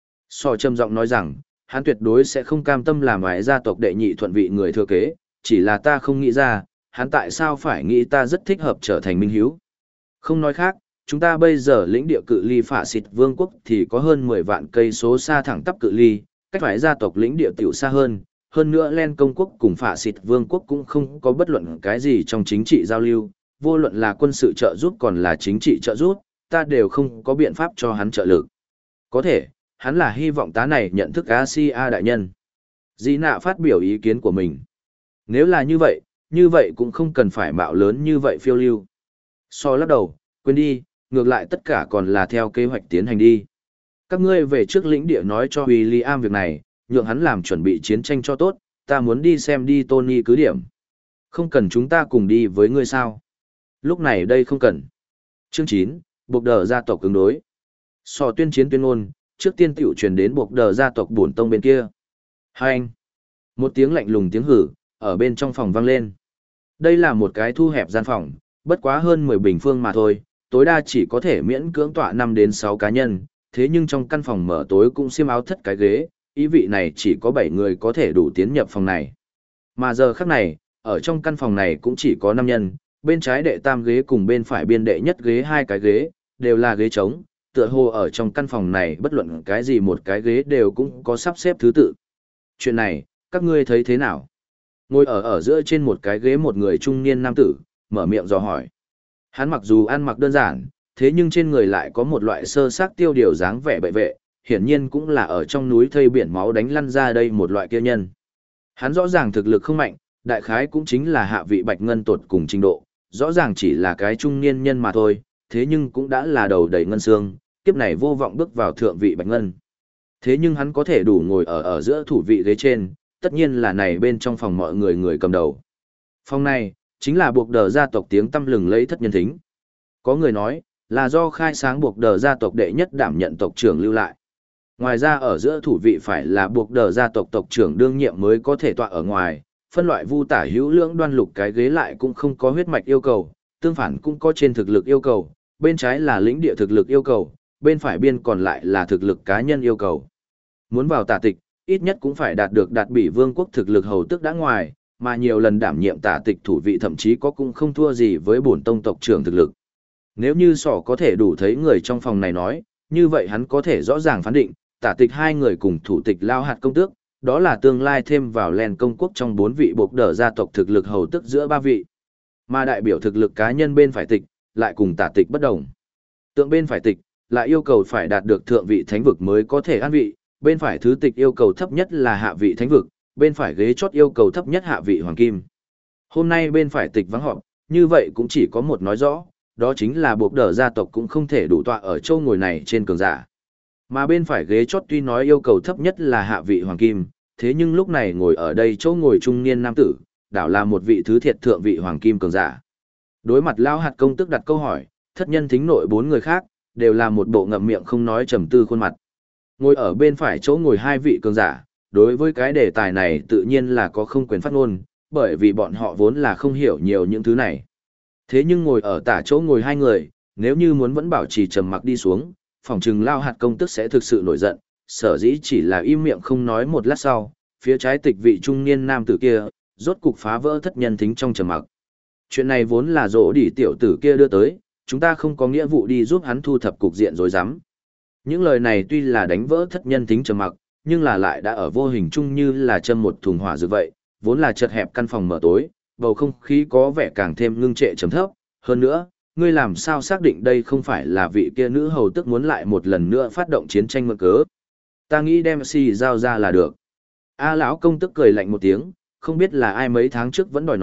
So trầm giọng nói rằng, hắn tuyệt đối sẽ không cam tâm làm ái gia tộc đệ nhị thuận vị người thừa kế, chỉ là ta không nghĩ ra, hắn tại sao phải nghĩ ta rất thích hợp trở thành minh hiếu. Không nói khác, chúng ta bây giờ lĩnh địa cự ly phả xịt vương quốc thì có hơn 10 vạn cây số xa thẳng tắp cự ly, cách phải gia tộc lĩnh địa tiểu xa hơn nữa Len công quốc cùng phả xịt vương quốc cũng không có bất luận cái gì trong chính trị giao lưu, vô luận là quân sự trợ giúp còn là chính trị trợ giúp, ta đều không có biện pháp cho hắn trợ lực. Có thể, hắn là hy vọng tá này nhận thức Asia đại nhân. Dĩ nạ phát biểu ý kiến của mình. Nếu là như vậy cũng không cần phải mạo lớn như vậy phiêu lưu. So lắc đầu, quên đi, ngược lại tất cả còn là theo kế hoạch tiến hành đi. Các ngươi về trước lĩnh địa nói cho William việc này, nhượng hắn làm chuẩn bị chiến tranh cho tốt, ta muốn đi xem đi Tony cứ điểm. Không cần chúng ta cùng đi với ngươi sao? Lúc này đây không cần. Chương 9, buộc đờ gia tộc ứng đối. So tuyên chiến tuyên ngôn, trước tiên tiểu truyền đến buộc đờ gia tộc bổn tông bên kia. Hai anh. Một tiếng lạnh lùng tiếng hử, ở bên trong phòng vang lên. Đây là một cái thu hẹp gian phòng, bất quá hơn 10 bình phương mà thôi, tối đa chỉ có thể miễn cưỡng tọa 5 đến 6 cá nhân, thế nhưng trong căn phòng mở tối cũng xiêm áo thất cái ghế, ý vị này chỉ có 7 người có thể đủ tiến nhập phòng này. Mà giờ khắc này, ở trong căn phòng này cũng chỉ có 5 nhân, bên trái đệ tam ghế cùng bên phải biên đệ nhất ghế 2 cái ghế, đều là ghế trống, tựa hồ ở trong căn phòng này bất luận cái gì một cái ghế đều cũng có sắp xếp thứ tự. Chuyện này, các ngươi thấy thế nào? Ngồi ở giữa trên một cái ghế một người trung niên nam tử, mở miệng dò hỏi. Hắn mặc dù ăn mặc đơn giản, thế nhưng trên người lại có một loại sơ xác tiêu điều dáng vẻ bệ vệ, hiển nhiên cũng là ở trong núi thây biển máu đánh lăn ra đây một loại kia nhân. Hắn rõ ràng thực lực không mạnh, đại khái cũng chính là hạ vị bạch ngân tột cùng trình độ, rõ ràng chỉ là cái trung niên nhân mà thôi, thế nhưng cũng đã là đầu đầy ngân xương, kiếp này vô vọng bước vào thượng vị bạch ngân. Thế nhưng hắn có thể đủ ngồi ở giữa thủ vị ghế trên, tất nhiên là này bên trong phòng mọi người cầm đầu. Phòng này, chính là buộc đờ gia tộc tiếng tăm lừng lấy thất nhân thính. Có người nói, là do khai sáng buộc đờ gia tộc đệ nhất đảm nhận tộc trưởng lưu lại. Ngoài ra ở giữa thủ vị phải là buộc đờ gia tộc tộc trưởng đương nhiệm mới có thể tọa ở ngoài, phân loại vu tả hữu lưỡng đoan lục cái ghế lại cũng không có huyết mạch yêu cầu, tương phản cũng có trên thực lực yêu cầu, bên trái là lĩnh địa thực lực yêu cầu, bên phải biên còn lại là thực lực cá nhân yêu cầu. Muốn vào tả tịch, ít nhất cũng phải đạt được đạt bỉ vương quốc thực lực hầu tước đã ngoài, mà nhiều lần đảm nhiệm tả tịch thủ vị thậm chí có cũng không thua gì với bổn tông tộc trưởng thực lực. Nếu như sỏ có thể đủ thấy người trong phòng này nói, như vậy hắn có thể rõ ràng phán định, tả tịch hai người cùng thủ tịch lao hạt công tước, đó là tương lai thêm vào len công quốc trong 4 vị bộc đỡ gia tộc thực lực hầu tước giữa 3 vị. Mà đại biểu thực lực cá nhân bên phải tịch, lại cùng tả tịch bất đồng. Tượng bên phải tịch, lại yêu cầu phải đạt được thượng vị thánh vực mới có thể an vị, bên phải thứ tịch yêu cầu thấp nhất là hạ vị thánh vực, bên phải ghế chót yêu cầu thấp nhất hạ vị hoàng kim. Hôm nay bên phải tịch vắng họp, như vậy cũng chỉ có một nói rõ, đó chính là buộc đỡ gia tộc cũng không thể đủ tọa ở châu ngồi này trên cường giả. Mà bên phải ghế chót tuy nói yêu cầu thấp nhất là hạ vị hoàng kim, thế nhưng lúc này ngồi ở đây chỗ ngồi trung niên nam tử, đảo là một vị thứ thiệt thượng vị hoàng kim cường giả. Đối mặt lao hạt công tức đặt câu hỏi, thất nhân thính nội 4 người khác, đều là một bộ ngậm miệng không nói trầm tư khuôn mặt. Ngồi ở bên phải chỗ ngồi 2 vị cường giả, đối với cái đề tài này tự nhiên là có không quyền phát ngôn, bởi vì bọn họ vốn là không hiểu nhiều những thứ này. Thế nhưng ngồi ở tả chỗ ngồi 2 người, nếu như muốn vẫn bảo trì trầm mặc đi xuống, phòng trừng lao hạt công tức sẽ thực sự nổi giận, sở dĩ chỉ là im miệng không nói một lát sau, phía trái tịch vị trung niên nam tử kia, rốt cục phá vỡ thất nhân thính trong trầm mặc. Chuyện này vốn là rỗ đỉ tiểu tử kia đưa tới, chúng ta không có nghĩa vụ đi giúp hắn thu thập cục diện rối rắm. Những lời này tuy là đánh vỡ thất nhân thính trầm mặc, nhưng là lại đã ở vô hình chung như là châm một thùng hỏa dược vậy, vốn là chật hẹp căn phòng mở tối, bầu không khí có vẻ càng thêm ngưng trệ trầm thấp, hơn nữa, ngươi làm sao xác định đây không phải là vị kia nữ hầu tức muốn lại một lần nữa phát động chiến tranh mượn cớ. Ta nghĩ đem xì giao ra là được. A lão công tức cười lạnh một tiếng, không biết là ai mấy tháng trước vẫn đòi nói,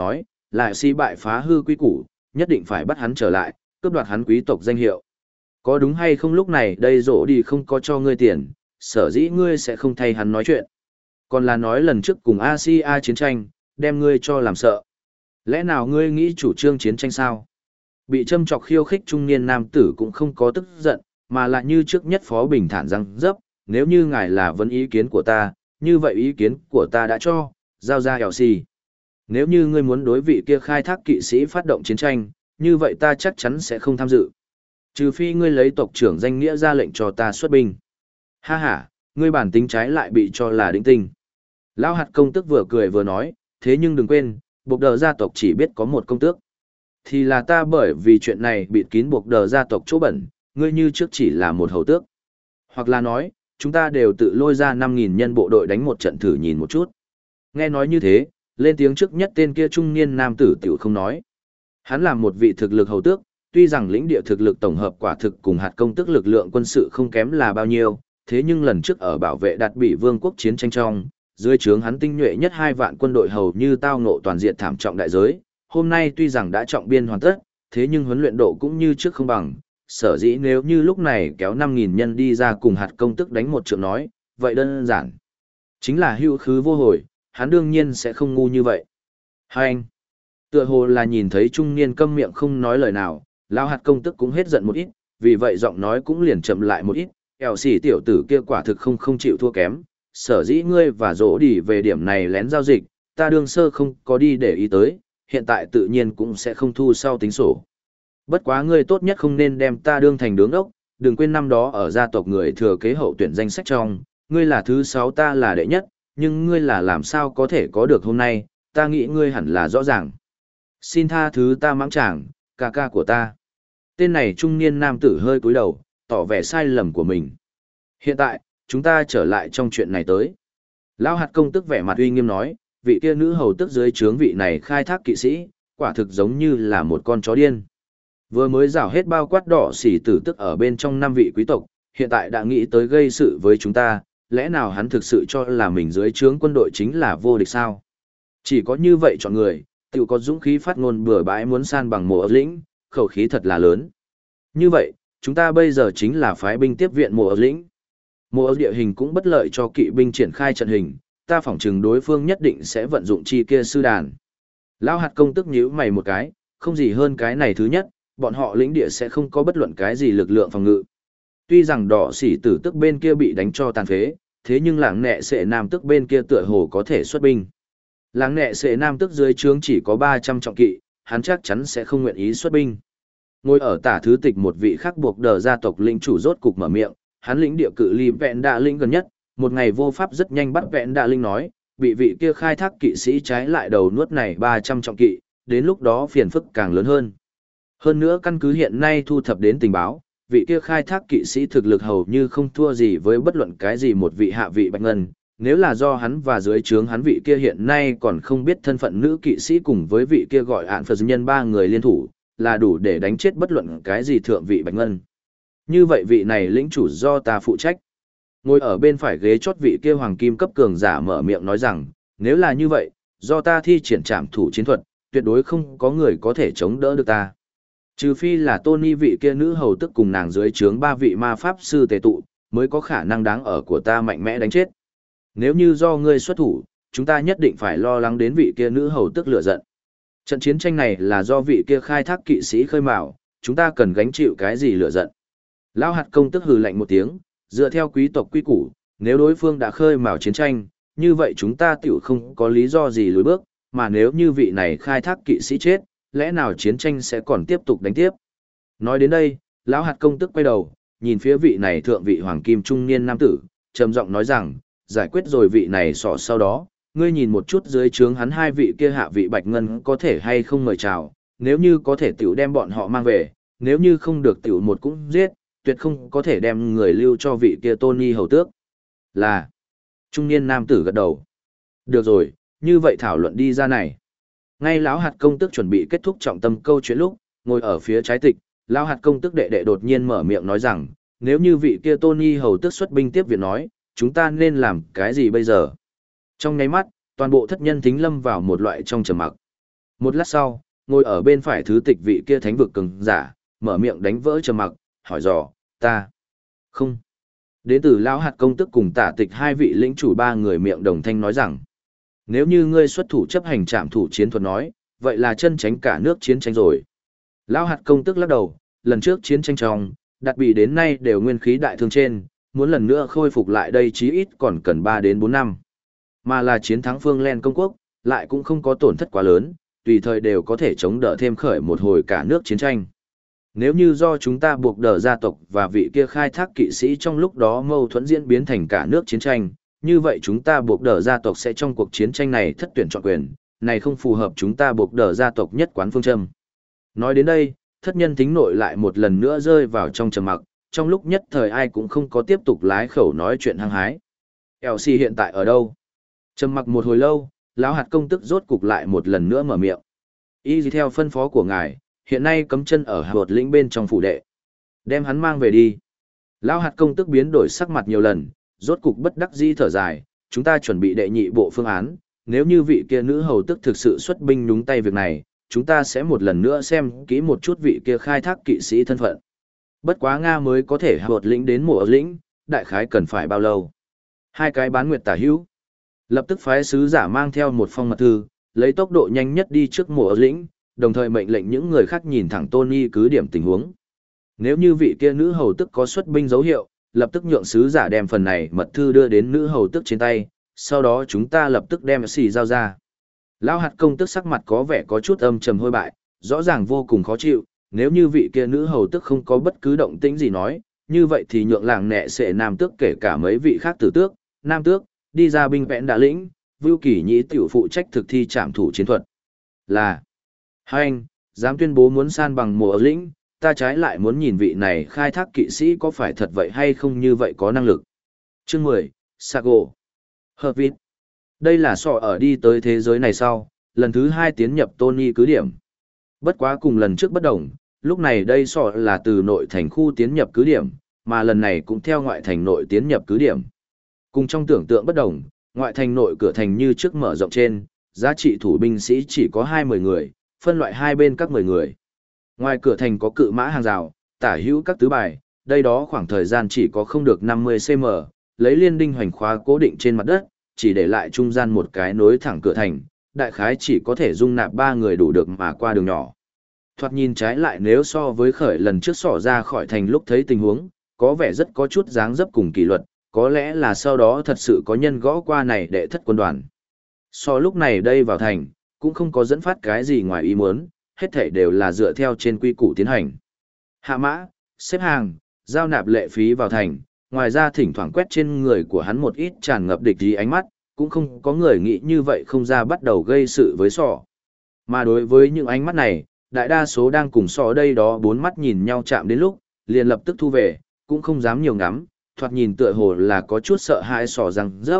lại si bại phá hư quy củ, nhất định phải bắt hắn trở lại, cướp đoạt hắn quý tộc danh hiệu. Có đúng hay không lúc này đây rỗ đi không có cho ngươi tiền, sở dĩ ngươi sẽ không thay hắn nói chuyện. Còn là nói lần trước cùng Asia chiến tranh, đem ngươi cho làm sợ. Lẽ nào ngươi nghĩ chủ trương chiến tranh sao? Bị châm chọc khiêu khích trung niên nam tử cũng không có tức giận, mà lại như trước nhất phó bình thản răng dấp, nếu như ngài là vấn ý kiến của ta, như vậy ý kiến của ta đã cho, giao ra hẻo xì. Nếu như ngươi muốn đối vị kia khai thác kỵ sĩ phát động chiến tranh, như vậy ta chắc chắn sẽ không tham dự. Trừ phi ngươi lấy tộc trưởng danh nghĩa ra lệnh cho ta xuất binh. Ha ha, ngươi bản tính trái lại bị cho là đĩnh tinh. Lão hạt công tước vừa cười vừa nói, thế nhưng đừng quên, buộc đờ gia tộc chỉ biết có một công tước. Thì là ta bởi vì chuyện này bịt kín buộc đờ gia tộc chỗ bẩn, ngươi như trước chỉ là một hầu tước. Hoặc là nói, chúng ta đều tự lôi ra 5.000 nhân bộ đội đánh một trận thử nhìn một chút. Nghe nói như thế, lên tiếng trước nhất tên kia trung niên nam tử tiểu không nói. Hắn là một vị thực lực hầu tước, tuy rằng lĩnh địa thực lực tổng hợp quả thực cùng hạt công tước lực lượng quân sự không kém là bao nhiêu, thế nhưng lần trước ở bảo vệ đạt bị vương quốc chiến tranh trong, dưới trướng hắn tinh nhuệ nhất 2 vạn quân đội hầu như tao ngộ toàn diện thảm trọng đại giới, hôm nay tuy rằng đã trọng biên hoàn tất, thế nhưng huấn luyện độ cũng như trước không bằng, sở dĩ nếu như lúc này kéo 5.000 nhân đi ra cùng hạt công tức đánh một trận nói, vậy đơn giản. Chính là hữu khứ vô hồi, hắn đương nhiên sẽ không ngu như vậy. Hai anh, tựa hồ là nhìn thấy trung niên câm miệng không nói lời nào, lão hạt công tức cũng hết giận một ít, vì vậy giọng nói cũng liền chậm lại một ít, eo xỉ tiểu tử kia quả thực không chịu thua kém, sở dĩ ngươi và dỗ đi về điểm này lén giao dịch, ta đương sơ không có đi để ý tới, hiện tại tự nhiên cũng sẽ không thu sau tính sổ. Bất quá ngươi tốt nhất không nên đem ta đương thành đứng ốc, đừng quên năm đó ở gia tộc người thừa kế hậu tuyển danh sách trong, ngươi là thứ 6 ta là đệ nhất, nhưng ngươi là làm sao có thể có được hôm nay, ta nghĩ ngươi hẳn là rõ ràng. Xin tha thứ ta mãng chàng, ca ca của ta. Tên này trung niên nam tử hơi cúi đầu, tỏ vẻ sai lầm của mình. Hiện tại, chúng ta trở lại trong chuyện này tới. Lão hạt công tức vẻ mặt uy nghiêm nói, vị kia nữ hầu tức dưới trướng vị này khai thác kỵ sĩ, quả thực giống như là một con chó điên. Vừa mới rào hết bao quát đỏ xỉ tử tức ở bên trong 5 vị quý tộc, hiện tại đã nghĩ tới gây sự với chúng ta, lẽ nào hắn thực sự cho là mình dưới trướng quân đội chính là vô địch sao? Chỉ có như vậy chọn người, tự có dũng khí phát ngôn bừa bãi muốn san bằng mộ ớt lĩnh, khẩu khí thật là lớn. Như vậy, chúng ta bây giờ chính là phái binh tiếp viện mộ ớt lĩnh. Mộ ớt địa hình cũng bất lợi cho kỵ binh triển khai trận hình, ta phỏng chừng đối phương nhất định sẽ vận dụng chi kia sư đàn. Lão hạt công tức nhíu mày một cái, không gì hơn cái này thứ nhất, bọn họ lĩnh địa sẽ không có bất luận cái gì lực lượng phòng ngự. Tuy rằng đỏ xỉ tử tức bên kia bị đánh cho tàn phế, thế nhưng làng nẹ sệ nam tức bên kia tựa hồ có thể xuất binh. Làng nẹ sệ nam tức dưới trướng chỉ có 300 trọng kỵ, hắn chắc chắn sẽ không nguyện ý xuất binh. Ngồi ở tả thứ tịch một vị khác buộc đờ gia tộc lĩnh chủ rốt cục mở miệng, hắn lĩnh địa cự ly vẹn đạ lĩnh gần nhất, một ngày vô pháp rất nhanh bắt vẹn đạ lĩnh nói, bị vị kia khai thác kỵ sĩ trái lại đầu nuốt này 300 trọng kỵ, đến lúc đó phiền phức càng lớn hơn. Hơn nữa căn cứ hiện nay thu thập đến tình báo, vị kia khai thác kỵ sĩ thực lực hầu như không thua gì với bất luận cái gì một vị hạ vị bạch ngân. Nếu là do hắn và dưới trướng hắn vị kia hiện nay còn không biết thân phận nữ kỵ sĩ cùng với vị kia gọi ạn phật nhân 3 người liên thủ, là đủ để đánh chết bất luận cái gì thượng vị bạch ngân. Như vậy vị này lĩnh chủ do ta phụ trách. Ngồi ở bên phải ghế chót vị kia hoàng kim cấp cường giả mở miệng nói rằng, nếu là như vậy, do ta thi triển trảm thủ chiến thuật, tuyệt đối không có người có thể chống đỡ được ta. Trừ phi là Tony vị kia nữ hầu tức cùng nàng dưới trướng 3 vị ma pháp sư tề tụ, mới có khả năng đáng ở của ta mạnh mẽ đánh chết. Nếu như do ngươi xuất thủ, chúng ta nhất định phải lo lắng đến vị kia nữ hầu tức lửa giận. Trận chiến tranh này là do vị kia khai thác kỵ sĩ khơi mào, chúng ta cần gánh chịu cái gì lửa giận. Lão hạt công tức hừ lạnh một tiếng, dựa theo quý tộc quy củ, nếu đối phương đã khơi mào chiến tranh, như vậy chúng ta tiểu không có lý do gì lùi bước, mà nếu như vị này khai thác kỵ sĩ chết, lẽ nào chiến tranh sẽ còn tiếp tục đánh tiếp. Nói đến đây, lão hạt công tức quay đầu, nhìn phía vị này thượng vị hoàng kim trung niên nam tử, trầm giọng nói rằng, giải quyết rồi vị này sọ sau đó, ngươi nhìn một chút dưới trướng hắn 2 vị kia hạ vị bạch ngân có thể hay không mời chào, nếu như có thể tiểu đem bọn họ mang về, nếu như không được tiểu một cũng giết, tuyệt không có thể đem người lưu cho vị kia Tony hầu tước. Là, trung niên nam tử gật đầu. Được rồi, như vậy thảo luận đi ra này. Ngay lão hạt công tức chuẩn bị kết thúc trọng tâm câu chuyện lúc, ngồi ở phía trái tịch, lão hạt công tức đệ đệ đột nhiên mở miệng nói rằng, nếu như vị kia Tony hầu tước xuất binh tiếp viện nói, chúng ta nên làm cái gì bây giờ? Trong nháy mắt, toàn bộ thất nhân thính lâm vào một loại trong trầm mặc. Một lát sau, ngồi ở bên phải thứ tịch vị kia thánh vực cường giả, mở miệng đánh vỡ trầm mặc, hỏi dò, ta. Không. Đến từ Lão Hạt Công Tức cùng Tả Tịch hai vị lĩnh chủ ba người miệng đồng thanh nói rằng, nếu như ngươi xuất thủ chấp hành trạm thủ chiến thuật nói, vậy là chân tránh cả nước chiến tranh rồi. Lão Hạt Công Tức lắc đầu, lần trước chiến tranh trong, đặt bị đến nay đều nguyên khí đại thương trên, muốn lần nữa khôi phục lại đây chí ít còn cần 3 đến 4 năm. Mà là chiến thắng Phương Len công quốc, lại cũng không có tổn thất quá lớn, tùy thời đều có thể chống đỡ thêm khởi một hồi cả nước chiến tranh. Nếu như do chúng ta buộc đỡ gia tộc và vị kia khai thác kỵ sĩ trong lúc đó mâu thuẫn diễn biến thành cả nước chiến tranh, như vậy chúng ta buộc đỡ gia tộc sẽ trong cuộc chiến tranh này thất tuyển chọn quyền, này không phù hợp chúng ta buộc đỡ gia tộc nhất quán phương châm. Nói đến đây, thất nhân tính nội lại một lần nữa rơi vào trong trầm mặc, trong lúc nhất thời ai cũng không có tiếp tục lái khẩu nói chuyện hăng hái. Elsie hiện tại ở đâu? Trầm mặc một hồi lâu, lão hạt công tức rốt cục lại một lần nữa mở miệng. Y theo phân phó của ngài, hiện nay cấm chân ở Hột lĩnh bên trong phủ đệ. Đem hắn mang về đi. Lão hạt công tức biến đổi sắc mặt nhiều lần, rốt cục bất đắc dĩ thở dài, chúng ta chuẩn bị đệ nhị bộ phương án, nếu như vị kia nữ hầu tức thực sự xuất binh nhúng tay việc này, chúng ta sẽ một lần nữa xem kỹ một chút vị kia khai thác kỵ sĩ thân phận. Bất quá Nga mới có thể Hột lĩnh đến mùa lĩnh, đại khái cần phải bao lâu? 2 cái bán nguyệt tả hữu. Lập tức phái sứ giả mang theo một phong mật thư, lấy tốc độ nhanh nhất đi trước mùa lĩnh, đồng thời mệnh lệnh những người khác nhìn thẳng Tony cứ điểm tình huống. Nếu như vị kia nữ hầu tức có xuất binh dấu hiệu, lập tức nhượng sứ giả đem phần này mật thư đưa đến nữ hầu tức trên tay, sau đó chúng ta lập tức đem xì giao ra. Lão hạt công tức sắc mặt có vẻ có chút âm trầm hôi bại, rõ ràng vô cùng khó chịu, nếu như vị kia nữ hầu tức không có bất cứ động tĩnh gì nói, như vậy thì nhượng làng nệ sẽ nam tước kể cả mấy vị khác tử tước, nam tước, đi ra binh vẽn đã lĩnh, Vưu Kỳ Nhĩ tiểu phụ trách thực thi trảm thủ chiến thuật. Là, hai anh, dám tuyên bố muốn san bằng mùa lĩnh, ta trái lại muốn nhìn vị này khai thác kỵ sĩ có phải thật vậy hay không như vậy có năng lực. Chương 10, Sago. Hợp vịt. Đây là sọ ở đi tới thế giới này sau, lần thứ 2 tiến nhập Tony cứ điểm. Bất quá cùng lần trước bất đồng, lúc này đây sọ là từ nội thành khu tiến nhập cứ điểm, mà lần này cũng theo ngoại thành nội tiến nhập cứ điểm. Cùng trong tưởng tượng bất đồng, ngoại thành nội cửa thành như trước mở rộng trên, giá trị thủ binh sĩ chỉ có 20 người, phân loại hai bên các 10 người. Ngoài cửa thành có cự mã hàng rào, tả hữu các tứ bài, đây đó khoảng thời gian chỉ có không được 50 cm, lấy liên đinh hoành khóa cố định trên mặt đất, chỉ để lại trung gian một cái nối thẳng cửa thành, đại khái chỉ có thể dung nạp 3 người đủ được mà qua đường nhỏ. Thoạt nhìn trái lại nếu so với khởi lần trước xỏ ra khỏi thành lúc thấy tình huống, có vẻ rất có chút dáng dấp cùng kỷ luật, có lẽ là sau đó thật sự có nhân gõ qua này để thất quân đoàn. So lúc này đây vào thành, cũng không có dẫn phát cái gì ngoài ý muốn, hết thảy đều là dựa theo trên quy củ tiến hành. Hạ mã, xếp hàng, giao nạp lệ phí vào thành, ngoài ra thỉnh thoảng quét trên người của hắn một ít tràn ngập địch ý ánh mắt, cũng không có người nghĩ như vậy không ra bắt đầu gây sự với sọ. Mà đối với những ánh mắt này, đại đa số đang cùng sọ đây đó 4 mắt nhìn nhau chạm đến lúc, liền lập tức thu về, cũng không dám nhiều ngắm, thoạt nhìn tựa hồ là có chút sợ hãi sọ răng rớp.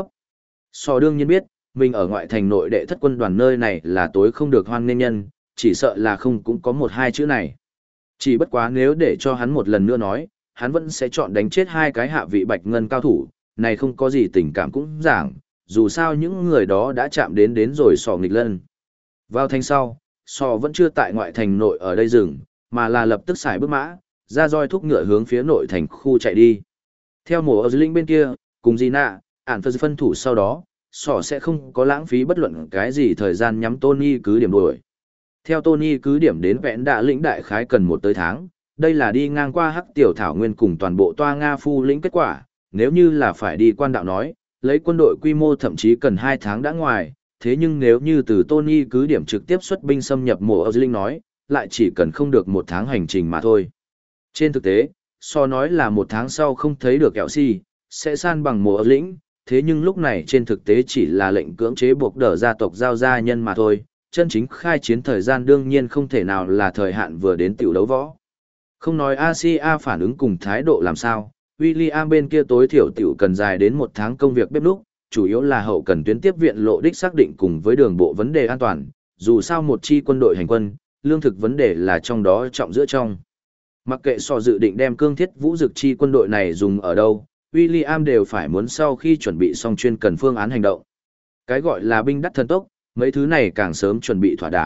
Sọ đương nhiên biết, mình ở ngoại thành nội đệ thất quân đoàn nơi này là tối không được hoan nghênh nhân, chỉ sợ là không cũng có 1-2 chữ này. Chỉ bất quá nếu để cho hắn một lần nữa nói, hắn vẫn sẽ chọn đánh chết 2 cái hạ vị bạch ngân cao thủ, này không có gì tình cảm cũng giảng, dù sao những người đó đã chạm đến rồi sọ nghịch lân. Vào thành sau, sọ vẫn chưa tại ngoại thành nội ở đây dừng, mà là lập tức xài bước mã, ra roi thúc ngựa hướng phía nội thành khu chạy đi. Theo mùa ở dưới lĩnh bên kia, cùng Gina, ản phân thủ sau đó, sọ sẽ không có lãng phí bất luận cái gì thời gian nhắm Tony cứ điểm đuổi. Theo Tony cứ điểm đến vẽn đạ lĩnh đại khái cần 1 tới tháng, đây là đi ngang qua hắc tiểu thảo nguyên cùng toàn bộ toa Nga phu lĩnh kết quả, nếu như là phải đi quan đạo nói, lấy quân đội quy mô thậm chí cần 2 tháng đã ngoài, thế nhưng nếu như từ Tony cứ điểm trực tiếp xuất binh xâm nhập mùa ở dưới lĩnh nói, lại chỉ cần không được 1 tháng hành trình mà thôi. Trên thực tế, so nói là 1 tháng sau không thấy được kẹo si, sẽ san bằng mùa ở lĩnh, thế nhưng lúc này trên thực tế chỉ là lệnh cưỡng chế buộc đỡ gia tộc giao gia nhân mà thôi, chân chính khai chiến thời gian đương nhiên không thể nào là thời hạn vừa đến tiểu đấu võ. Không nói Asia phản ứng cùng thái độ làm sao, William bên kia tối thiểu tiểu cần dài đến 1 tháng công việc bếp núc, chủ yếu là hậu cần tuyến tiếp viện lộ đích xác định cùng với đường bộ vấn đề an toàn, dù sao một chi quân đội hành quân, lương thực vấn đề là trong đó trọng giữa trong. Mặc kệ so dự định đem cương thiết vũ dực chi quân đội này dùng ở đâu, William đều phải muốn sau khi chuẩn bị xong chuyên cần phương án hành động. Cái gọi là binh đắt thần tốc, mấy thứ này càng sớm chuẩn bị thỏa đáng,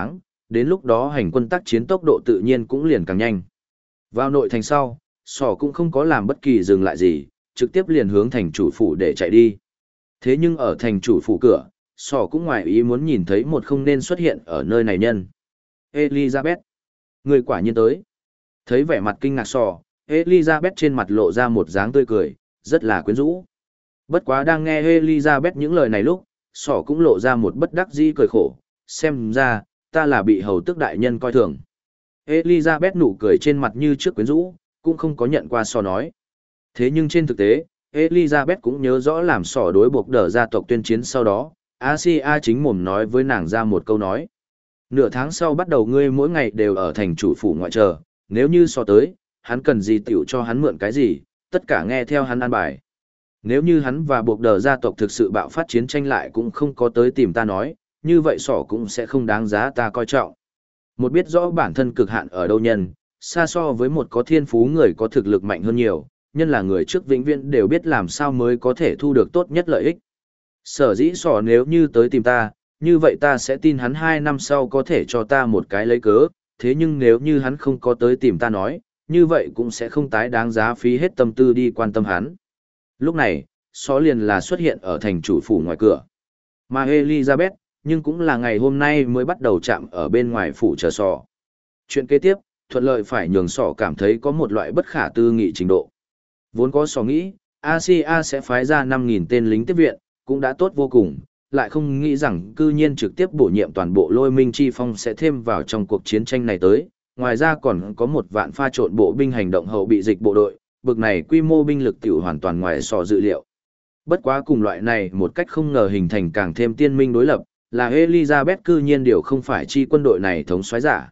đến lúc đó hành quân tác chiến tốc độ tự nhiên cũng liền càng nhanh. Vào nội thành sau, sỏ cũng không có làm bất kỳ dừng lại gì, trực tiếp liền hướng thành chủ phủ để chạy đi. Thế nhưng ở thành chủ phủ cửa, sỏ cũng ngoài ý muốn nhìn thấy một không nên xuất hiện ở nơi này nhân. Elizabeth. Người quả nhiên tới. Thấy vẻ mặt kinh ngạc sỏ, Elizabeth trên mặt lộ ra một dáng tươi cười, rất là quyến rũ. Bất quá đang nghe Elizabeth những lời này lúc, sỏ cũng lộ ra một bất đắc dĩ cười khổ, xem ra, ta là bị hầu tước đại nhân coi thường. Elizabeth nụ cười trên mặt như trước quyến rũ, cũng không có nhận qua sỏ nói. Thế nhưng trên thực tế, Elizabeth cũng nhớ rõ làm sỏ đối buộc đỡ gia tộc tuyên chiến sau đó, Asia chính mồm nói với nàng ra một câu nói. Nửa tháng sau bắt đầu ngươi mỗi ngày đều ở thành chủ phủ ngoại chờ, nếu như sỏ tới, hắn cần gì tiểu cho hắn mượn cái gì, tất cả nghe theo hắn an bài. Nếu như hắn và buộc đờ gia tộc thực sự bạo phát chiến tranh lại cũng không có tới tìm ta nói, như vậy sỏ cũng sẽ không đáng giá ta coi trọng. Một biết rõ bản thân cực hạn ở đâu nhân, xa so với một có thiên phú người có thực lực mạnh hơn nhiều, nhân là người trước vĩnh viễn đều biết làm sao mới có thể thu được tốt nhất lợi ích. Sở dĩ sỏ nếu như tới tìm ta, như vậy ta sẽ tin hắn 2 năm sau có thể cho ta một cái lấy cớ, thế nhưng nếu như hắn không có tới tìm ta nói, như vậy cũng sẽ không tái đáng giá phí hết tâm tư đi quan tâm hắn. Lúc này, sỏ liền là xuất hiện ở thành chủ phủ ngoài cửa. Mà Elizabeth, nhưng cũng là ngày hôm nay mới bắt đầu chạm ở bên ngoài phủ chờ sỏ. Chuyện kế tiếp, thuận lợi phải nhường sỏ cảm thấy có một loại bất khả tư nghị trình độ. Vốn có sỏ nghĩ, Asia sẽ phái ra 5.000 tên lính tiếp viện, cũng đã tốt vô cùng, lại không nghĩ rằng cư nhiên trực tiếp bổ nhiệm toàn bộ Lôi Minh Chi Phong sẽ thêm vào trong cuộc chiến tranh này tới, ngoài ra còn có 1 vạn pha trộn bộ binh hành động hậu bị dịch bộ đội, bực này quy mô binh lực tiểu hoàn toàn ngoài sỏ dự liệu. Bất quá cùng loại này một cách không ngờ hình thành càng thêm tiên minh đối lập, là Elizabeth cư nhiên điều không phải chi quân đội này thống soái giả.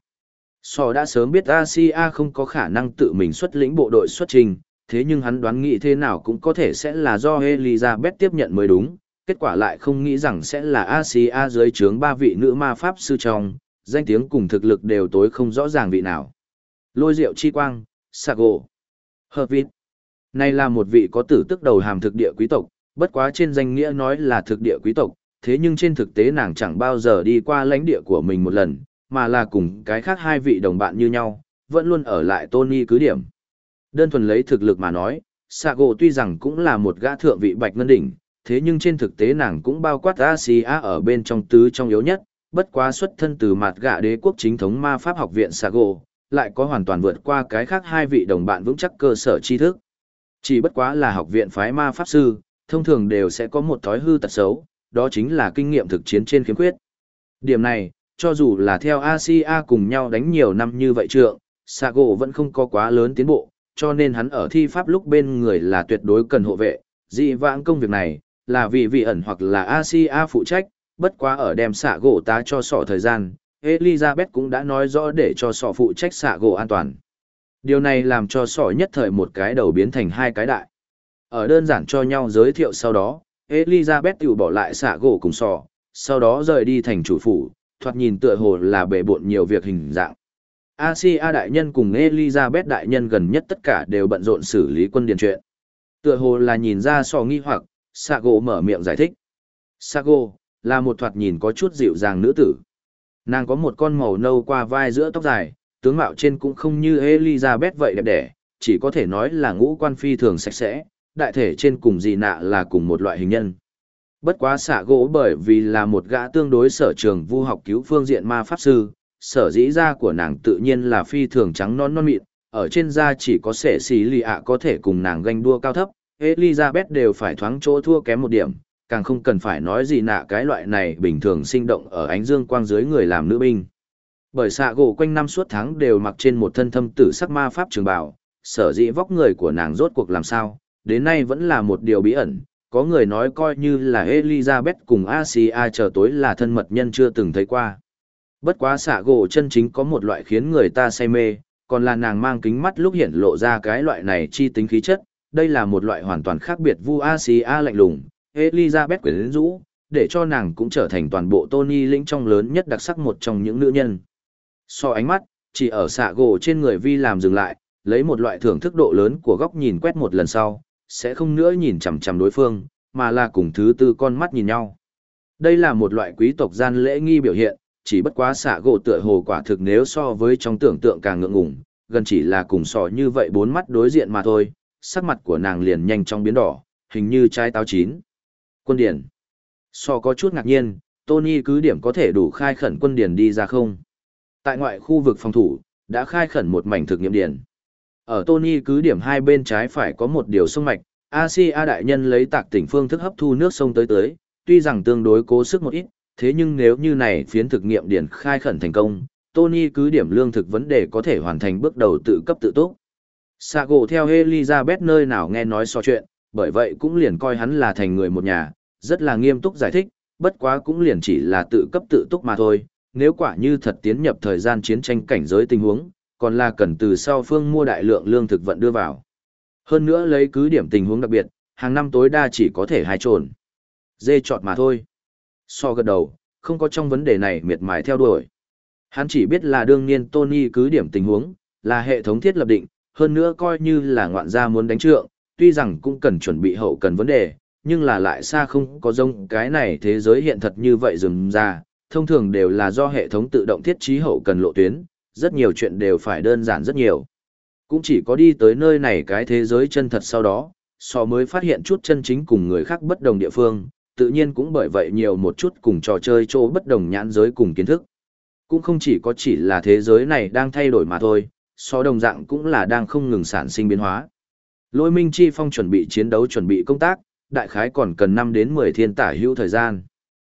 Sỏ đã sớm biết Asia không có khả năng tự mình xuất lĩnh bộ đội xuất trình, thế nhưng hắn đoán nghĩ thế nào cũng có thể sẽ là do Elizabeth tiếp nhận mới đúng, kết quả lại không nghĩ rằng sẽ là Asia dưới trướng 3 vị nữ ma pháp sư trong, danh tiếng cùng thực lực đều tối không rõ ràng vị nào. Lôi Diệu Chi Quang, Sago, Hợp Vịt. Này là một vị có tử tức đầu hàm thực địa quý tộc, bất quá trên danh nghĩa nói là thực địa quý tộc, thế nhưng trên thực tế nàng chẳng bao giờ đi qua lãnh địa của mình một lần, mà là cùng cái khác 2 vị đồng bạn như nhau, vẫn luôn ở lại Tony cứ điểm. Đơn thuần lấy thực lực mà nói, Sago tuy rằng cũng là một gã thượng vị bạch ngân đỉnh, thế nhưng trên thực tế nàng cũng bao quát Asia ở bên trong tứ trong yếu nhất, bất quá xuất thân từ mặt gã đế quốc chính thống ma pháp học viện Sago, lại có hoàn toàn vượt qua cái khác 2 vị đồng bạn vững chắc cơ sở tri thức. Chỉ bất quá là học viện phái ma pháp sư, thông thường đều sẽ có một thói hư tật xấu, đó chính là kinh nghiệm thực chiến trên khiếm khuyết. Điểm này, cho dù là theo Asia cùng nhau đánh nhiều năm như vậy trượng, Sago vẫn không có quá lớn tiến bộ, cho nên hắn ở thi pháp lúc bên người là tuyệt đối cần hộ vệ. Dị vãng công việc này, là vì vị ẩn hoặc là Asia phụ trách, bất quá ở đem Sago tá cho sỏ thời gian, Elizabeth cũng đã nói rõ để cho sỏ phụ trách Sago an toàn. Điều này làm cho sỏ nhất thời một cái đầu biến thành 2 cái đại. Ở đơn giản cho nhau giới thiệu sau đó, Elizabeth tự bỏ lại Sago cùng sỏ, sau đó rời đi thành chủ phủ, thoạt nhìn tựa hồ là bề bộn nhiều việc hình dạng. Asia đại nhân cùng Elizabeth đại nhân gần nhất tất cả đều bận rộn xử lý quân điền chuyện. Tựa hồ là nhìn ra sỏ nghi hoặc, Sago mở miệng giải thích. Sago là một thoạt nhìn có chút dịu dàng nữ tử. Nàng có một con màu nâu qua vai giữa tóc dài, tướng mạo trên cũng không như Elizabeth vậy đẹp đẽ, chỉ có thể nói là ngũ quan phi thường sạch sẽ, đại thể trên cùng dị nạ là cùng một loại hình nhân. Bất quá Sago bởi vì là một gã tương đối sở trường vu học cứu phương diện ma pháp sư, sở dĩ da của nàng tự nhiên là phi thường trắng non non mịn, ở trên da chỉ có sẻ xì lì ạ có thể cùng nàng ganh đua cao thấp, Elizabeth đều phải thoáng chỗ thua kém một điểm, càng không cần phải nói gì nạ cái loại này bình thường sinh động ở ánh dương quang dưới người làm nữ binh. Bởi Sago quanh năm suốt tháng đều mặc trên một thân thâm tử sắc ma pháp trường bào, sở dĩ vóc người của nàng rốt cuộc làm sao, đến nay vẫn là một điều bí ẩn, có người nói coi như là Elizabeth cùng Asia chờ tối là thân mật nhân chưa từng thấy qua. Bất quá Sago chân chính có một loại khiến người ta say mê, còn là nàng mang kính mắt lúc hiện lộ ra cái loại này chi tính khí chất, đây là một loại hoàn toàn khác biệt vu Asia lạnh lùng, Elizabeth quyến rũ, để cho nàng cũng trở thành toàn bộ Tony lĩnh trong lớn nhất đặc sắc một trong những nữ nhân. So ánh mắt, chỉ ở Sago trên người Vi làm dừng lại, lấy một loại thưởng thức độ lớn của góc nhìn quét một lần sau, sẽ không nữa nhìn chằm chằm đối phương, mà là cùng thứ tư con mắt nhìn nhau. Đây là một loại quý tộc gian lễ nghi biểu hiện, chỉ bất quá xạ gỗ tựa hồ quả thực nếu so với trong tưởng tượng càng ngượng ngùng, gần chỉ là cùng sò như vậy bốn mắt đối diện mà thôi, sắc mặt của nàng liền nhanh chóng biến đỏ, hình như trái táo chín. Quân điển. Sò có chút ngạc nhiên, Tony cứ điểm có thể đủ khai khẩn quân điển đi ra không? Tại ngoại khu vực phòng thủ, đã khai khẩn một mảnh thực nghiệm điển. Ở Tony cứ điểm hai bên trái phải có một điều sông mạch, Asia đại nhân lấy tạc tỉnh phương thức hấp thu nước sông tới, tuy rằng tương đối cố sức một ít, thế nhưng nếu như này phiến thực nghiệm điển khai khẩn thành công, Tony cứ điểm lương thực vấn đề có thể hoàn thành bước đầu tự cấp tự túc. Sago theo Elizabeth nơi nào nghe nói so chuyện, bởi vậy cũng liền coi hắn là thành người một nhà, rất là nghiêm túc giải thích, bất quá cũng liền chỉ là tự cấp tự túc mà thôi, nếu quả như thật tiến nhập thời gian chiến tranh cảnh giới tình huống, còn là cần từ sau phương mua đại lượng lương thực vận đưa vào. Hơn nữa lấy cứ điểm tình huống đặc biệt, hàng năm tối đa chỉ có thể 2 trồn. Dê chọt mà thôi. So gật đầu, không có trong vấn đề này miệt mài theo đuổi. Hắn chỉ biết là đương nhiên Tony cứ điểm tình huống, là hệ thống thiết lập định, hơn nữa coi như là ngoạn gia muốn đánh trượng, tuy rằng cũng cần chuẩn bị hậu cần vấn đề, nhưng là lại xa không có giống cái này thế giới hiện thật như vậy dừng ra, thông thường đều là do hệ thống tự động thiết trí hậu cần lộ tuyến, rất nhiều chuyện đều phải đơn giản rất nhiều. Cũng chỉ có đi tới nơi này cái thế giới chân thật sau đó, so mới phát hiện chút chân chính cùng người khác bất đồng địa phương, tự nhiên cũng bởi vậy nhiều một chút cùng trò chơi chỗ bất đồng nhãn giới cùng kiến thức. Cũng không chỉ là thế giới này đang thay đổi mà thôi, so đồng dạng cũng là đang không ngừng sản sinh biến hóa. Lôi Minh Chi Phong chuẩn bị chiến đấu chuẩn bị công tác, đại khái còn cần 5 đến 10 thiên tả hữu thời gian.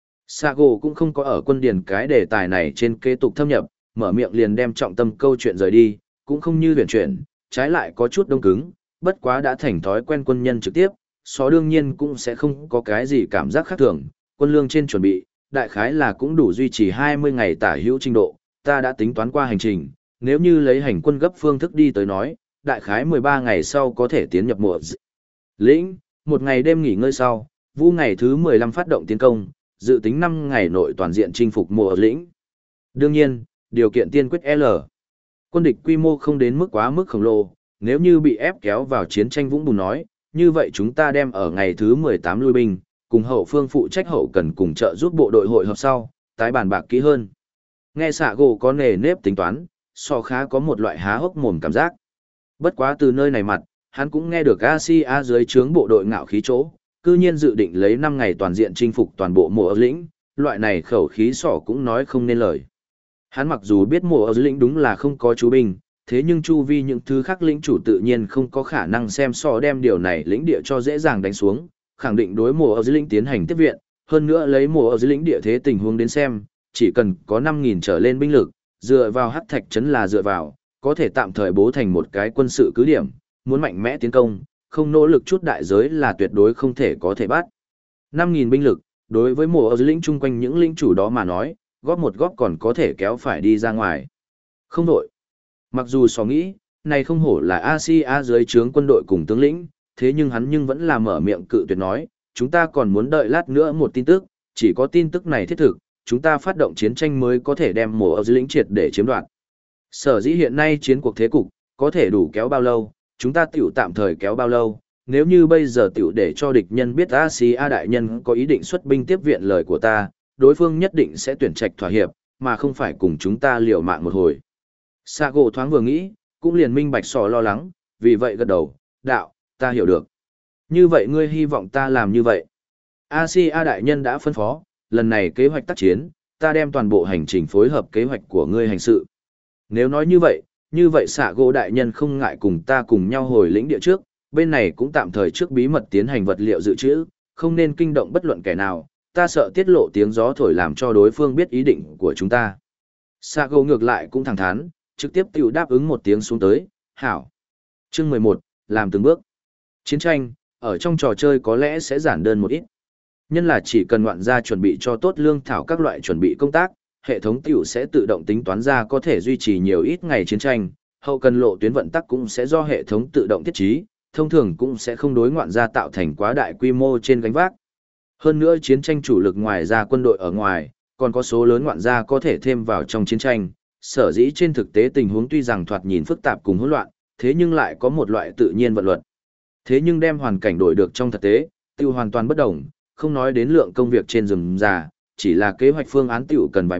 Sago cũng không có ở quân điển cái đề tài này trên kế tục thâm nhập, mở miệng liền đem trọng tâm câu chuyện rời đi, cũng không như huyền chuyển, trái lại có chút đông cứng, bất quá đã thành thói quen quân nhân trực tiếp, so đương nhiên cũng sẽ không có cái gì cảm giác khác thường, quân lương trên chuẩn bị, đại khái là cũng đủ duy trì 20 ngày tả hữu trình độ, ta đã tính toán qua hành trình, nếu như lấy hành quân gấp phương thức đi tới nói, đại khái 13 ngày sau có thể tiến nhập mùa lĩnh, một ngày đêm nghỉ ngơi sau, vu ngày thứ 15 phát động tiến công, dự tính 5 ngày nội toàn diện chinh phục mùa lĩnh. Đương nhiên, điều kiện tiên quyết L. Quân địch quy mô không đến mức quá mức khổng lồ, nếu như bị ép kéo vào chiến tranh vũng bùn nói, như vậy chúng ta đem ở ngày thứ 18 lui binh, cùng hậu phương phụ trách hậu cần cùng trợ giúp bộ đội hội hợp sau, tái bàn bạc kỹ hơn. Nghe xạ gỗ có nề nếp tính toán, so khá có một loại há hốc mồm cảm giác. Bất quá từ nơi này mặt, hắn cũng nghe được Asia dưới trướng bộ đội ngạo khí chỗ, cư nhiên dự định lấy 5 ngày toàn diện chinh phục toàn bộ mùa lĩnh, loại này khẩu khí sỏ cũng nói không nên lời. Hắn mặc dù biết mùa lĩnh đúng là không có chú binh, thế nhưng chu vi những thứ khác lĩnh chủ tự nhiên không có khả năng xem so đem điều này lĩnh địa cho dễ dàng đánh xuống, khẳng định đối mùa lĩnh tiến hành tiếp viện, hơn nữa lấy mùa lĩnh địa thế tình huống đến xem, chỉ cần có 5.000 trở lên binh lực, dựa vào hắc thạch trấn là dựa vào, có thể tạm thời bố thành một cái quân sự cứ điểm, muốn mạnh mẽ tiến công, không nỗ lực chút đại giới là tuyệt đối không thể có thể bắt. 5.000 binh lực, đối với mùa lĩnh chung quanh những lĩnh chủ đó mà nói, góp một góp còn có thể kéo phải đi ra ngoài. Không đổi. Mặc dù so nghĩ, này không hổ là Asia dưới trướng quân đội cùng tướng lĩnh, thế nhưng hắn nhưng vẫn là mở miệng cự tuyệt nói, chúng ta còn muốn đợi lát nữa một tin tức, chỉ có tin tức này thiết thực, chúng ta phát động chiến tranh mới có thể đem mùa lĩnh triệt để chiếm đoạt. Sở dĩ hiện nay chiến cuộc thế cục, có thể đủ kéo bao lâu, chúng ta tiểu tạm thời kéo bao lâu, nếu như bây giờ tiểu để cho địch nhân biết Asia đại nhân có ý định xuất binh tiếp viện lời của ta, đối phương nhất định sẽ tuyển trạch thỏa hiệp, mà không phải cùng chúng ta liều mạng một hồi. Sago thoáng vừa nghĩ, cũng liền minh bạch sò lo lắng, vì vậy gật đầu, đạo, ta hiểu được. Như vậy ngươi hy vọng ta làm như vậy. Asia đại nhân đã phân phó, lần này kế hoạch tác chiến, ta đem toàn bộ hành trình phối hợp kế hoạch của ngươi hành sự. Nếu nói như vậy Sago đại nhân không ngại cùng ta cùng nhau hồi lĩnh địa trước, bên này cũng tạm thời trước bí mật tiến hành vật liệu dự trữ, không nên kinh động bất luận kẻ nào, ta sợ tiết lộ tiếng gió thổi làm cho đối phương biết ý định của chúng ta. Sago ngược lại cũng thẳng thắn, trực tiếp tiểu đáp ứng một tiếng xuống tới, hảo. Chương 11, làm từng bước. Chiến tranh, ở trong trò chơi có lẽ sẽ giản đơn một ít. Nhân là chỉ cần ngoạn gia chuẩn bị cho tốt lương thảo các loại chuẩn bị công tác, hệ thống tiểu sẽ tự động tính toán ra có thể duy trì nhiều ít ngày chiến tranh, hậu cần lộ tuyến vận tắc cũng sẽ do hệ thống tự động thiết trí, thông thường cũng sẽ không đối ngoạn gia tạo thành quá đại quy mô trên gánh vác. Hơn nữa chiến tranh chủ lực ngoài ra quân đội ở ngoài, còn có số lớn ngoạn gia có thể thêm vào trong chiến tranh, sở dĩ trên thực tế tình huống tuy rằng thoạt nhìn phức tạp cùng hỗn loạn, thế nhưng lại có một loại tự nhiên vận luật. Thế nhưng đem hoàn cảnh đổi được trong thực tế, tiêu hoàn toàn bất đồng, không nói đến lượng công việc trên rừng già, chỉ là kế hoạch phương án tiểu cần vài bộ,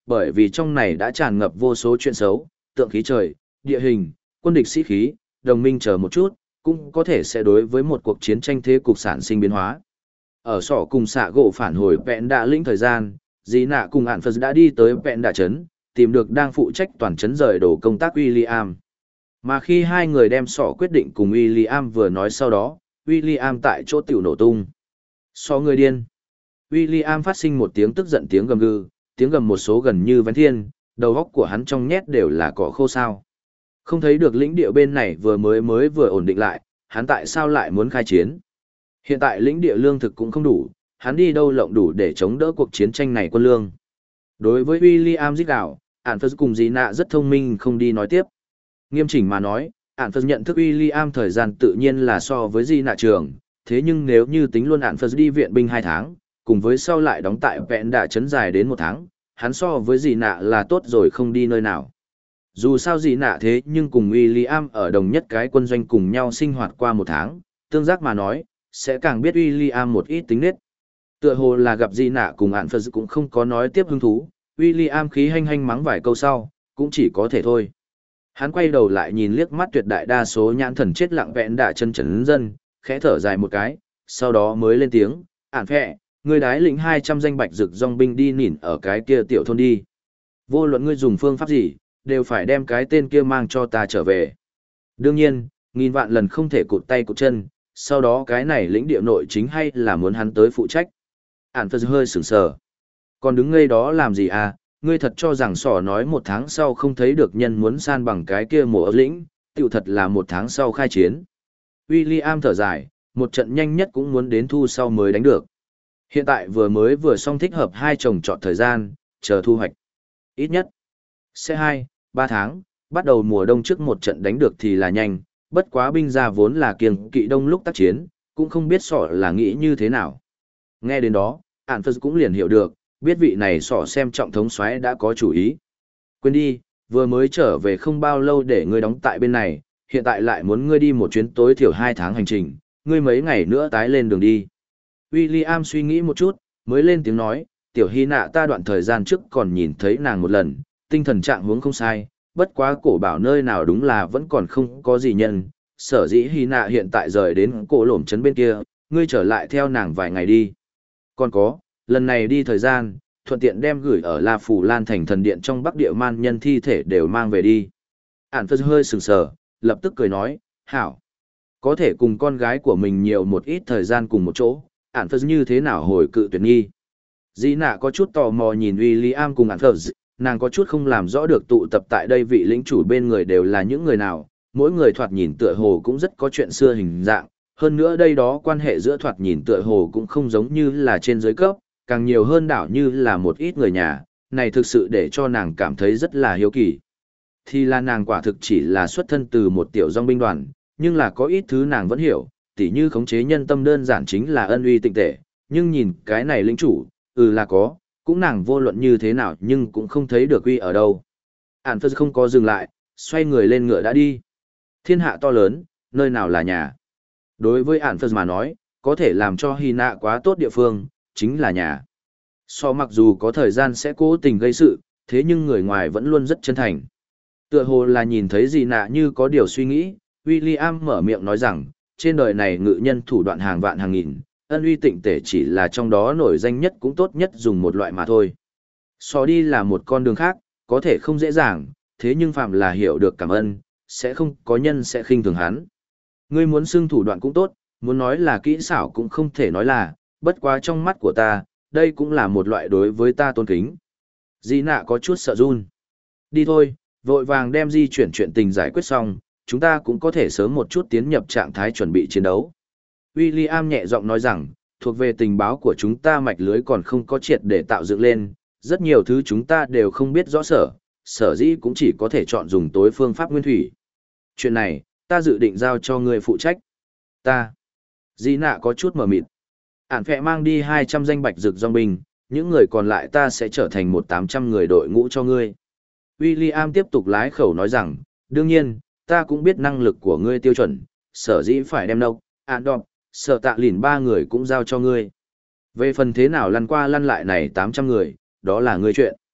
bởi vì trong này đã tràn ngập vô số chuyện xấu, tượng khí trời, địa hình, quân địch sĩ khí, đồng minh chờ một chút, cũng có thể sẽ đối với một cuộc chiến tranh thế cục sản sinh biến hóa. Ở sỏ cùng xạ gỗ phản hồi vẹn đã lĩnh thời gian, dì nạ cùng ản phật đã đi tới vẹn đã trấn, tìm được đang phụ trách toàn trấn rời đổ công tác William. Mà khi hai người đem sỏ quyết định cùng William vừa nói sau đó, William tại chỗ tiểu nổ tung. Sỏ người điên. William phát sinh một tiếng tức giận tiếng gầm gừ, tiếng gầm một số gần như vén thiên, đầu óc của hắn trong nhét đều là cỏ khô sao. Không thấy được lĩnh địa bên này mới vừa ổn định lại, hắn tại sao lại muốn khai chiến? Hiện tại lĩnh địa lương thực cũng không đủ, hắn đi đâu lộng đủ để chống đỡ cuộc chiến tranh này quân lương. Đối với William giết đảo, ản phật cùng dì nạ rất thông minh không đi nói tiếp. Nghiêm chỉnh mà nói, ản phật nhận thức William thời gian tự nhiên là so với dì nạ trường, thế nhưng nếu như tính luôn ản phật đi viện binh 2 tháng, cùng với sau lại đóng tại vẹn đã chấn dài đến 1 tháng, hắn so với dì nạ là tốt rồi không đi nơi nào. Dù sao dì nạ thế nhưng cùng William ở đồng nhất cái quân doanh cùng nhau sinh hoạt qua 1 tháng, tương giác mà nói, sẽ càng biết William một ít tính nết. Tựa hồ là gặp dì nạ cùng ản phật cũng không có nói tiếp hứng thú, William khí hanh hanh mắng vài câu sau, cũng chỉ có thể thôi. Hắn quay đầu lại nhìn liếc mắt tuyệt đại đa số nhãn thần chết lặng vẹn đã chân trấn dân, khẽ thở dài một cái, sau đó mới lên tiếng, ản phẹ, ngươi đái lĩnh 200 danh bạch rực dòng binh đi nỉn ở cái kia tiểu thôn đi. Vô luận ngươi dùng phương pháp gì, đều phải đem cái tên kia mang cho ta trở về. Đương nhiên, nghìn vạn lần không thể cụt tay cụt chân, sau đó cái này lĩnh địa nội chính hay là muốn hắn tới phụ trách. Ản phật hơi sửng sờ. Còn đứng ngây đó làm gì à, ngươi thật cho rằng sỏ nói 1 tháng sau không thấy được nhân muốn san bằng cái kia mổ ấp lĩnh, tiểu thật là 1 tháng sau khai chiến. William thở dài, một trận nhanh nhất cũng muốn đến thu sau mới đánh được. Hiện tại vừa xong thích hợp 2 trồng trọt thời gian, chờ thu hoạch. Ít nhất, sẽ 2-3 tháng, bắt đầu mùa đông trước một trận đánh được thì là nhanh, bất quá binh gia vốn là kiêng kỵ đông lúc tác chiến, cũng không biết sỏ là nghĩ như thế nào. Nghe đến đó, ản phật cũng liền hiểu được, biết vị này sỏ xem trọng thống soái đã có chủ ý. Quên đi, vừa mới trở về không bao lâu để ngươi đóng tại bên này, hiện tại lại muốn ngươi đi một chuyến tối thiểu 2 tháng hành trình, ngươi mấy ngày nữa tái lên đường đi. William suy nghĩ một chút, mới lên tiếng nói, tiểu hy nạ ta đoạn thời gian trước còn nhìn thấy nàng một lần, tinh thần trạng huống không sai, bất quá cổ bảo nơi nào đúng là vẫn còn không có gì nhân, sở dĩ hy nạ hiện tại rời đến cổ lổm trấn bên kia, ngươi trở lại theo nàng vài ngày đi. Còn có, lần này đi thời gian, thuận tiện đem gửi ở La Phủ Lan thành thần điện trong Bắc Địa man nhân thi thể đều mang về đi. Ản phật hơi sừng sờ, lập tức cười nói, hảo. Có thể cùng con gái của mình nhiều một ít thời gian cùng một chỗ, ản phật như thế nào hồi cự tuyệt nghi. Dĩ nạ có chút tò mò nhìn William cùng ản phật, nàng có chút không làm rõ được tụ tập tại đây vị lĩnh chủ bên người đều là những người nào, mỗi người thoạt nhìn tựa hồ cũng rất có chuyện xưa hình dạng. Hơn nữa đây đó quan hệ giữa thoạt nhìn tựa hồ cũng không giống như là trên dưới cấp, càng nhiều hơn đảo như là một ít người nhà, này thực sự để cho nàng cảm thấy rất là hiếu kỳ. Thì là nàng quả thực chỉ là xuất thân từ một tiểu dòng binh đoàn, nhưng là có ít thứ nàng vẫn hiểu, tỉ như khống chế nhân tâm đơn giản chính là ân uy tịnh tệ, nhưng nhìn cái này lĩnh chủ, là có, cũng nàng vô luận như thế nào nhưng cũng không thấy được uy ở đâu. Ản phật không có dừng lại, xoay người lên ngựa đã đi. Thiên hạ to lớn, nơi nào là nhà. Đối với ản phật mà nói, có thể làm cho hy nạ quá tốt địa phương, chính là nhà. So mặc dù có thời gian sẽ cố tình gây sự, thế nhưng người ngoài vẫn luôn rất chân thành. Tựa hồ là nhìn thấy gì nạ như có điều suy nghĩ, William mở miệng nói rằng, trên đời này ngự nhân thủ đoạn hàng vạn hàng nghìn, ân uy tịnh tể chỉ là trong đó nổi danh nhất cũng tốt nhất dùng một loại mà thôi. So đi là một con đường khác, có thể không dễ dàng, thế nhưng phạm là hiểu được cảm ơn, sẽ không có nhân sẽ khinh thường hắn. Ngươi muốn xưng thủ đoạn cũng tốt, muốn nói là kỹ xảo cũng không thể nói là, bất quá trong mắt của ta, đây cũng là một loại đối với ta tôn kính. Di nạ có chút sợ run. Đi thôi, vội vàng đem di chuyển chuyện tình giải quyết xong, chúng ta cũng có thể sớm một chút tiến nhập trạng thái chuẩn bị chiến đấu. William nhẹ giọng nói rằng, thuộc về tình báo của chúng ta mạch lưới còn không có triệt để tạo dựng lên, rất nhiều thứ chúng ta đều không biết rõ sở dĩ cũng chỉ có thể chọn dùng tối phương pháp nguyên thủy. Chuyện này, ta dự định giao cho người phụ trách. Ta. Di nạ có chút mờ mịt. Ản phẹ mang đi 200 danh bạch rực dòng binh, những người còn lại ta sẽ trở thành 800 người đội ngũ cho ngươi. William tiếp tục lái khẩu nói rằng, đương nhiên, ta cũng biết năng lực của ngươi tiêu chuẩn, sở dĩ phải đem đâu, đọc, sở tạ lìn 3 người cũng giao cho ngươi. Về phần thế nào lăn qua lăn lại này 800 người, đó là ngươi chuyện.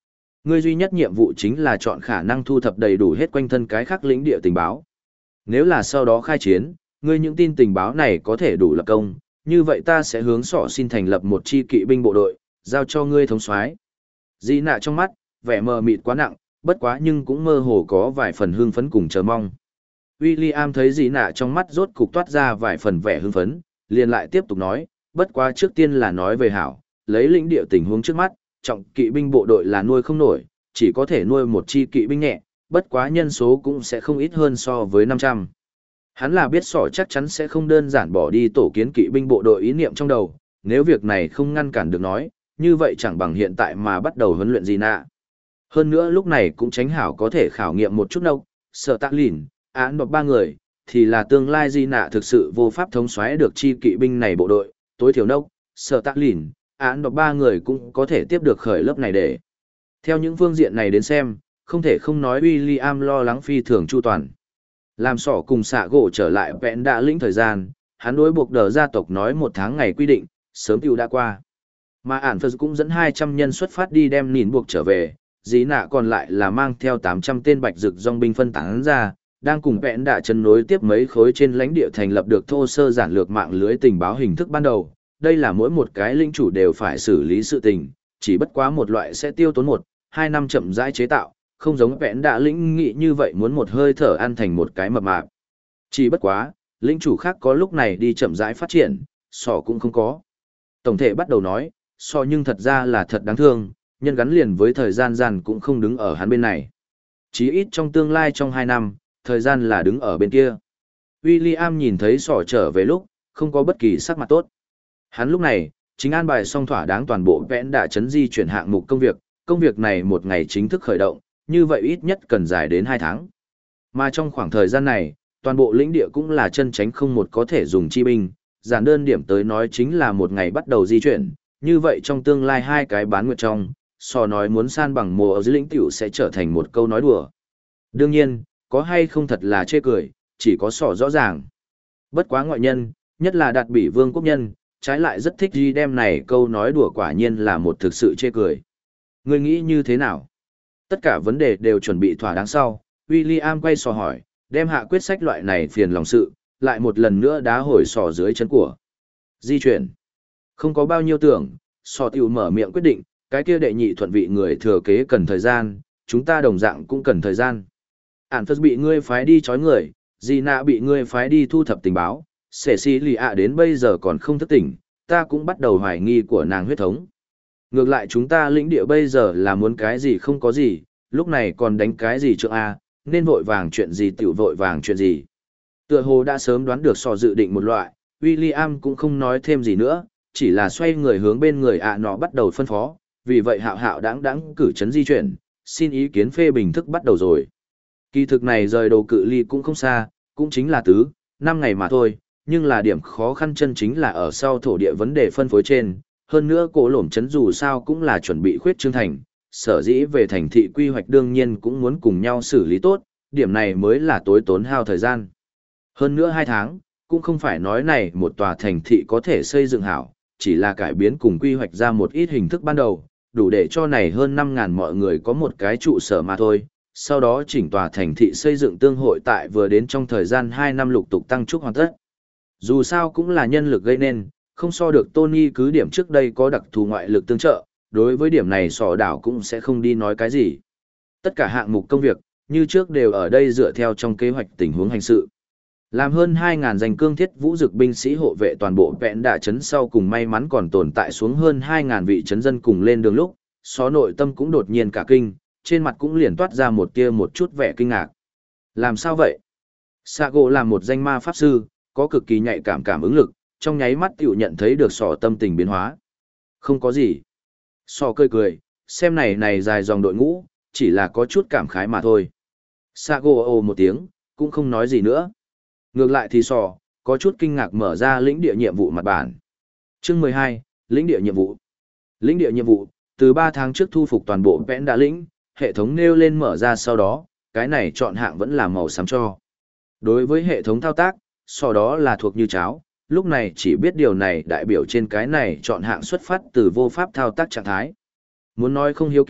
Ngươi duy nhất nhiệm vụ chính là chọn khả năng thu thập đầy đủ hết quanh thân cái khác lĩnh địa tình báo. Nếu là sau đó khai chiến, ngươi những tin tình báo này có thể đủ lập công, như vậy ta sẽ hướng sọ xin thành lập một chi kỵ binh bộ đội, giao cho ngươi thống soái. Dị nạ trong mắt, vẻ mờ mịt quá nặng, bất quá nhưng cũng mơ hồ có vài phần hưng phấn cùng chờ mong. William thấy dị nạ trong mắt rốt cục toát ra vài phần vẻ hưng phấn, liền lại tiếp tục nói, bất quá trước tiên là nói về hảo, lấy lĩnh địa tình huống trước mắt, trọng kỵ binh bộ đội là nuôi không nổi, chỉ có thể nuôi một chi kỵ binh nhẹ, bất quá nhân số cũng sẽ không ít hơn so với 500. Hắn là biết sỏ chắc chắn sẽ không đơn giản bỏ đi tổ kiến kỵ binh bộ đội ý niệm trong đầu, nếu việc này không ngăn cản được nói, như vậy chẳng bằng hiện tại mà bắt đầu huấn luyện gì nạ. Hơn nữa lúc này cũng tránh hảo có thể khảo nghiệm một chút đâu, sợ tạ lìn, án đọc 3 người, thì là tương lai gì nạ thực sự vô pháp thống soái được chi kỵ binh này bộ đội, tối thiểu nốc, sợ tạ lìn, án đọc 3 người cũng có thể tiếp được khởi lớp này để. Theo những phương diện này đến xem, không thể không nói William lo lắng phi thường chu toàn. Làm sỏ cùng xạ gỗ trở lại vẹn đã lĩnh thời gian, hắn đối buộc đờ gia tộc nói 1 tháng ngày quy định, sớm tiêu đã qua. Mà ản Phật cũng dẫn 200 nhân xuất phát đi đem nìn buộc trở về, dĩ nạ còn lại là mang theo 800 tên bạch dực dòng binh phân tán ra, đang cùng vẹn đã chân nối tiếp mấy khối trên lãnh địa thành lập được thô sơ giản lược mạng lưới tình báo hình thức ban đầu. Đây là mỗi một cái lĩnh chủ đều phải xử lý sự tình, chỉ bất quá một loại sẽ tiêu tốn 1-2 năm chậm rãi chế tạo, không giống vẹn đã lĩnh nghị như vậy muốn một hơi thở ăn thành một cái mập mạp. Chỉ bất quá, lĩnh chủ khác có lúc này đi chậm rãi phát triển, sỏ cũng không có. Tổng thể bắt đầu nói, sỏ nhưng thật ra là thật đáng thương, nhân gắn liền với thời gian gian cũng không đứng ở hắn bên này. Chí ít trong tương lai trong 2 năm, thời gian là đứng ở bên kia. William nhìn thấy sỏ trở về lúc, không có bất kỳ sắc mặt tốt. Hắn lúc này, chính an bài xong thỏa đáng toàn bộ vẽn đã chấn di chuyển hạng mục công việc này một ngày chính thức khởi động, như vậy ít nhất cần dài đến 2 tháng. Mà trong khoảng thời gian này, toàn bộ lĩnh địa cũng là chân tránh không một có thể dùng chi binh, giản đơn điểm tới nói chính là một ngày bắt đầu di chuyển, như vậy trong tương lai 2 cái bán nguyệt trong, sò nói muốn san bằng mùa ở dưới lĩnh tiểu sẽ trở thành một câu nói đùa. Đương nhiên, có hay không thật là chê cười, chỉ có sò rõ ràng. Bất quá ngoại nhân, nhất là đạt bỉ vương quốc nhân, trái lại rất thích đi đem này câu nói đùa quả nhiên là một thực sự chê cười. Ngươi nghĩ như thế nào? Tất cả vấn đề đều chuẩn bị thỏa đáng sau, William quay sò hỏi, đem hạ quyết sách loại này phiền lòng sự, lại một lần nữa đá hồi sò dưới chân của. Di chuyển. Không có bao nhiêu tưởng, sò tiểu mở miệng quyết định, cái kia đệ nhị thuận vị người thừa kế cần thời gian, chúng ta đồng dạng cũng cần thời gian. Ản Phật bị ngươi phái đi trói người, Di Nạ bị ngươi phái đi thu thập tình báo, Sẻ Xì Lì ạ đến bây giờ còn không thức tỉnh, ta cũng bắt đầu hoài nghi của nàng huyết thống. Ngược lại chúng ta lĩnh địa bây giờ là muốn cái gì không có gì, lúc này còn đánh cái gì trượng A, nên vội vàng chuyện gì tiểu vội vàng chuyện gì. Tựa hồ đã sớm đoán được sò dự định một loại, William cũng không nói thêm gì nữa, chỉ là xoay người hướng bên người nọ bắt đầu phân phó, vì vậy hạo hạo đáng cử chấn di chuyển, xin ý kiến phê bình thức bắt đầu rồi. Kỳ thực này rời đồ cự ly cũng không xa, cũng chính là 5 ngày mà thôi, nhưng là điểm khó khăn chân chính là ở sau thổ địa vấn đề phân phối trên, hơn nữa cổ lổm chấn dù sao cũng là chuẩn bị khuyết trương thành, sở dĩ về thành thị quy hoạch đương nhiên cũng muốn cùng nhau xử lý tốt, điểm này mới là tối tốn hao thời gian. Hơn nữa 2 tháng, cũng không phải nói này một tòa thành thị có thể xây dựng hảo, chỉ là cải biến cùng quy hoạch ra một ít hình thức ban đầu, đủ để cho này hơn 5.000 mọi người có một cái trụ sở mà thôi. Sau đó chỉnh tòa thành thị xây dựng tương hội tại vừa đến trong thời gian 2 năm lục tục tăng trúc hoàn tất. Dù sao cũng là nhân lực gây nên, không so được Tony cứ điểm trước đây có đặc thù ngoại lực tương trợ, đối với điểm này sỏ đảo cũng sẽ không đi nói cái gì. Tất cả hạng mục công việc, như trước đều ở đây dựa theo trong kế hoạch tình huống hành sự. Làm hơn 2.000 danh cương thiết vũ dực binh sĩ hộ vệ toàn bộ vẹn đạ trấn sau cùng may mắn còn tồn tại xuống hơn 2.000 vị trấn dân cùng lên đường lúc, xó nội tâm cũng đột nhiên cả kinh, trên mặt cũng liền toát ra một chút vẻ kinh ngạc. Làm sao vậy? Sago là một danh ma pháp sư, có cực kỳ nhạy cảm ứng lực, trong nháy mắt tiểu nhận thấy được sỏ tâm tình biến hóa. Không có gì. Sỏ cười, xem này dài dòng đội ngũ, chỉ là có chút cảm khái mà thôi. Sago ồ một tiếng, cũng không nói gì nữa. Ngược lại thì sỏ, có chút kinh ngạc mở ra lĩnh địa nhiệm vụ mặt bản. Chương 12, lĩnh địa nhiệm vụ. Lĩnh địa nhiệm vụ, từ 3 tháng trước thu phục toàn bộ vẽn đã lĩnh, hệ thống nêu lên mở ra sau đó, cái này chọn hạng vẫn là màu xám cho. Đối với hệ thống thao tác, sau đó là thuộc như cháo, lúc này chỉ biết điều này đại biểu trên cái này chọn hạng xuất phát từ vô pháp thao tác trạng thái. Muốn nói không hiếu kỳ,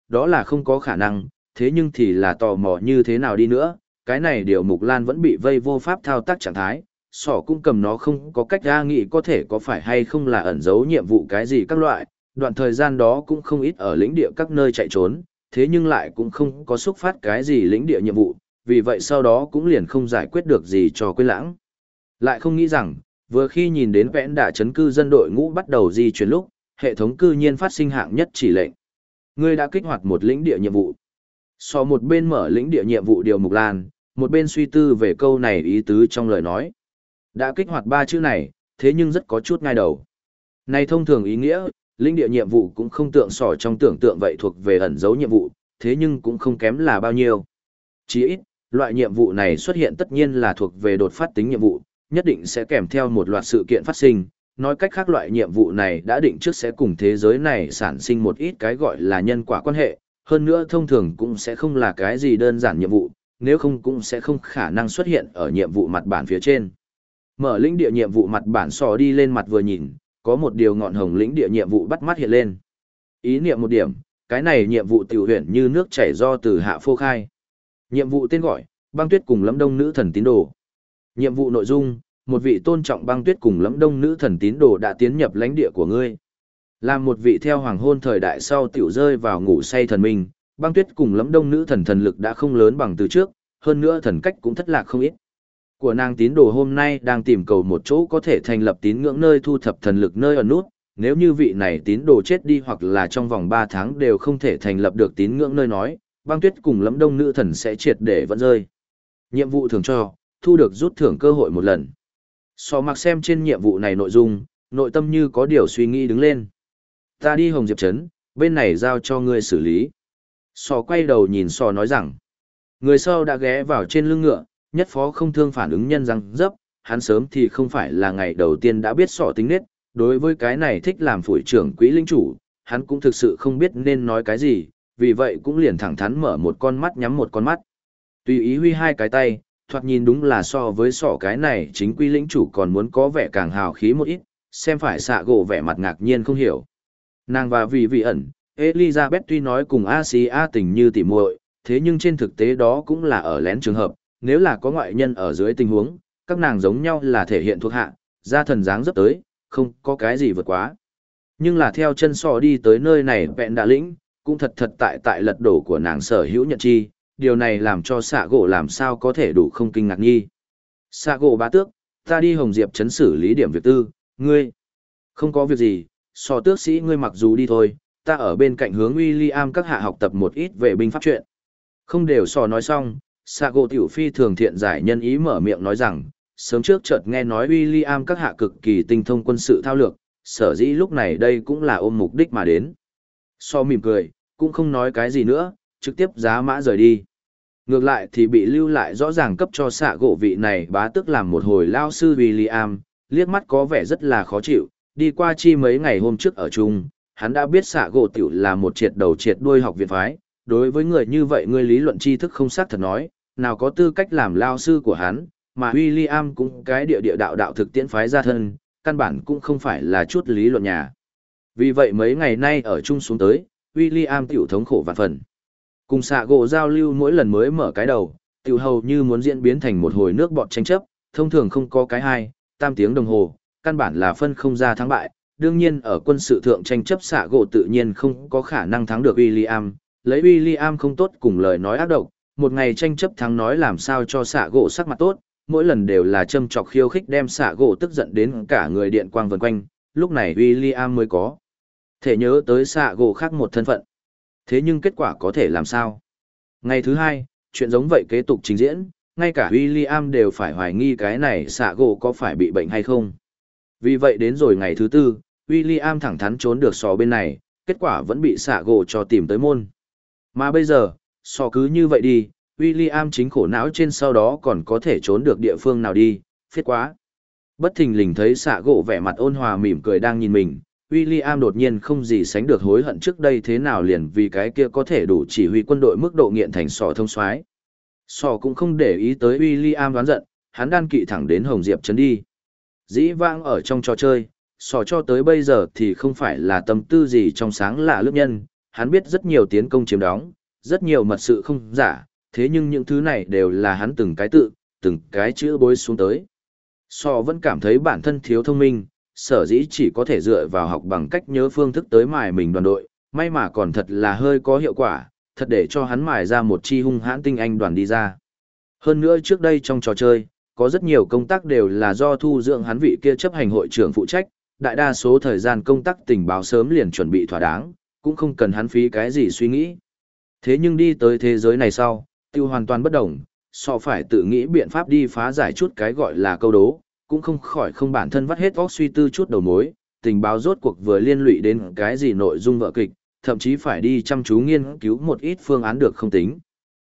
đó là không có khả năng, thế nhưng thì là tò mò như thế nào đi nữa, cái này điều Mục Lan vẫn bị vây vô pháp thao tác trạng thái, sỏ cũng cầm nó không có cách ra nghĩ có thể có phải hay không là ẩn giấu nhiệm vụ cái gì các loại, đoạn thời gian đó cũng không ít ở lĩnh địa các nơi chạy trốn, thế nhưng lại cũng không có xúc phát cái gì lĩnh địa nhiệm vụ, vì vậy sau đó cũng liền không giải quyết được gì cho quên lãng. Lại không nghĩ rằng, vừa khi nhìn đến vẽn đả chấn cư dân đội ngũ bắt đầu di chuyển lúc, hệ thống cư nhiên phát sinh hạng nhất chỉ lệnh. Ngươi đã kích hoạt một lĩnh địa nhiệm vụ. So một bên mở lĩnh địa nhiệm vụ điều Mục Lan, một bên suy tư về câu này ý tứ trong lời nói. Đã kích hoạt 3 chữ này, thế nhưng rất có chút ngay đầu. Này thông thường ý nghĩa, lĩnh địa nhiệm vụ cũng không tượng sỏ trong tưởng tượng vậy thuộc về ẩn dấu nhiệm vụ, thế nhưng cũng không kém là bao nhiêu. Chỉ ít, loại nhiệm vụ này xuất hiện tất nhiên là thuộc về đột phát tính nhiệm vụ, nhất định sẽ kèm theo một loạt sự kiện phát sinh. Nói cách khác loại nhiệm vụ này đã định trước sẽ cùng thế giới này sản sinh một ít cái gọi là nhân quả quan hệ, hơn nữa thông thường cũng sẽ không là cái gì đơn giản nhiệm vụ, nếu không cũng sẽ không khả năng xuất hiện ở nhiệm vụ mặt bản phía trên. Mở lĩnh địa nhiệm vụ mặt bản sò đi lên mặt vừa nhìn, có một điều ngọn hồng lĩnh địa nhiệm vụ bắt mắt hiện lên. Ý niệm một điểm, cái này nhiệm vụ tiểu huyền như nước chảy do từ hạ phô khai. Nhiệm vụ tên gọi, băng tuyết cùng Lâm Đông nữ thần tín đồ. Nhiệm vụ nội dung, một vị tôn trọng băng tuyết cùng Lâm Đông nữ thần tín đồ đã tiến nhập lãnh địa của ngươi. Làm một vị theo hoàng hôn thời đại sau tiểu rơi vào ngủ say thần minh, băng tuyết cùng Lâm Đông nữ thần lực đã không lớn bằng từ trước, hơn nữa thần cách cũng thất lạc không ít. Của nàng tín đồ hôm nay đang tìm cầu một chỗ có thể thành lập tín ngưỡng nơi thu thập thần lực nơi ẩn nút, nếu như vị này tín đồ chết đi hoặc là trong vòng 3 tháng đều không thể thành lập được tín ngưỡng nơi nói, băng tuyết cùng Lâm Đông nữ thần sẽ triệt để vẫn rơi. Nhiệm vụ thường cho, thu được rút thưởng cơ hội một lần. So mặc xem trên nhiệm vụ này nội dung, nội tâm như có điều suy nghĩ đứng lên. Ta đi Hồng Diệp Trấn, bên này giao cho ngươi xử lý. So quay đầu nhìn So nói rằng, người sau đã ghé vào trên lưng ngựa, nhất phó không thương phản ứng nhân răng dấp, hắn sớm thì không phải là ngày đầu tiên đã biết So tính nết, đối với cái này thích làm phủi trưởng quỹ linh chủ, hắn cũng thực sự không biết nên nói cái gì, vì vậy cũng liền thẳng thắn mở một con mắt nhắm một con mắt. Tùy ý huy hai cái tay, thoạt nhìn đúng là so với sọ cái này chính quy lĩnh chủ còn muốn có vẻ càng hào khí một ít, xem phải xạ gỗ vẻ mặt ngạc nhiên không hiểu. Nàng và vị ẩn, Elizabeth tuy nói cùng Asia tình như tỉ muội, thế nhưng trên thực tế đó cũng là ở lén trường hợp, nếu là có ngoại nhân ở dưới tình huống, các nàng giống nhau là thể hiện thuộc hạ, ra thần dáng dấp tới, không có cái gì vượt quá. Nhưng là theo chân sọ đi tới nơi này vẹn đạ lĩnh, cũng thật tại lật đổ của nàng sở hữu nhận chi, điều này làm cho xạ gỗ làm sao có thể đủ không kinh ngạc nghi. Xạ gỗ bá tước, ta đi Hồng Diệp trấn xử lý điểm việc tư, ngươi. Không có việc gì, so tước sĩ ngươi mặc dù đi thôi, ta ở bên cạnh hướng William các hạ học tập một ít về binh pháp chuyện. Không đều so nói xong, xạ gỗ tiểu phi thường thiện giải nhân ý mở miệng nói rằng, sớm trước chợt nghe nói William các hạ cực kỳ tinh thông quân sự thao lược, sở dĩ lúc này đây cũng là ôm mục đích mà đến. So mỉm cười, cũng không nói cái gì nữa, trực tiếp giá mã rời đi. Ngược lại thì bị lưu lại rõ ràng cấp cho xạ gỗ vị này bá tức làm một hồi lao sư William, liếc mắt có vẻ rất là khó chịu, đi qua chi mấy ngày hôm trước ở chung, hắn đã biết xạ gỗ tiểu là một triệt đầu triệt đuôi học viện phái, đối với người như vậy người lý luận tri thức không xác thật nói, nào có tư cách làm lao sư của hắn, mà William cũng cái địa đạo thực tiễn phái ra thân, căn bản cũng không phải là chút lý luận nhà. Vì vậy mấy ngày nay ở chung xuống tới, William tiểu thống khổ vạn phần. Cùng xạ gỗ giao lưu mỗi lần mới mở cái đầu, tiểu hầu như muốn diễn biến thành một hồi nước bọt tranh chấp, thông thường không có cái 2-3 tiếng đồng hồ, căn bản là phân không ra thắng bại. Đương nhiên ở quân sự thượng tranh chấp xạ gỗ tự nhiên không có khả năng thắng được William, lấy William không tốt cùng lời nói ác độc, một ngày tranh chấp thắng nói làm sao cho xạ gỗ sắc mặt tốt, mỗi lần đều là châm chọc khiêu khích đem xạ gỗ tức giận đến cả người điện quang vần quanh, lúc này William mới có thể nhớ tới xạ gỗ khác một thân phận. Thế nhưng kết quả có thể làm sao? Ngày thứ 2, chuyện giống vậy kế tục trình diễn, ngay cả William đều phải hoài nghi cái này xạ gỗ có phải bị bệnh hay không. Vì vậy đến rồi ngày thứ 4, William thẳng thắn trốn được sò bên này, kết quả vẫn bị xạ gỗ cho tìm tới môn. Mà bây giờ, sò cứ như vậy đi, William chính khổ não trên sau đó còn có thể trốn được địa phương nào đi, phiết quá. Bất thình lình thấy xạ gỗ vẻ mặt ôn hòa mỉm cười đang nhìn mình, William đột nhiên không gì sánh được hối hận trước đây thế nào liền vì cái kia có thể đủ chỉ huy quân đội mức độ nghiện thành sò thông soái. Sò cũng không để ý tới William đoán giận, hắn đan kỵ thẳng đến Hồng Diệp trấn đi. Dĩ vãng ở trong trò chơi, sò cho tới bây giờ thì không phải là tâm tư gì trong sáng lạ lướt nhân, hắn biết rất nhiều tiến công chiếm đóng, rất nhiều mật sự không giả, thế nhưng những thứ này đều là hắn từng cái tự, từng cái chữ bối xuống tới. So vẫn cảm thấy bản thân thiếu thông minh, sở dĩ chỉ có thể dựa vào học bằng cách nhớ phương thức tới mài mình đoàn đội, may mà còn thật là hơi có hiệu quả, thật để cho hắn mài ra một chi hung hãn tinh anh đoàn đi ra. Hơn nữa trước đây trong trò chơi, có rất nhiều công tác đều là do thu dưỡng hắn vị kia chấp hành hội trưởng phụ trách, đại đa số thời gian công tác tình báo sớm liền chuẩn bị thỏa đáng, cũng không cần hắn phí cái gì suy nghĩ. Thế nhưng đi tới thế giới này sau, tiêu hoàn toàn bất đồng, so phải tự nghĩ biện pháp đi phá giải chút cái gọi là câu đố, cũng không khỏi không bản thân vắt hết óc suy tư chút đầu mối, tình báo rốt cuộc vừa liên lụy đến cái gì nội dung vở kịch, thậm chí phải đi chăm chú nghiên cứu một ít phương án được không tính.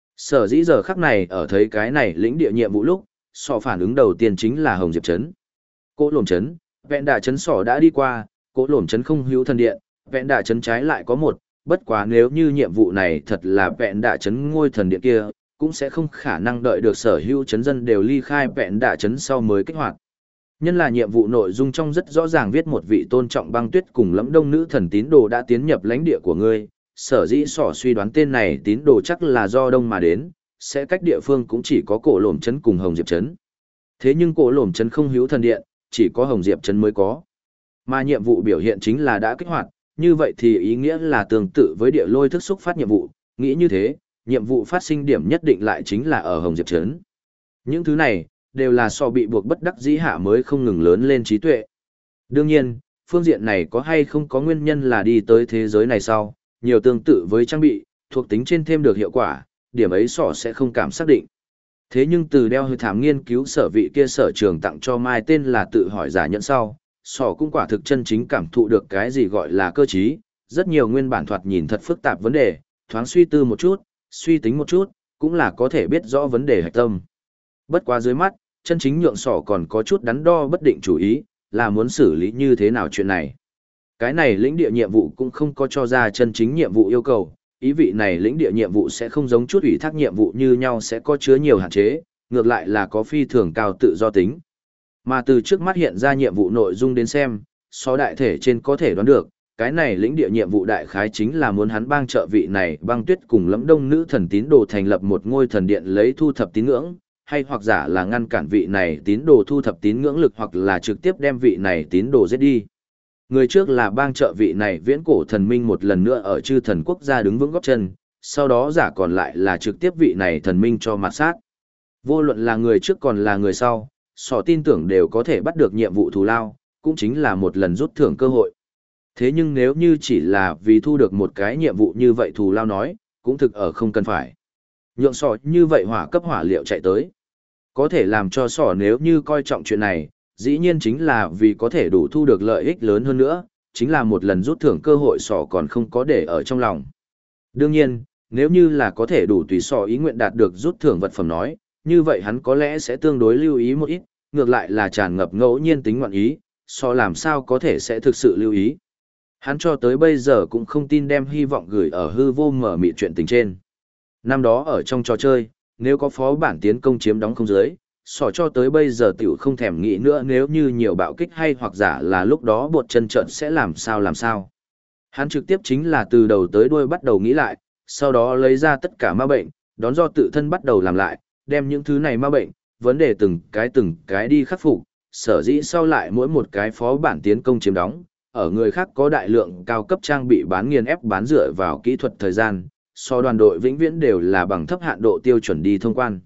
Sở dĩ giờ khắc này ở thấy cái này lĩnh địa nhiệm vụ lúc, sọ phản ứng đầu tiên chính là Hồng Diệp Trấn. Cỗ lổm trấn, vẹn đà trấn sọ đã đi qua, cỗ lổm trấn không hữu thần điện, vẹn đà trấn trái lại có một, bất quá nếu như nhiệm vụ này thật là vẹn đà trấn ngôi thần điện kia, cũng sẽ không khả năng đợi được sở hữu trấn dân đều ly khai vẹn đà trấn sau mới kích hoạt. Nhân là nhiệm vụ nội dung trong rất rõ ràng viết một vị tôn trọng băng tuyết cùng lẫm đông nữ thần tín đồ đã tiến nhập lãnh địa của ngươi, sở dĩ sỏ suy đoán tên này tín đồ chắc là do đông mà đến, sẽ cách địa phương cũng chỉ có cổ lổm trấn cùng Hồng Diệp trấn. Thế nhưng cổ lổm trấn không hữu thần điện, chỉ có Hồng Diệp trấn mới có. Mà nhiệm vụ biểu hiện chính là đã kích hoạt, như vậy thì ý nghĩa là tương tự với địa lôi thức xúc phát nhiệm vụ, nghĩ như thế, nhiệm vụ phát sinh điểm nhất định lại chính là ở Hồng Diệp trấn. Những thứ này đều là so bị buộc bất đắc dĩ hạ mới không ngừng lớn lên trí tuệ. Đương nhiên, phương diện này có hay không có nguyên nhân là đi tới thế giới này sau, nhiều tương tự với trang bị, thuộc tính trên thêm được hiệu quả, điểm ấy sỏ sẽ không cảm xác định. Thế nhưng từ đeo hơi thảm nghiên cứu sở vị kia sở trường tặng cho Mai tên là tự hỏi giả nhận sau, sỏ cũng quả thực chân chính cảm thụ được cái gì gọi là cơ trí, rất nhiều nguyên bản thoạt nhìn thật phức tạp vấn đề, thoáng suy tư một chút, suy tính một chút, cũng là có thể biết rõ vấn đề hạch tâm. Bất quá dưới mắt, chân chính nhượng sỏ còn có chút đắn đo bất định chủ ý, là muốn xử lý như thế nào chuyện này. Cái này lĩnh địa nhiệm vụ cũng không có cho ra chân chính nhiệm vụ yêu cầu, ý vị này lĩnh địa nhiệm vụ sẽ không giống chút ủy thác nhiệm vụ như nhau sẽ có chứa nhiều hạn chế, ngược lại là có phi thường cao tự do tính. Mà từ trước mắt hiện ra nhiệm vụ nội dung đến xem, so đại thể trên có thể đoán được, cái này lĩnh địa nhiệm vụ đại khái chính là muốn hắn bang trợ vị này băng tuyết cùng lẫm đông nữ thần tín đồ thành lập một ngôi thần điện lấy thu thập tín ngưỡng, hay hoặc giả là ngăn cản vị này tín đồ thu thập tín ngưỡng lực hoặc là trực tiếp đem vị này tín đồ giết đi. Người trước là bang trợ vị này viễn cổ thần minh một lần nữa ở chư thần quốc gia đứng vững góp chân, sau đó giả còn lại là trực tiếp vị này thần minh cho mặt sát. Vô luận là người trước còn là người sau, sỏ tin tưởng đều có thể bắt được nhiệm vụ thù lao, cũng chính là một lần rút thưởng cơ hội. Thế nhưng nếu như chỉ là vì thu được một cái nhiệm vụ như vậy thù lao nói, cũng thực ở không cần phải. Nhượng sỏ như vậy hỏa cấp hỏa liệu chạy tới. Có thể làm cho sỏ nếu như coi trọng chuyện này, dĩ nhiên chính là vì có thể đủ thu được lợi ích lớn hơn nữa, chính là một lần rút thưởng cơ hội sỏ còn không có để ở trong lòng. Đương nhiên, nếu như là có thể đủ tùy sỏ ý nguyện đạt được rút thưởng vật phẩm nói, như vậy hắn có lẽ sẽ tương đối lưu ý một ít, ngược lại là tràn ngập ngẫu nhiên tính ngoạn ý, sỏ làm sao có thể sẽ thực sự lưu ý. Hắn cho tới bây giờ cũng không tin đem hy vọng gửi ở hư vô mở mịt chuyện tình trên. Năm đó ở trong trò chơi, nếu có phó bản tiến công chiếm đóng không dưới, sỏ cho tới bây giờ tiểu không thèm nghĩ nữa nếu như nhiều bạo kích hay hoặc giả là lúc đó bột chân trận sẽ làm sao. Hắn trực tiếp chính là từ đầu tới đuôi bắt đầu nghĩ lại, sau đó lấy ra tất cả ma bệnh, đón do tự thân bắt đầu làm lại, đem những thứ này ma bệnh, vấn đề từng cái đi khắc phục, sở dĩ sau lại mỗi một cái phó bản tiến công chiếm đóng, ở người khác có đại lượng cao cấp trang bị bán nghiền ép bán dựa vào kỹ thuật thời gian, so đoàn đội vĩnh viễn đều là bằng thấp hạn độ tiêu chuẩn đi thông quan.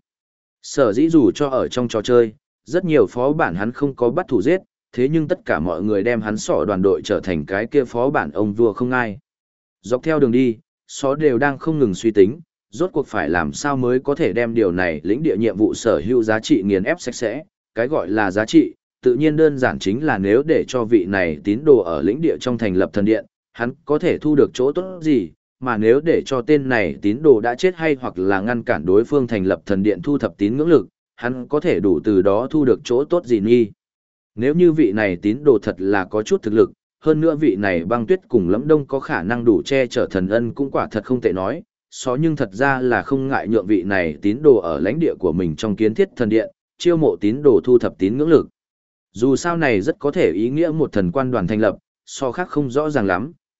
Sở dĩ dù cho ở trong trò chơi, rất nhiều phó bản hắn không có bắt thủ giết, thế nhưng tất cả mọi người đem hắn sỏ đoàn đội trở thành cái kia phó bản ông vua không ai. Dọc theo đường đi, só đều đang không ngừng suy tính, rốt cuộc phải làm sao mới có thể đem điều này lĩnh địa nhiệm vụ sở hữu giá trị nghiền ép sạch sẽ, cái gọi là giá trị, tự nhiên đơn giản chính là nếu để cho vị này tín đồ ở lĩnh địa trong thành lập thần điện, hắn có thể thu được chỗ tốt gì, mà nếu để cho tên này tín đồ đã chết hay hoặc là ngăn cản đối phương thành lập thần điện thu thập tín ngưỡng lực, hắn có thể đủ từ đó thu được chỗ tốt gì nghi. Nếu như vị này tín đồ thật là có chút thực lực, hơn nữa vị này băng tuyết cùng lẫm đông có khả năng đủ che chở thần ân cũng quả thật không tệ nói, xó nhưng thật ra là không ngại nhượng vị này tín đồ ở lãnh địa của mình trong kiến thiết thần điện, chiêu mộ tín đồ thu thập tín ngưỡng lực. Dù sao này rất có thể ý nghĩa một thần quan đoàn thành lập, so khác không rõ ràng lắm,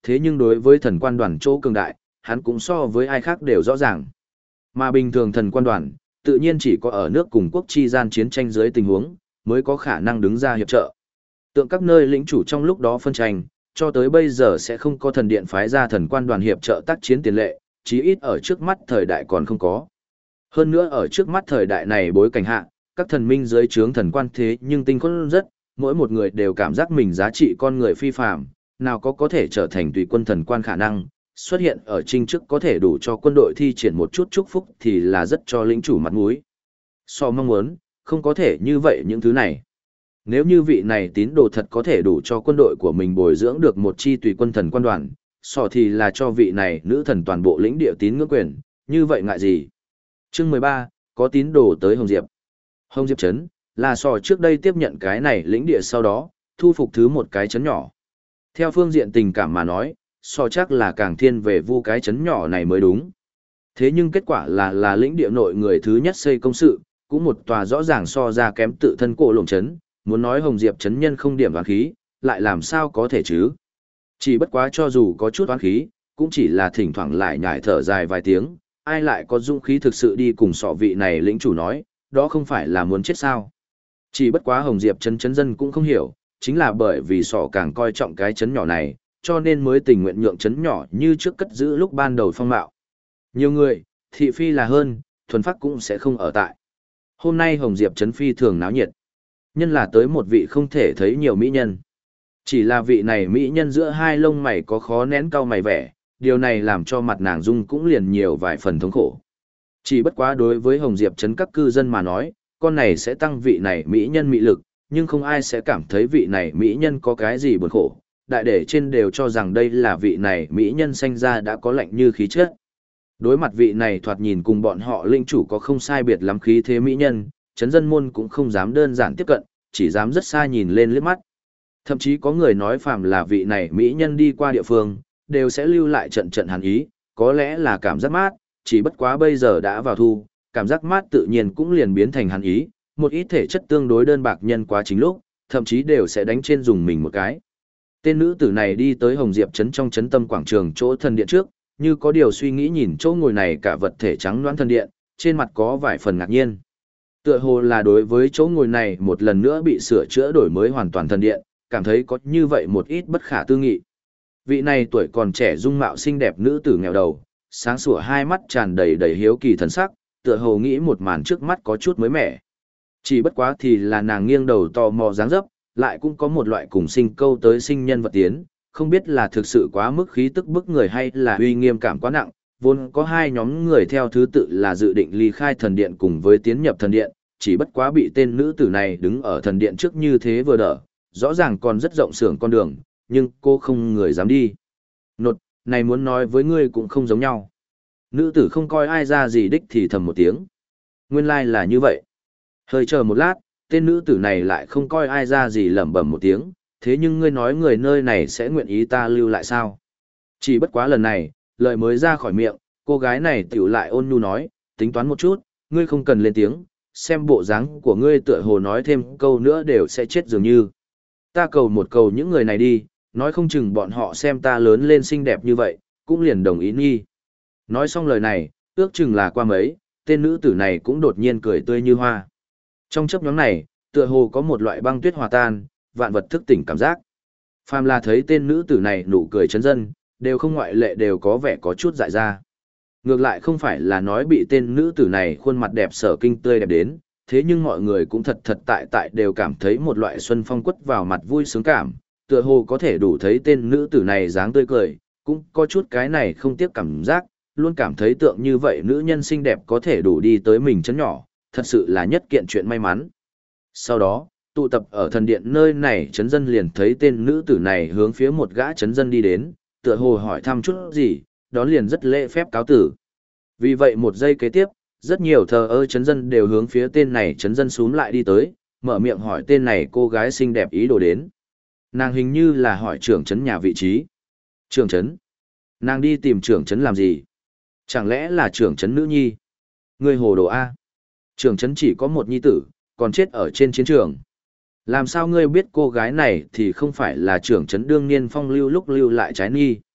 thế nhưng đối với thần quan đoàn chỗ cường đại, hắn cũng so với ai khác đều rõ ràng. Mà bình thường thần quan đoàn, tự nhiên chỉ có ở nước cùng quốc chi gian chiến tranh dưới tình huống, mới có khả năng đứng ra hiệp trợ. Tượng các nơi lĩnh chủ trong lúc đó phân tranh, cho tới bây giờ sẽ không có thần điện phái ra thần quan đoàn hiệp trợ tác chiến tiền lệ, chí ít ở trước mắt thời đại còn không có. Hơn nữa ở trước mắt thời đại này bối cảnh hạ, các thần minh dưới trướng thần quan thế nhưng tinh khôn rất, mỗi một người đều cảm giác mình giá trị con người phi phàm, nào có thể trở thành tùy quân thần quan khả năng, xuất hiện ở trinh chức có thể đủ cho quân đội thi triển một chút chúc phúc thì là rất cho lĩnh chủ mặt mũi. So mong muốn, không có thể như vậy những thứ này. Nếu như vị này tín đồ thật có thể đủ cho quân đội của mình bồi dưỡng được một chi tùy quân thần quan đoàn, so thì là cho vị này nữ thần toàn bộ lĩnh địa tín ngưỡng quyền, như vậy ngại gì? Chương 13, có tín đồ tới Hồng Diệp. Hồng Diệp trấn là so trước đây tiếp nhận cái này lĩnh địa sau đó, thu phục thứ một cái trấn nhỏ. Theo phương diện tình cảm mà nói, so chắc là càng thiên về vu cái trấn nhỏ này mới đúng. Thế nhưng kết quả là lĩnh địa nội người thứ nhất xây công sự, cũng một tòa rõ ràng so ra kém tự thân cổ lồng trấn, muốn nói Hồng Diệp trấn nhân không điểm oán khí, lại làm sao có thể chứ? Chỉ bất quá cho dù có chút oán khí, cũng chỉ là thỉnh thoảng lại nhải thở dài vài tiếng, ai lại có dũng khí thực sự đi cùng sọ vị này lĩnh chủ nói, đó không phải là muốn chết sao? Chỉ bất quá Hồng Diệp trấn dân cũng không hiểu, chính là bởi vì sọ càng coi trọng cái trấn nhỏ này, cho nên mới tình nguyện nhượng trấn nhỏ như trước cất giữ lúc ban đầu phong mạo. Nhiều người, thị phi là hơn, thuần phát cũng sẽ không ở tại. Hôm nay Hồng Diệp trấn phi thường náo nhiệt. Nhân là tới một vị không thể thấy nhiều mỹ nhân. Chỉ là vị này mỹ nhân giữa hai lông mày có khó nén cau mày vẻ, điều này làm cho mặt nàng dung cũng liền nhiều vài phần thống khổ. Chỉ bất quá đối với Hồng Diệp trấn các cư dân mà nói, con này sẽ tăng vị này mỹ nhân mị lực, nhưng không ai sẽ cảm thấy vị này mỹ nhân có cái gì buồn khổ. Đại để trên đều cho rằng đây là vị này mỹ nhân sanh ra đã có lạnh như khí chất. Đối mặt vị này thoạt nhìn cùng bọn họ linh chủ có không sai biệt lắm khí thế mỹ nhân, trấn dân môn cũng không dám đơn giản tiếp cận, chỉ dám rất xa nhìn lên liếc mắt. Thậm chí có người nói phàm là vị này mỹ nhân đi qua địa phương, đều sẽ lưu lại trận trận hàn ý, có lẽ là cảm giác mát, chỉ bất quá bây giờ đã vào thu, cảm giác mát tự nhiên cũng liền biến thành hàn ý, một ít thể chất tương đối đơn bạc nhân quá chính lúc, thậm chí đều sẽ đánh trên dùng mình một cái. Tên nữ tử này đi tới Hồng Diệp trấn trong trấn tâm quảng trường chỗ thần điện trước, như có điều suy nghĩ nhìn chỗ ngồi này cả vật thể trắng loãng thần điện, trên mặt có vài phần ngạc nhiên. Tựa hồ là đối với chỗ ngồi này một lần nữa bị sửa chữa đổi mới hoàn toàn thần điện, cảm thấy có như vậy một ít bất khả tư nghị. Vị này tuổi còn trẻ dung mạo xinh đẹp nữ tử nghèo đầu, sáng sủa hai mắt tràn đầy đầy hiếu kỳ thần sắc, tựa hồ nghĩ một màn trước mắt có chút mới mẻ. Chỉ bất quá thì là nàng nghiêng đầu tò mò dáng dấp, lại cũng có một loại cùng sinh câu tới sinh nhân vật tiến, không biết là thực sự quá mức khí tức bức người hay là uy nghiêm cảm quá nặng, vốn có hai nhóm người theo thứ tự là dự định ly khai thần điện cùng với tiến nhập thần điện, chỉ bất quá bị tên nữ tử này đứng ở thần điện trước như thế vừa đỡ, rõ ràng còn rất rộng sưởng con đường, nhưng cô không người dám đi. Nột, này muốn nói với ngươi cũng không giống nhau. Nữ tử không coi ai ra gì đích thì thầm một tiếng. Nguyên lai là như vậy. Hơi chờ một lát, tên nữ tử này lại không coi ai ra gì lẩm bẩm một tiếng, thế nhưng ngươi nói người nơi này sẽ nguyện ý ta lưu lại sao? Chỉ bất quá lần này, lời mới ra khỏi miệng, cô gái này tiểu lại ôn nhu nói, tính toán một chút, ngươi không cần lên tiếng, xem bộ dáng của ngươi tựa hồ nói thêm câu nữa đều sẽ chết dường như. Ta cầu một cầu những người này đi, nói không chừng bọn họ xem ta lớn lên xinh đẹp như vậy, cũng liền đồng ý nghi. Nói xong lời này, ước chừng là qua mấy, tên nữ tử này cũng đột nhiên cười tươi như hoa. Trong chớp nhoáng này, tựa hồ có một loại băng tuyết hòa tan, vạn vật thức tỉnh cảm giác. Phàm là thấy tên nữ tử này nụ cười chấn dân, đều không ngoại lệ đều có vẻ có chút dại ra. Ngược lại không phải là nói bị tên nữ tử này khuôn mặt đẹp sở kinh tươi đẹp đến, thế nhưng mọi người cũng thật thật tại tại đều cảm thấy một loại xuân phong quất vào mặt vui sướng cảm, tựa hồ có thể đủ thấy tên nữ tử này dáng tươi cười, cũng có chút cái này không tiếc cảm giác, luôn cảm thấy tượng như vậy nữ nhân xinh đẹp có thể đủ đi tới mình chấn nhỏ, thật sự là nhất kiện chuyện may mắn. Sau đó, tụ tập ở thần điện nơi này chấn dân liền thấy tên nữ tử này hướng phía một gã chấn dân đi đến, tựa hồ hỏi thăm chút gì, đón liền rất lễ phép cáo tử. Vì vậy một giây kế tiếp, rất nhiều thờ ơ chấn dân đều hướng phía tên này chấn dân xuống lại đi tới, mở miệng hỏi tên này cô gái xinh đẹp ý đồ đến. Nàng hình như là hỏi trưởng chấn nhà vị trí. Trưởng chấn? Nàng đi tìm trưởng chấn làm gì? Chẳng lẽ là trưởng chấn nữ nhi? Người hồ đồ A. Trưởng chấn chỉ có một nhi tử, còn chết ở trên chiến trường. Làm sao ngươi biết cô gái này thì không phải là trưởng chấn đương niên phong lưu lúc lưu lại trái nhi?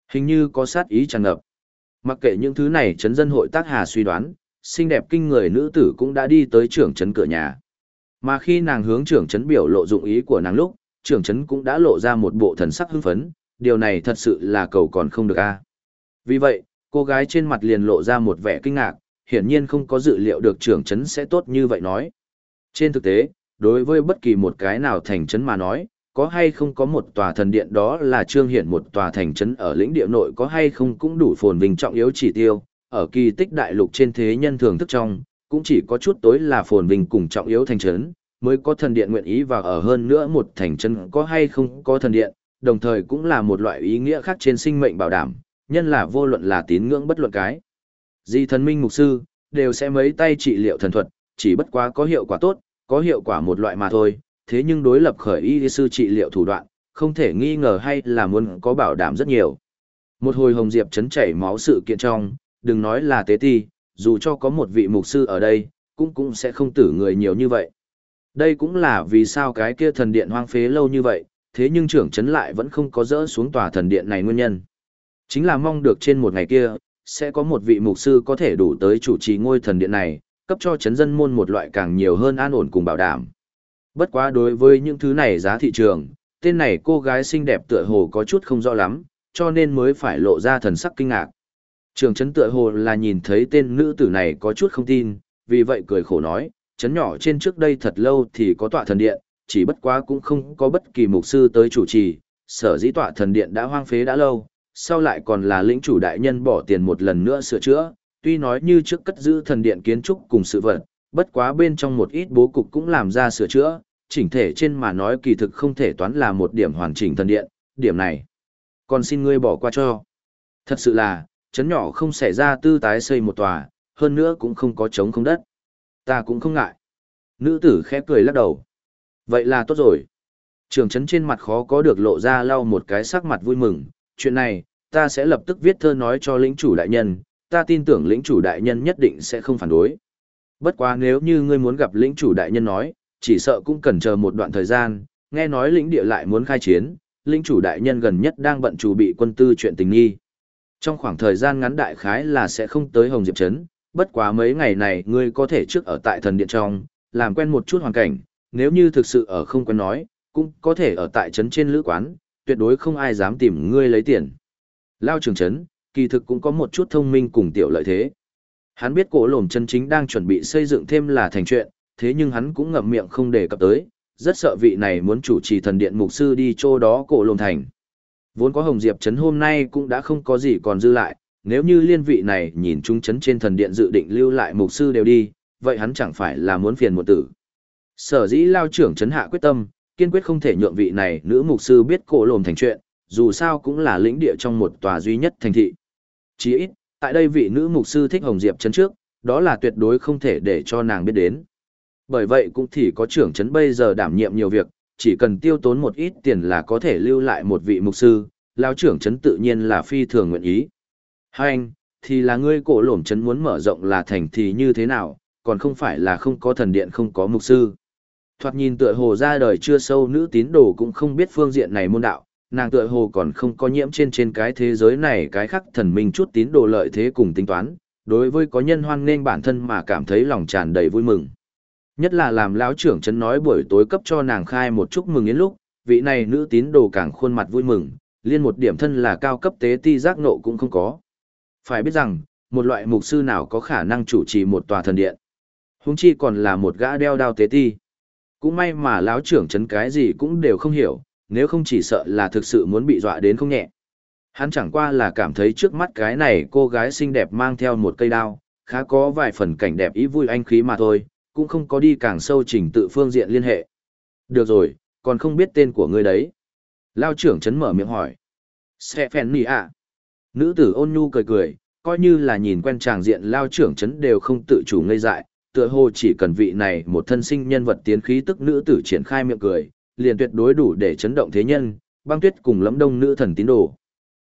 Hình như có sát ý tràn ngập. Mặc kệ những thứ này trấn dân hội tác hà suy đoán, xinh đẹp kinh người nữ tử cũng đã đi tới trưởng trấn cửa nhà. Mà khi nàng hướng trưởng trấn biểu lộ dụng ý của nàng lúc, trưởng trấn cũng đã lộ ra một bộ thần sắc hưng phấn, điều này thật sự là cầu còn không được a. Vì vậy, cô gái trên mặt liền lộ ra một vẻ kinh ngạc, hiển nhiên không có dự liệu được trưởng trấn sẽ tốt như vậy nói. Trên thực tế, đối với bất kỳ một cái nào thành trấn mà nói, có hay không có một tòa thần điện đó là trương hiển một tòa thành trấn ở lĩnh địa nội có hay không cũng đủ phồn vinh trọng yếu chỉ tiêu, ở kỳ tích đại lục trên thế nhân thường thức trong, cũng chỉ có chút tối là phồn vinh cùng trọng yếu thành trấn, mới có thần điện nguyện ý vào ở hơn nữa một thành trấn có hay không có thần điện, đồng thời cũng là một loại ý nghĩa khác trên sinh mệnh bảo đảm, nhân là vô luận là tín ngưỡng bất luận cái. Di thần minh mục sư, đều sẽ mấy tay trị liệu thần thuật, chỉ bất quá có hiệu quả tốt, có hiệu quả một loại mà thôi, thế nhưng đối lập khởi y sư trị liệu thủ đoạn, không thể nghi ngờ hay là muốn có bảo đảm rất nhiều. Một hồi hồng diệp chấn chảy máu sự kiện trong, đừng nói là tế ti, dù cho có một vị mục sư ở đây, cũng sẽ không tử người nhiều như vậy. Đây cũng là vì sao cái kia thần điện hoang phế lâu như vậy, thế nhưng trưởng chấn lại vẫn không có dỡ xuống tòa thần điện này nguyên nhân. Chính là mong được trên một ngày kia, sẽ có một vị mục sư có thể đủ tới chủ trì ngôi thần điện này, cấp cho chấn dân môn một loại càng nhiều hơn an ổn cùng bảo đảm. Bất quá đối với những thứ này giá thị trường, tên này cô gái xinh đẹp tựa hồ có chút không rõ lắm, cho nên mới phải lộ ra thần sắc kinh ngạc. Trường chấn tựa hồ là nhìn thấy tên nữ tử này có chút không tin, vì vậy cười khổ nói, chấn nhỏ trên trước đây thật lâu thì có tọa thần điện, chỉ bất quá cũng không có bất kỳ mục sư tới chủ trì, sở dĩ tọa thần điện đã hoang phế đã lâu, sau lại còn là lĩnh chủ đại nhân bỏ tiền một lần nữa sửa chữa, tuy nói như trước cất giữ thần điện kiến trúc cùng sự vật, bất quá bên trong một ít bố cục cũng làm ra sửa chữa, chỉnh thể trên mà nói kỳ thực không thể toán là một điểm hoàn chỉnh thần điện, điểm này. Còn xin ngươi bỏ qua cho. Thật sự là, chấn nhỏ không xảy ra tư tái xây một tòa, hơn nữa cũng không có trống không đất. Ta cũng không ngại. Nữ tử khẽ cười lắc đầu. Vậy là tốt rồi. Trường chấn trên mặt khó có được lộ ra lau một cái sắc mặt vui mừng. Chuyện này, ta sẽ lập tức viết thơ nói cho lĩnh chủ đại nhân, ta tin tưởng lĩnh chủ đại nhân nhất định sẽ không phản đối. Bất quá nếu như ngươi muốn gặp lĩnh chủ đại nhân nói, chỉ sợ cũng cần chờ một đoạn thời gian, nghe nói lĩnh địa lại muốn khai chiến, lĩnh chủ đại nhân gần nhất đang bận chuẩn bị quân tư chuyện tình nghi. Trong khoảng thời gian ngắn đại khái là sẽ không tới Hồng Diệp Trấn, bất quá mấy ngày này ngươi có thể trước ở tại thần điện trong, làm quen một chút hoàn cảnh, nếu như thực sự ở không quen nói, cũng có thể ở tại trấn trên lữ quán, tuyệt đối không ai dám tìm ngươi lấy tiền. Lao Trường Trấn, kỳ thực cũng có một chút thông minh cùng tiểu lợi thế. Hắn biết Cổ Lổm chân chính đang chuẩn bị xây dựng thêm là thành chuyện, thế nhưng hắn cũng ngậm miệng không đề cập tới, rất sợ vị này muốn chủ trì thần điện mục sư đi chỗ đó Cổ Lổm thành. Vốn có Hồng Diệp Trấn hôm nay cũng đã không có gì còn dư lại, nếu như liên vị này nhìn chung trấn trên thần điện dự định lưu lại mục sư đều đi, vậy hắn chẳng phải là muốn phiền một tử. Sở dĩ Lao trưởng trấn hạ quyết tâm, kiên quyết không thể nhượng vị này nữ mục sư biết Cổ Lổm thành chuyện, dù sao cũng là lĩnh địa trong một tòa duy nhất thành thị. Chỉ ít, tại đây vị nữ mục sư thích Hồng Diệp trấn trước, đó là tuyệt đối không thể để cho nàng biết đến. Bởi vậy cũng thì có trưởng trấn bây giờ đảm nhiệm nhiều việc, chỉ cần tiêu tốn một ít tiền là có thể lưu lại một vị mục sư, lão trưởng trấn tự nhiên là phi thường nguyện ý. Hai anh, thì là ngươi Cổ Lổm trấn muốn mở rộng là thành thì như thế nào, còn không phải là không có thần điện không có mục sư. Thoạt nhìn tựa hồ ra đời chưa sâu nữ tín đồ cũng không biết phương diện này môn đạo, nàng tựa hồ còn không có nhiễm trên cái thế giới này cái khắc thần minh chút tín đồ lợi thế cùng tính toán, đối với có nhân hoan nghênh bản thân mà cảm thấy lòng tràn đầy vui mừng. Nhất là làm lão trưởng trấn nói buổi tối cấp cho nàng khai một chúc mừng yến lúc, vị này nữ tín đồ càng khuôn mặt vui mừng, liên một điểm thân là cao cấp tế ti giác nộ cũng không có. Phải biết rằng, một loại mục sư nào có khả năng chủ trì một tòa thần điện. Huống chi còn là một gã đeo đao tế ti. Cũng may mà lão trưởng trấn cái gì cũng đều không hiểu, nếu không chỉ sợ là thực sự muốn bị dọa đến không nhẹ. Hắn chẳng qua là cảm thấy trước mắt cái này cô gái xinh đẹp mang theo một cây đao, khá có vài phần cảnh đẹp ý vui anh khí mà thôi, cũng không có đi càng sâu trình tự phương diện liên hệ. Được rồi, còn không biết tên của ngươi đấy. Lao trưởng trấn mở miệng hỏi. Stephanie ạ. Nữ tử ôn nhu cười cười, coi như là nhìn quen tràng diện Lao trưởng trấn đều không tự chủ ngây dại, tựa hồ chỉ cần vị này một thân sinh nhân vật tiến khí tức nữ tử triển khai miệng cười, liền tuyệt đối đủ để chấn động thế nhân, Băng Tuyết cùng Lẫm Đông nữ thần tín đồ.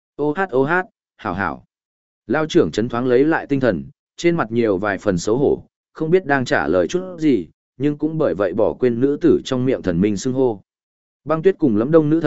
Ô hát, hảo hảo. Lao trưởng trấn thoáng lấy lại tinh thần, trên mặt nhiều vài phần xấu hổ, không biết đang trả lời chút gì, nhưng cũng bởi vậy bỏ quên nữ tử trong miệng thần minh xưng hô. Băng Tuyết cùng Lẫm Đông nữ thần,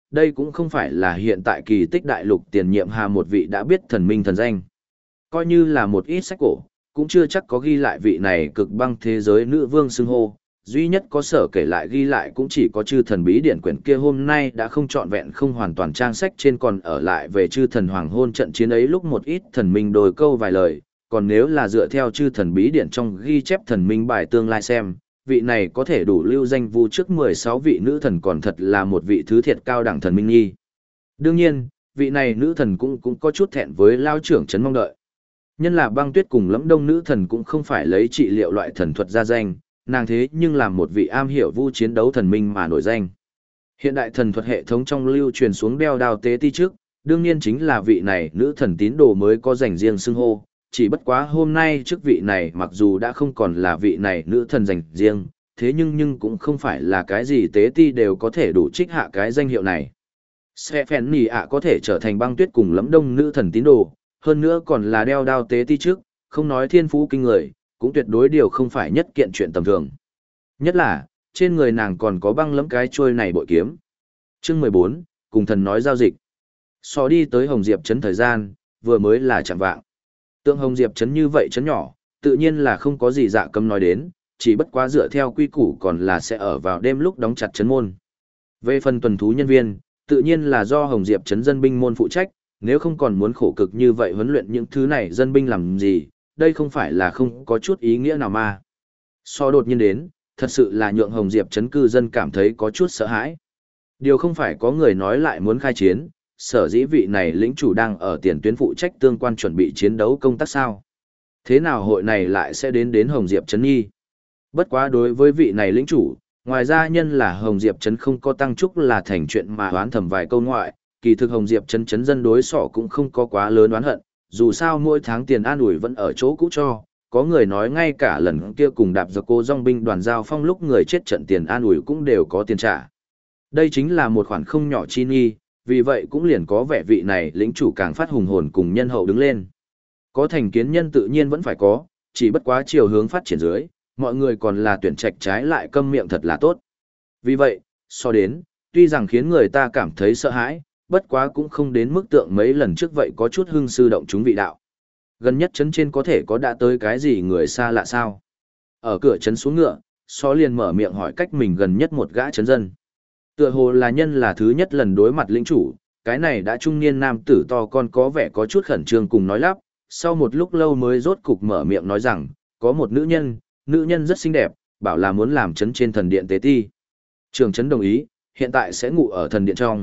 đây cũng không phải là hiện tại kỳ tích đại lục tiền nhiệm hà một vị đã biết thần minh thần danh. Coi như là một ít sách cổ, cũng chưa chắc có ghi lại vị này cực băng thế giới nữ vương xưng hô, duy nhất có sở kể lại ghi lại cũng chỉ có chư thần bí điển quyển kia hôm nay đã không trọn vẹn không hoàn toàn trang sách trên còn ở lại về chư thần hoàng hôn trận chiến ấy lúc một ít thần minh đôi câu vài lời, còn nếu là dựa theo chư thần bí điển trong ghi chép thần minh bài tương lai xem, vị này có thể đủ lưu danh vu trước 16 vị nữ thần còn thật là một vị thứ thiệt cao đẳng thần minh nhi. Đương nhiên, vị này nữ thần cũng có chút thẹn với lao trưởng trấn mong đợi. Nhân là Băng Tuyết cùng Lẫm Đông nữ thần cũng không phải lấy trị liệu loại thần thuật ra danh, nàng thế nhưng làm một vị am hiểu vu chiến đấu thần minh mà nổi danh. Hiện đại thần thuật hệ thống trong lưu truyền xuống đeo đao tế ti trước, đương nhiên chính là vị này nữ thần tín đồ mới có dành riêng xưng hô, chỉ bất quá hôm nay trước vị này mặc dù đã không còn là vị này nữ thần dành riêng, thế nhưng cũng không phải là cái gì tế ti đều có thể đủ trích hạ cái danh hiệu này. Sẽ phèn nì ạ có thể trở thành Băng Tuyết cùng Lẫm Đông nữ thần tín đồ, hơn nữa còn là đeo đao tế ti trước, không nói thiên phú kinh người, cũng tuyệt đối điều không phải nhất kiện chuyện tầm thường. Nhất là, trên người nàng còn có băng lẫm cái chuôi này bội kiếm. Chương 14, cùng thần nói giao dịch. So đi tới Hồng Diệp trấn thời gian, vừa mới là chẳng vạng. Tượng Hồng Diệp trấn như vậy trấn nhỏ, tự nhiên là không có gì dạ cấm nói đến, chỉ bất quá dựa theo quy củ còn là sẽ ở vào đêm lúc đóng chặt trấn môn. Về phần tuần thú nhân viên, tự nhiên là do Hồng Diệp trấn dân binh môn phụ trách, nếu không còn muốn khổ cực như vậy huấn luyện những thứ này dân binh làm gì, đây không phải là không có chút ý nghĩa nào mà. So đột nhiên đến, thật sự là nhượng Hồng Diệp trấn cư dân cảm thấy có chút sợ hãi. Điều không phải có người nói lại muốn khai chiến, sở dĩ vị này lĩnh chủ đang ở tiền tuyến phụ trách tương quan chuẩn bị chiến đấu công tác sao. Thế nào hội này lại sẽ đến Hồng Diệp trấn nhi? Bất quá đối với vị này lĩnh chủ, ngoài ra nhân là Hồng Diệp trấn không có tăng trúc là thành chuyện mà oán thầm vài câu ngoại, kỳ thực Hồng Diệp trấn dân đối sọ cũng không có quá lớn oán hận, dù sao mỗi tháng tiền an ủi vẫn ở chỗ cũ cho, có người nói ngay cả lần kia cùng đạp giặc cô dòng binh đoàn giao phong lúc người chết trận tiền an ủi cũng đều có tiền trả. Đây chính là một khoản không nhỏ chi nghi, vì vậy cũng liền có vẻ vị này lĩnh chủ càng phát hùng hồn cùng nhân hậu đứng lên. Có thành kiến nhân tự nhiên vẫn phải có, chỉ bất quá chiều hướng phát triển dưới, mọi người còn là tuyển trạch trái lại câm miệng thật là tốt. Vì vậy, so đến, tuy rằng khiến người ta cảm thấy sợ hãi, bất quá cũng không đến mức tượng mấy lần trước vậy có chút hưng sư động chúng vị đạo. Gần nhất trấn trên có thể có đã tới cái gì người xa lạ sao? Ở cửa trấn xuống ngựa, so liền mở miệng hỏi cách mình gần nhất một gã trấn dân. Tựa hồ là nhân là thứ nhất lần đối mặt lĩnh chủ, cái này đã trung niên nam tử to con có vẻ có chút khẩn trương cùng nói lắp, sau một lúc lâu mới rốt cục mở miệng nói rằng, có một nữ nhân rất xinh đẹp, bảo là muốn làm trấn trên thần điện tế ti. Trường trấn đồng ý, hiện tại sẽ ngủ ở thần điện trong.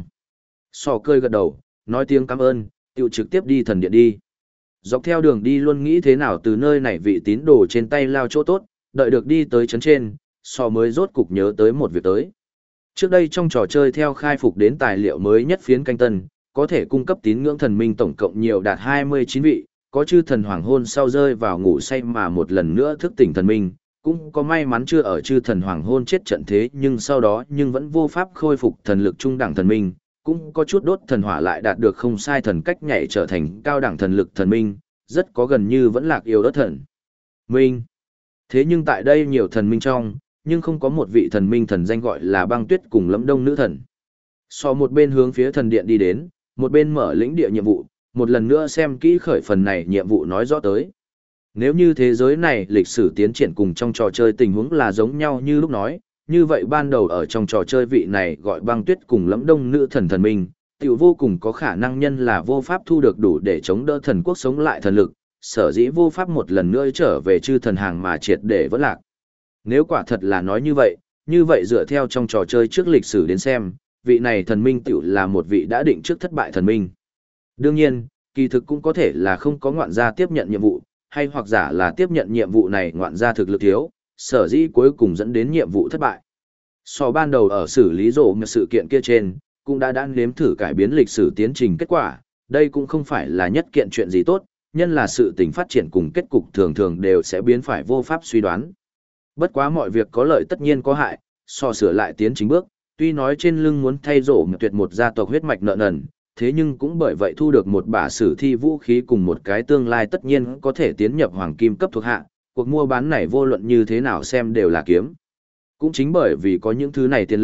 Sò cười gật đầu, nói tiếng cảm ơn, tiểu trực tiếp đi thần điện đi. Dọc theo đường đi luôn nghĩ thế nào từ nơi này vị tín đồ trên tay lao chỗ tốt, đợi được đi tới trấn trên, Sò mới rốt cục nhớ tới một việc tới. Trước đây trong trò chơi theo khai phục đến tài liệu mới nhất phiến canh tân, có thể cung cấp tín ngưỡng thần minh tổng cộng nhiều đạt 29 vị, có chư thần hoàng hôn sau rơi vào ngủ say mà một lần nữa thức tỉnh thần minh, cũng có may mắn chưa ở chư thần hoàng hôn chết trận thế nhưng sau đó nhưng vẫn vô pháp khôi phục thần lực trung đẳng thần minh, cũng có chút đốt thần hỏa lại đạt được không sai thần cách nhảy trở thành cao đẳng thần lực thần minh, rất có gần như vẫn lạc yêu đất thần minh. Thế nhưng tại đây nhiều thần minh trong, nhưng không có một vị thần minh thần danh gọi là Băng Tuyết cùng Lẫm Đông nữ thần. So một bên hướng phía thần điện đi đến, một bên mở lĩnh địa nhiệm vụ, một lần nữa xem kỹ khởi phần này nhiệm vụ nói rõ tới. Nếu như thế giới này lịch sử tiến triển cùng trong trò chơi tình huống là giống nhau như lúc nói, như vậy ban đầu ở trong trò chơi vị này gọi Băng Tuyết cùng Lẫm Đông nữ thần thần minh, tiểu vô cùng có khả năng nhân là vô pháp thu được đủ để chống đỡ thần quốc sống lại thần lực, sở dĩ vô pháp một lần nữa trở về chư thần hàng mà triệt để vẫn lạc. Nếu quả thật là nói như vậy dựa theo trong trò chơi trước lịch sử đến xem, vị này thần minh tiểu là một vị đã định trước thất bại thần minh. Đương nhiên, kỳ thực cũng có thể là không có ngoạn gia tiếp nhận nhiệm vụ, hay hoặc giả là tiếp nhận nhiệm vụ này ngoạn gia thực lực thiếu, sở dĩ cuối cùng dẫn đến nhiệm vụ thất bại. So ban đầu ở xử lý rộ một sự kiện kia trên, cũng đã nếm thử cải biến lịch sử tiến trình kết quả, đây cũng không phải là nhất kiện chuyện gì tốt, nhân là sự tình phát triển cùng kết cục thường thường đều sẽ biến phải vô pháp suy đoán. Bất quá mọi việc có lợi tất nhiên có hại, so sửa lại tiến chính bước, tuy nói trên lưng muốn thay rộ một tuyệt một gia tộc huyết mạch nợ nần, thế nhưng cũng bởi vậy thu được một bả sử thi vũ khí cùng một cái tương lai tất nhiên có thể tiến nhập hoàng kim cấp thuộc hạ, cuộc mua bán này vô luận như thế nào xem đều là kiếm. Cũng chính bởi vì có những thứ này tiền lệ,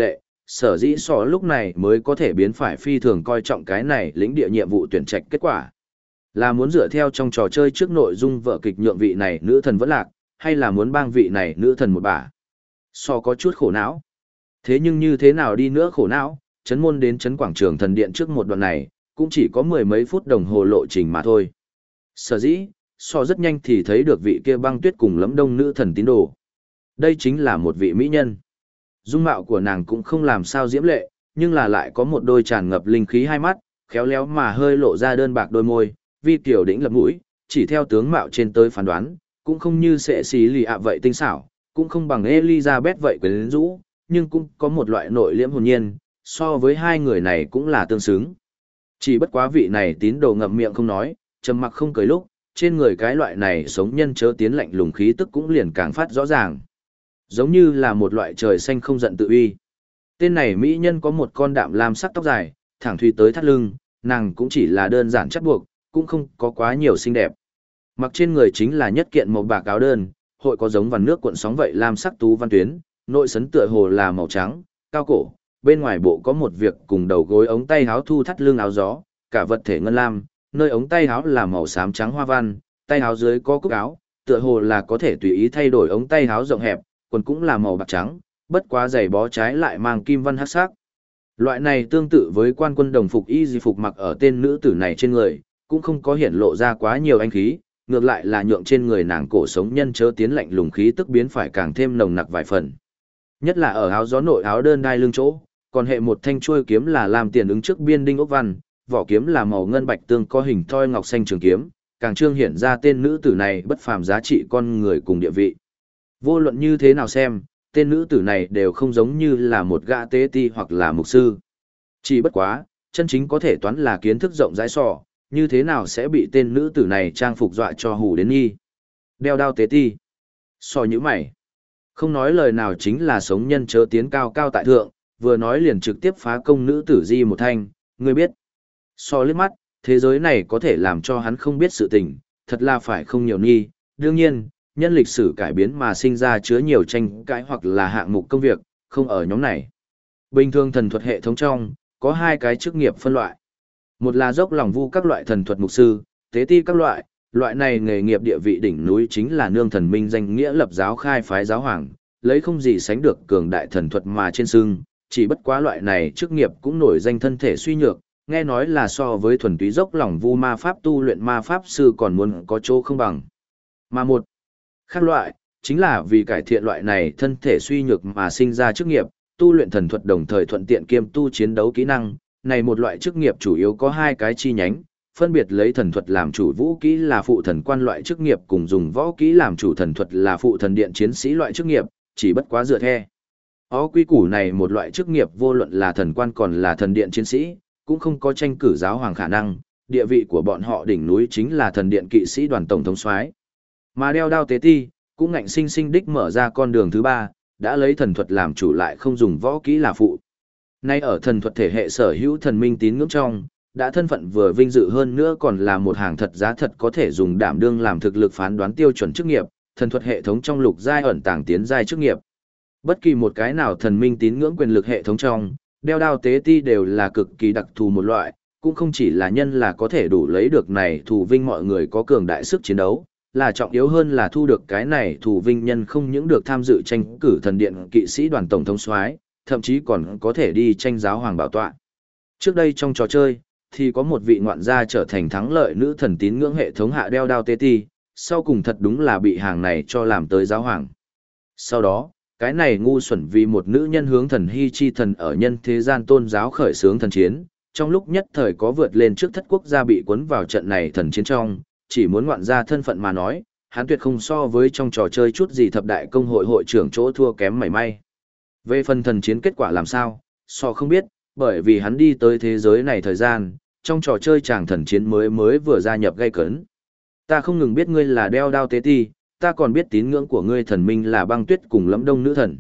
sở dĩ sò lúc này mới có thể biến phải phi thường coi trọng cái này lĩnh địa nhiệm vụ tuyển trạch kết quả. Là muốn dựa theo trong trò chơi trước nội dung vở kịch nhượng vị này nữ thần vẫn lạc, hay là muốn bang vị này nữ thần một bả. Sò có chút khổ não. Thế nhưng như thế nào đi nữa khổ não, chấn môn đến chấn quảng trường thần điện trước một đoạn này, cũng chỉ có mười mấy phút đồng hồ lộ trình mà thôi. Sở dĩ, sò rất nhanh thì thấy được vị kia băng tuyết cùng lẫm đông nữ thần tín đồ. Đây chính là một vị mỹ nhân. Dung mạo của nàng cũng không làm sao diễm lệ, nhưng là lại có một đôi tràn ngập linh khí hai mắt, khéo léo mà hơi lộ ra đơn bạc đôi môi, vi tiểu đỉnh lập mũi, chỉ theo tướng mạo trên tới phán đoán, cũng không như sẽ xí lì ạ vậy tinh xảo, cũng không bằng Elizabeth vậy quyến rũ, nhưng cũng có một loại nội liễm hồn nhiên, so với hai người này cũng là tương xứng. Chỉ bất quá vị này tín đồ ngậm miệng không nói, trầm mặc không cười lúc, trên người cái loại này sống nhân chớ tiến lạnh lùng khí tức cũng liền càng phát rõ ràng. Giống như là một loại trời xanh không giận tự uy. Tên này mỹ nhân có một con đạm lam sắc tóc dài, thẳng thuy tới thắt lưng, nàng cũng chỉ là đơn giản chắt buộc, cũng không có quá nhiều xinh đẹp. Mặc trên người chính là nhất kiện màu bạc áo đơn, hội có giống vằn nước cuộn sóng vậy lam sắc tú văn tuyến, nội sấn tựa hồ là màu trắng, cao cổ, bên ngoài bộ có một việc cùng đầu gối ống tay áo thu thắt lưng áo gió, cả vật thể ngân lam, nơi ống tay áo là màu xám trắng hoa văn, tay áo dưới có cúc áo, tựa hồ là có thể tùy ý thay đổi ống tay áo rộng hẹp, quần cũng là màu bạc trắng, bất quá giày bó trái lại mang kim văn hắc sắc. Loại này tương tự với quan quân đồng phục y di phục mặc ở tên nữ tử này trên người, cũng không có hiển lộ ra quá nhiều anh khí, ngược lại là nhượng trên người nàng cổ sống nhân chớ tiến lạnh lùng khí tức biến phải càng thêm nồng nặc vài phần. Nhất là ở áo gió nội áo đơn đai lưng chỗ, còn hệ một thanh chuôi kiếm là làm tiền ứng trước biên đinh ốc văn, vỏ kiếm là màu ngân bạch tương có hình thoi ngọc xanh trường kiếm, càng trương hiện ra tên nữ tử này bất phàm giá trị con người cùng địa vị. Vô luận như thế nào xem, tên nữ tử này đều không giống như là một gã tế ti hoặc là mục sư. Chỉ bất quá, chân chính có thể toán là kiến thức rộng rãi sọ, như thế nào sẽ bị tên nữ tử này trang phục dọa cho hù đến nghi. Đeo đao tế ti. Sò như mày. Không nói lời nào chính là sống nhân chớ tiến cao cao tại thượng, vừa nói liền trực tiếp phá công nữ tử di một thanh, ngươi biết. So liếc mắt, thế giới này có thể làm cho hắn không biết sự tình, thật là phải không nhiều nghi. Đương nhiên, nhân lịch sử cải biến mà sinh ra chứa nhiều tranh cãi hoặc là hạng mục công việc, không ở nhóm này. Bình thường thần thuật hệ thống trong, có hai cái chức nghiệp phân loại. Một là dốc lòng vu các loại thần thuật mục sư, tế ti các loại này nghề nghiệp địa vị đỉnh núi chính là nương thần minh danh nghĩa lập giáo khai phái giáo hoàng, lấy không gì sánh được cường đại thần thuật mà trên sưng, chỉ bất quá loại này chức nghiệp cũng nổi danh thân thể suy nhược, nghe nói là so với thuần túy dốc lòng vu ma pháp tu luyện ma pháp sư còn muốn có chỗ không bằng. Mà một khác loại, chính là vì cải thiện loại này thân thể suy nhược mà sinh ra chức nghiệp, tu luyện thần thuật đồng thời thuận tiện kiêm tu chiến đấu kỹ năng, này một loại chức nghiệp chủ yếu có hai cái chi nhánh, phân biệt lấy thần thuật làm chủ vũ kỹ là phụ thần quan loại chức nghiệp cùng dùng võ kỹ làm chủ thần thuật là phụ thần điện chiến sĩ loại chức nghiệp, chỉ bất quá dựa theo. Quy củ này một loại chức nghiệp vô luận là thần quan còn là thần điện chiến sĩ, cũng không có tranh cử giáo hoàng khả năng, địa vị của bọn họ đỉnh núi chính là thần điện kỵ sĩ đoàn tổng thống soái. Mà đeo đao tế ti, cũng ngạnh sinh sinh đích mở ra con đường thứ ba, đã lấy thần thuật làm chủ lại không dùng võ kỹ là phụ. Nay ở thần thuật thể hệ sở hữu thần minh tín ngưỡng trong, đã thân phận vừa vinh dự hơn nữa còn là một hàng thật giá thật có thể dùng đảm đương làm thực lực phán đoán tiêu chuẩn chức nghiệp, thần thuật hệ thống trong lục giai ẩn tàng tiến giai chức nghiệp. Bất kỳ một cái nào thần minh tín ngưỡng quyền lực hệ thống trong, đeo đao tế ti đều là cực kỳ đặc thù một loại, cũng không chỉ là nhân là có thể đủ lấy được này thù vinh mọi người có cường đại sức chiến đấu, là trọng yếu hơn là thu được cái này thù vinh nhân không những được tham dự tranh cử thần điện kỵ sĩ đoàn tổng thống soái, thậm chí còn có thể đi tranh giáo hoàng bảo tọa. Trước đây trong trò chơi, thì có một vị ngoạn gia trở thành thắng lợi nữ thần tín ngưỡng hệ thống hạ đeo đao tế ti, sau cùng thật đúng là bị hàng này cho làm tới giáo hoàng. Sau đó, cái này ngu xuẩn vì một nữ nhân hướng thần hy chi thần ở nhân thế gian tôn giáo khởi xướng thần chiến, trong lúc nhất thời có vượt lên trước thất quốc gia bị cuốn vào trận này thần chiến trong, chỉ muốn ngoạn gia thân phận mà nói, hắn tuyệt không so với trong trò chơi chút gì thập đại công hội hội trưởng chỗ thua kém mảy may. Về phần thần chiến kết quả làm sao, so không biết, bởi vì hắn đi tới thế giới này thời gian, trong trò chơi chàng thần chiến mới vừa gia nhập gây cấn. Ta không ngừng biết ngươi là đeo đao tế ti, ta còn biết tín ngưỡng của ngươi thần minh là băng tuyết cùng lẫm đông nữ thần.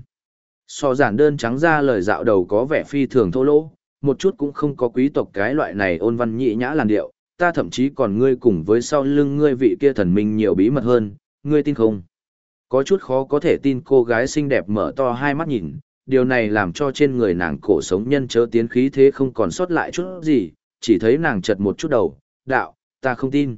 So giản đơn trắng ra lời dạo đầu có vẻ phi thường thô lỗ, một chút cũng không có quý tộc cái loại này ôn văn nhị nhã làn điệu, ta thậm chí còn ngươi cùng với sau lưng ngươi vị kia thần minh nhiều bí mật hơn, ngươi tin không? Có chút khó có thể tin cô gái xinh đẹp mở to hai mắt nhìn, điều này làm cho trên người nàng cổ sống nhân chớ tiến khí thế không còn sót lại chút gì, chỉ thấy nàng chật một chút đầu, đạo, ta không tin.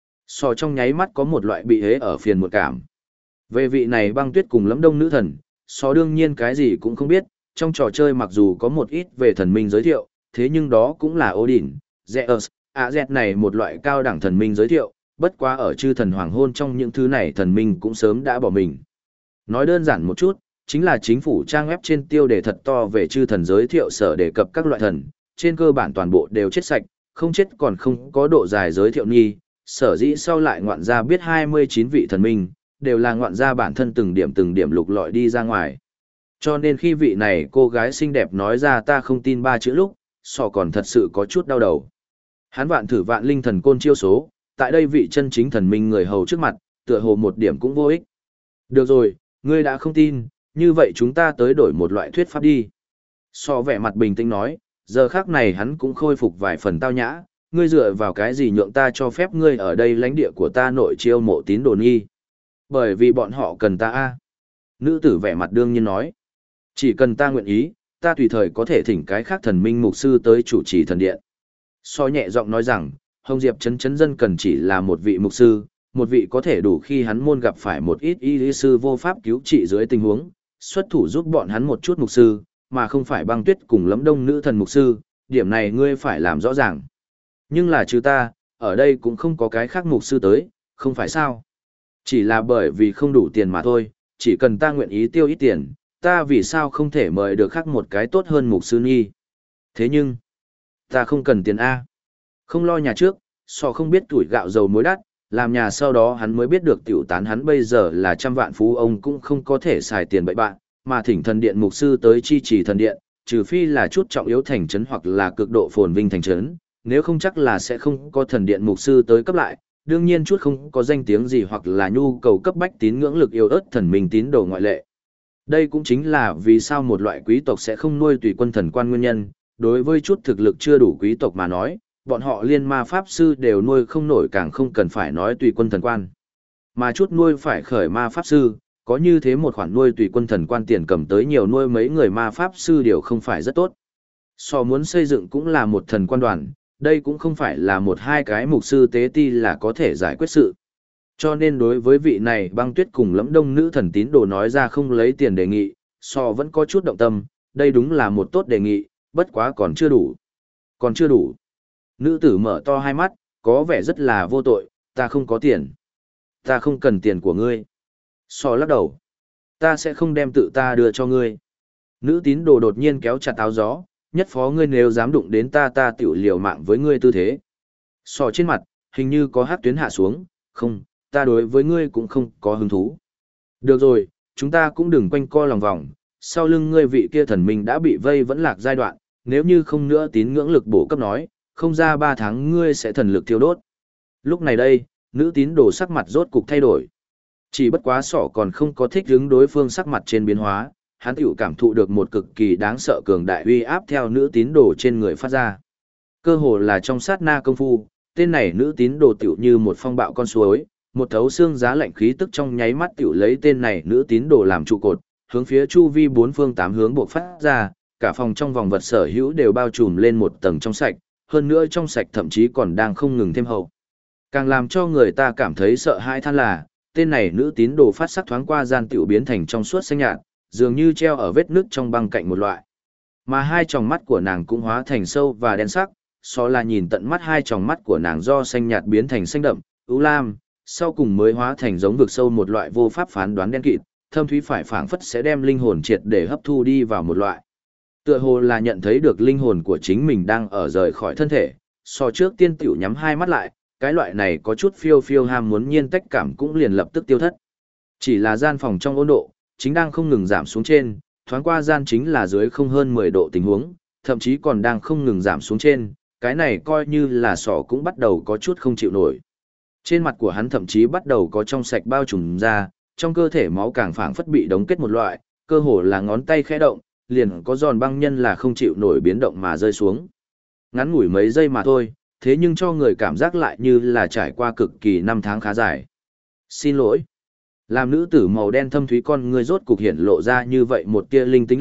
Sò trong nháy mắt có một loại bị hế ở phiền một cảm. Về vị này Băng Tuyết cùng Lâm Đông nữ thần, Sò đương nhiên cái gì cũng không biết, trong trò chơi mặc dù có một ít về thần minh giới thiệu, thế nhưng đó cũng là Odin, Zeus, AZ này một loại cao đẳng thần minh giới thiệu, bất quá ở chư thần hoàng hôn trong những thứ này thần minh cũng sớm đã bỏ mình. Nói đơn giản một chút, chính là chính phủ trang web trên tiêu đề thật to về chư thần giới thiệu sở đề cập các loại thần, trên cơ bản toàn bộ đều chết sạch, không chết còn không có độ dài giới thiệu nghi, sở dĩ sau lại ngoạn gia biết 29 vị thần minh, đều là ngoạn gia bản thân từng điểm lục lọi đi ra ngoài. Cho nên khi vị này cô gái xinh đẹp nói ra ta không tin 3 chữ lúc, Sò còn thật sự có chút đau đầu. Hắn vạn thử vạn linh thần côn chiêu số, tại đây vị chân chính thần minh người hầu trước mặt, tựa hồ một điểm cũng vô ích. Được rồi, ngươi đã không tin, như vậy chúng ta tới đổi một loại thuyết pháp đi. Sò vẻ mặt bình tĩnh nói, giờ khác này hắn cũng khôi phục vài phần tao nhã, ngươi dựa vào cái gì nhượng ta cho phép ngươi ở đây lãnh địa của ta nội chiêu mộ tín đồ nghi. Bởi vì bọn họ cần ta a. Nữ tử vẻ mặt đương nhiên nói, chỉ cần ta nguyện ý, ta tùy thời có thể thỉnh cái khác thần minh mục sư tới chủ trì thần điện. So nhẹ giọng nói rằng, Hồng Diệp chấn dân cần chỉ là một vị mục sư, một vị có thể đủ khi hắn môn gặp phải một ít y lý sư vô pháp cứu trị dưới tình huống, xuất thủ giúp bọn hắn một chút mục sư, mà không phải Băng Tuyết cùng Lâm Đông nữ thần mục sư, điểm này ngươi phải làm rõ ràng. Nhưng là trừ ta, ở đây cũng không có cái khác mục sư tới, không phải sao? Chỉ là bởi vì không đủ tiền mà thôi, chỉ cần ta nguyện ý tiêu ít tiền, ta vì sao không thể mời được khác một cái tốt hơn mục sư nghi. Thế nhưng, ta không cần tiền A. Không lo nhà trước, so không biết tuổi gạo dầu muối đắt, làm nhà sau đó hắn mới biết được tiểu tán hắn bây giờ là trăm vạn phú ông cũng không có thể xài tiền bậy bạn, mà thỉnh thần điện mục sư tới chi trì thần điện, trừ phi là chút trọng yếu thành trấn hoặc là cực độ phồn vinh thành trấn, nếu không chắc là sẽ không có thần điện mục sư tới cấp lại, đương nhiên chút không có danh tiếng gì hoặc là nhu cầu cấp bách tín ngưỡng lực yêu ớt thần minh tín đồ ngoại lệ. Đây cũng chính là vì sao một loại quý tộc sẽ không nuôi tùy quân thần quan nguyên nhân, đối với chút thực lực chưa đủ quý tộc mà nói, bọn họ liên ma pháp sư đều nuôi không nổi càng không cần phải nói tùy quân thần quan. Mà chút nuôi phải khởi ma pháp sư, có như thế một khoản nuôi tùy quân thần quan tiền cầm tới nhiều nuôi mấy người ma pháp sư đều không phải rất tốt. So muốn xây dựng cũng là một thần quan đoàn, đây cũng không phải là một hai cái mục sư tế ti là có thể giải quyết sự. Cho nên đối với vị này Băng Tuyết cùng Lâm Đông nữ thần tín đồ nói ra không lấy tiền đề nghị, so vẫn có chút động tâm, đây đúng là một tốt đề nghị, bất quá còn chưa đủ. Còn chưa đủ. Nữ tử mở to hai mắt, có vẻ rất là vô tội, ta không có tiền. Ta không cần tiền của ngươi. So lắc đầu. Ta sẽ không đem tự ta đưa cho ngươi. Nữ tín đồ đột nhiên kéo chặt áo gió, nhất phó ngươi nếu dám đụng đến ta tiểu liều mạng với ngươi tư thế. So trên mặt, hình như có hát tuyến hạ xuống, không, ta đối với ngươi cũng không có hứng thú. Được rồi, chúng ta cũng đừng quanh co lòng vòng, sau lưng ngươi vị kia thần minh đã bị vây vẫn lạc giai đoạn, nếu như không nữa tín ngưỡng lực bổ cấp nói, không ra 3 tháng ngươi sẽ thần lực thiêu đốt. Lúc này đây, nữ tín đồ sắc mặt rốt cục thay đổi. Chỉ bất quá sỏ còn không có thích hứng đối phương sắc mặt trên biến hóa, hắn tiểu cảm thụ được một cực kỳ đáng sợ cường đại uy áp theo nữ tín đồ trên người phát ra. Cơ hồ là trong sát na công phu, tên này nữ tín đồ tiểu như một phong bạo con suối, một thấu xương giá lạnh khí tức trong nháy mắt tiểu lấy tên này nữ tín đồ làm trụ cột, hướng phía chu vi 4 phương 8 hướng buộc phát ra, cả phòng trong vòng vật sở hữu đều bao trùm lên một tầng trong sạch, hơn nữa trong sạch thậm chí còn đang không ngừng thêm hậu. Càng làm cho người ta cảm thấy sợ hãi than là, tên này nữ tín đồ phát sắc thoáng qua gian tiểu biến thành trong suốt xanh nhạt, dường như treo ở vết nước trong băng cạnh một loại. Mà hai tròng mắt của nàng cũng hóa thành sâu và đen sắc, so là nhìn tận mắt hai tròng mắt của nàng do xanh nhạt biến thành xanh đậm, ưu lam, sau cùng mới hóa thành giống vực sâu một loại vô pháp phán đoán đen kịt, thâm thúy phải phảng phất sẽ đem linh hồn triệt để hấp thu đi vào một loại. Tựa hồ là nhận thấy được linh hồn của chính mình đang ở rời khỏi thân thể, so trước tiên tiểu nhắm hai mắt lại, cái loại này có chút phiêu phiêu ham muốn nhiên tách cảm cũng liền lập tức tiêu thất. Chỉ là gian phòng trong 温độ, chính đang không ngừng giảm xuống trên, thoáng qua gian chính là dưới không hơn 10 độ tình huống, thậm chí còn đang không ngừng giảm xuống trên, cái này coi như là sọ cũng bắt đầu có chút không chịu nổi. Trên mặt của hắn thậm chí bắt đầu có trong sạch bao trùm ra, trong cơ thể máu càng phảng phất bị đóng kết một loại, cơ hồ là ngón tay khẽ động, liền có giòn băng nhân là không chịu nổi biến động mà rơi xuống. Ngắn ngủi mấy giây mà thôi, thế nhưng cho người cảm giác lại như là trải qua cực kỳ 5 tháng khá dài. Xin lỗi. Làm nữ tử màu đen thâm thúy con người rốt cục hiện lộ ra như vậy một tia linh tính lúc,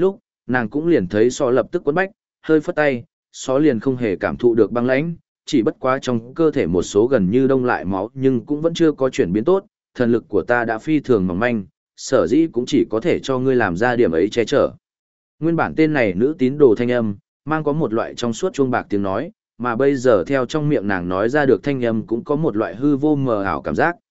nàng cũng liền thấy so lập tức quấn bách, hơi phất tay, so liền không hề cảm thụ được băng lãnh, chỉ bất quá trong cơ thể một số gần như đông lại máu nhưng cũng vẫn chưa có chuyển biến tốt, thần lực của ta đã phi thường mỏng manh, sở dĩ cũng chỉ có thể cho ngươi làm ra điểm ấy che chở. Nguyên bản tên này nữ tín đồ thanh âm, mang có một loại trong suốt chuông bạc tiếng nói, mà bây giờ theo trong miệng nàng nói ra được thanh âm cũng có một loại hư vô mờ ảo cảm giác,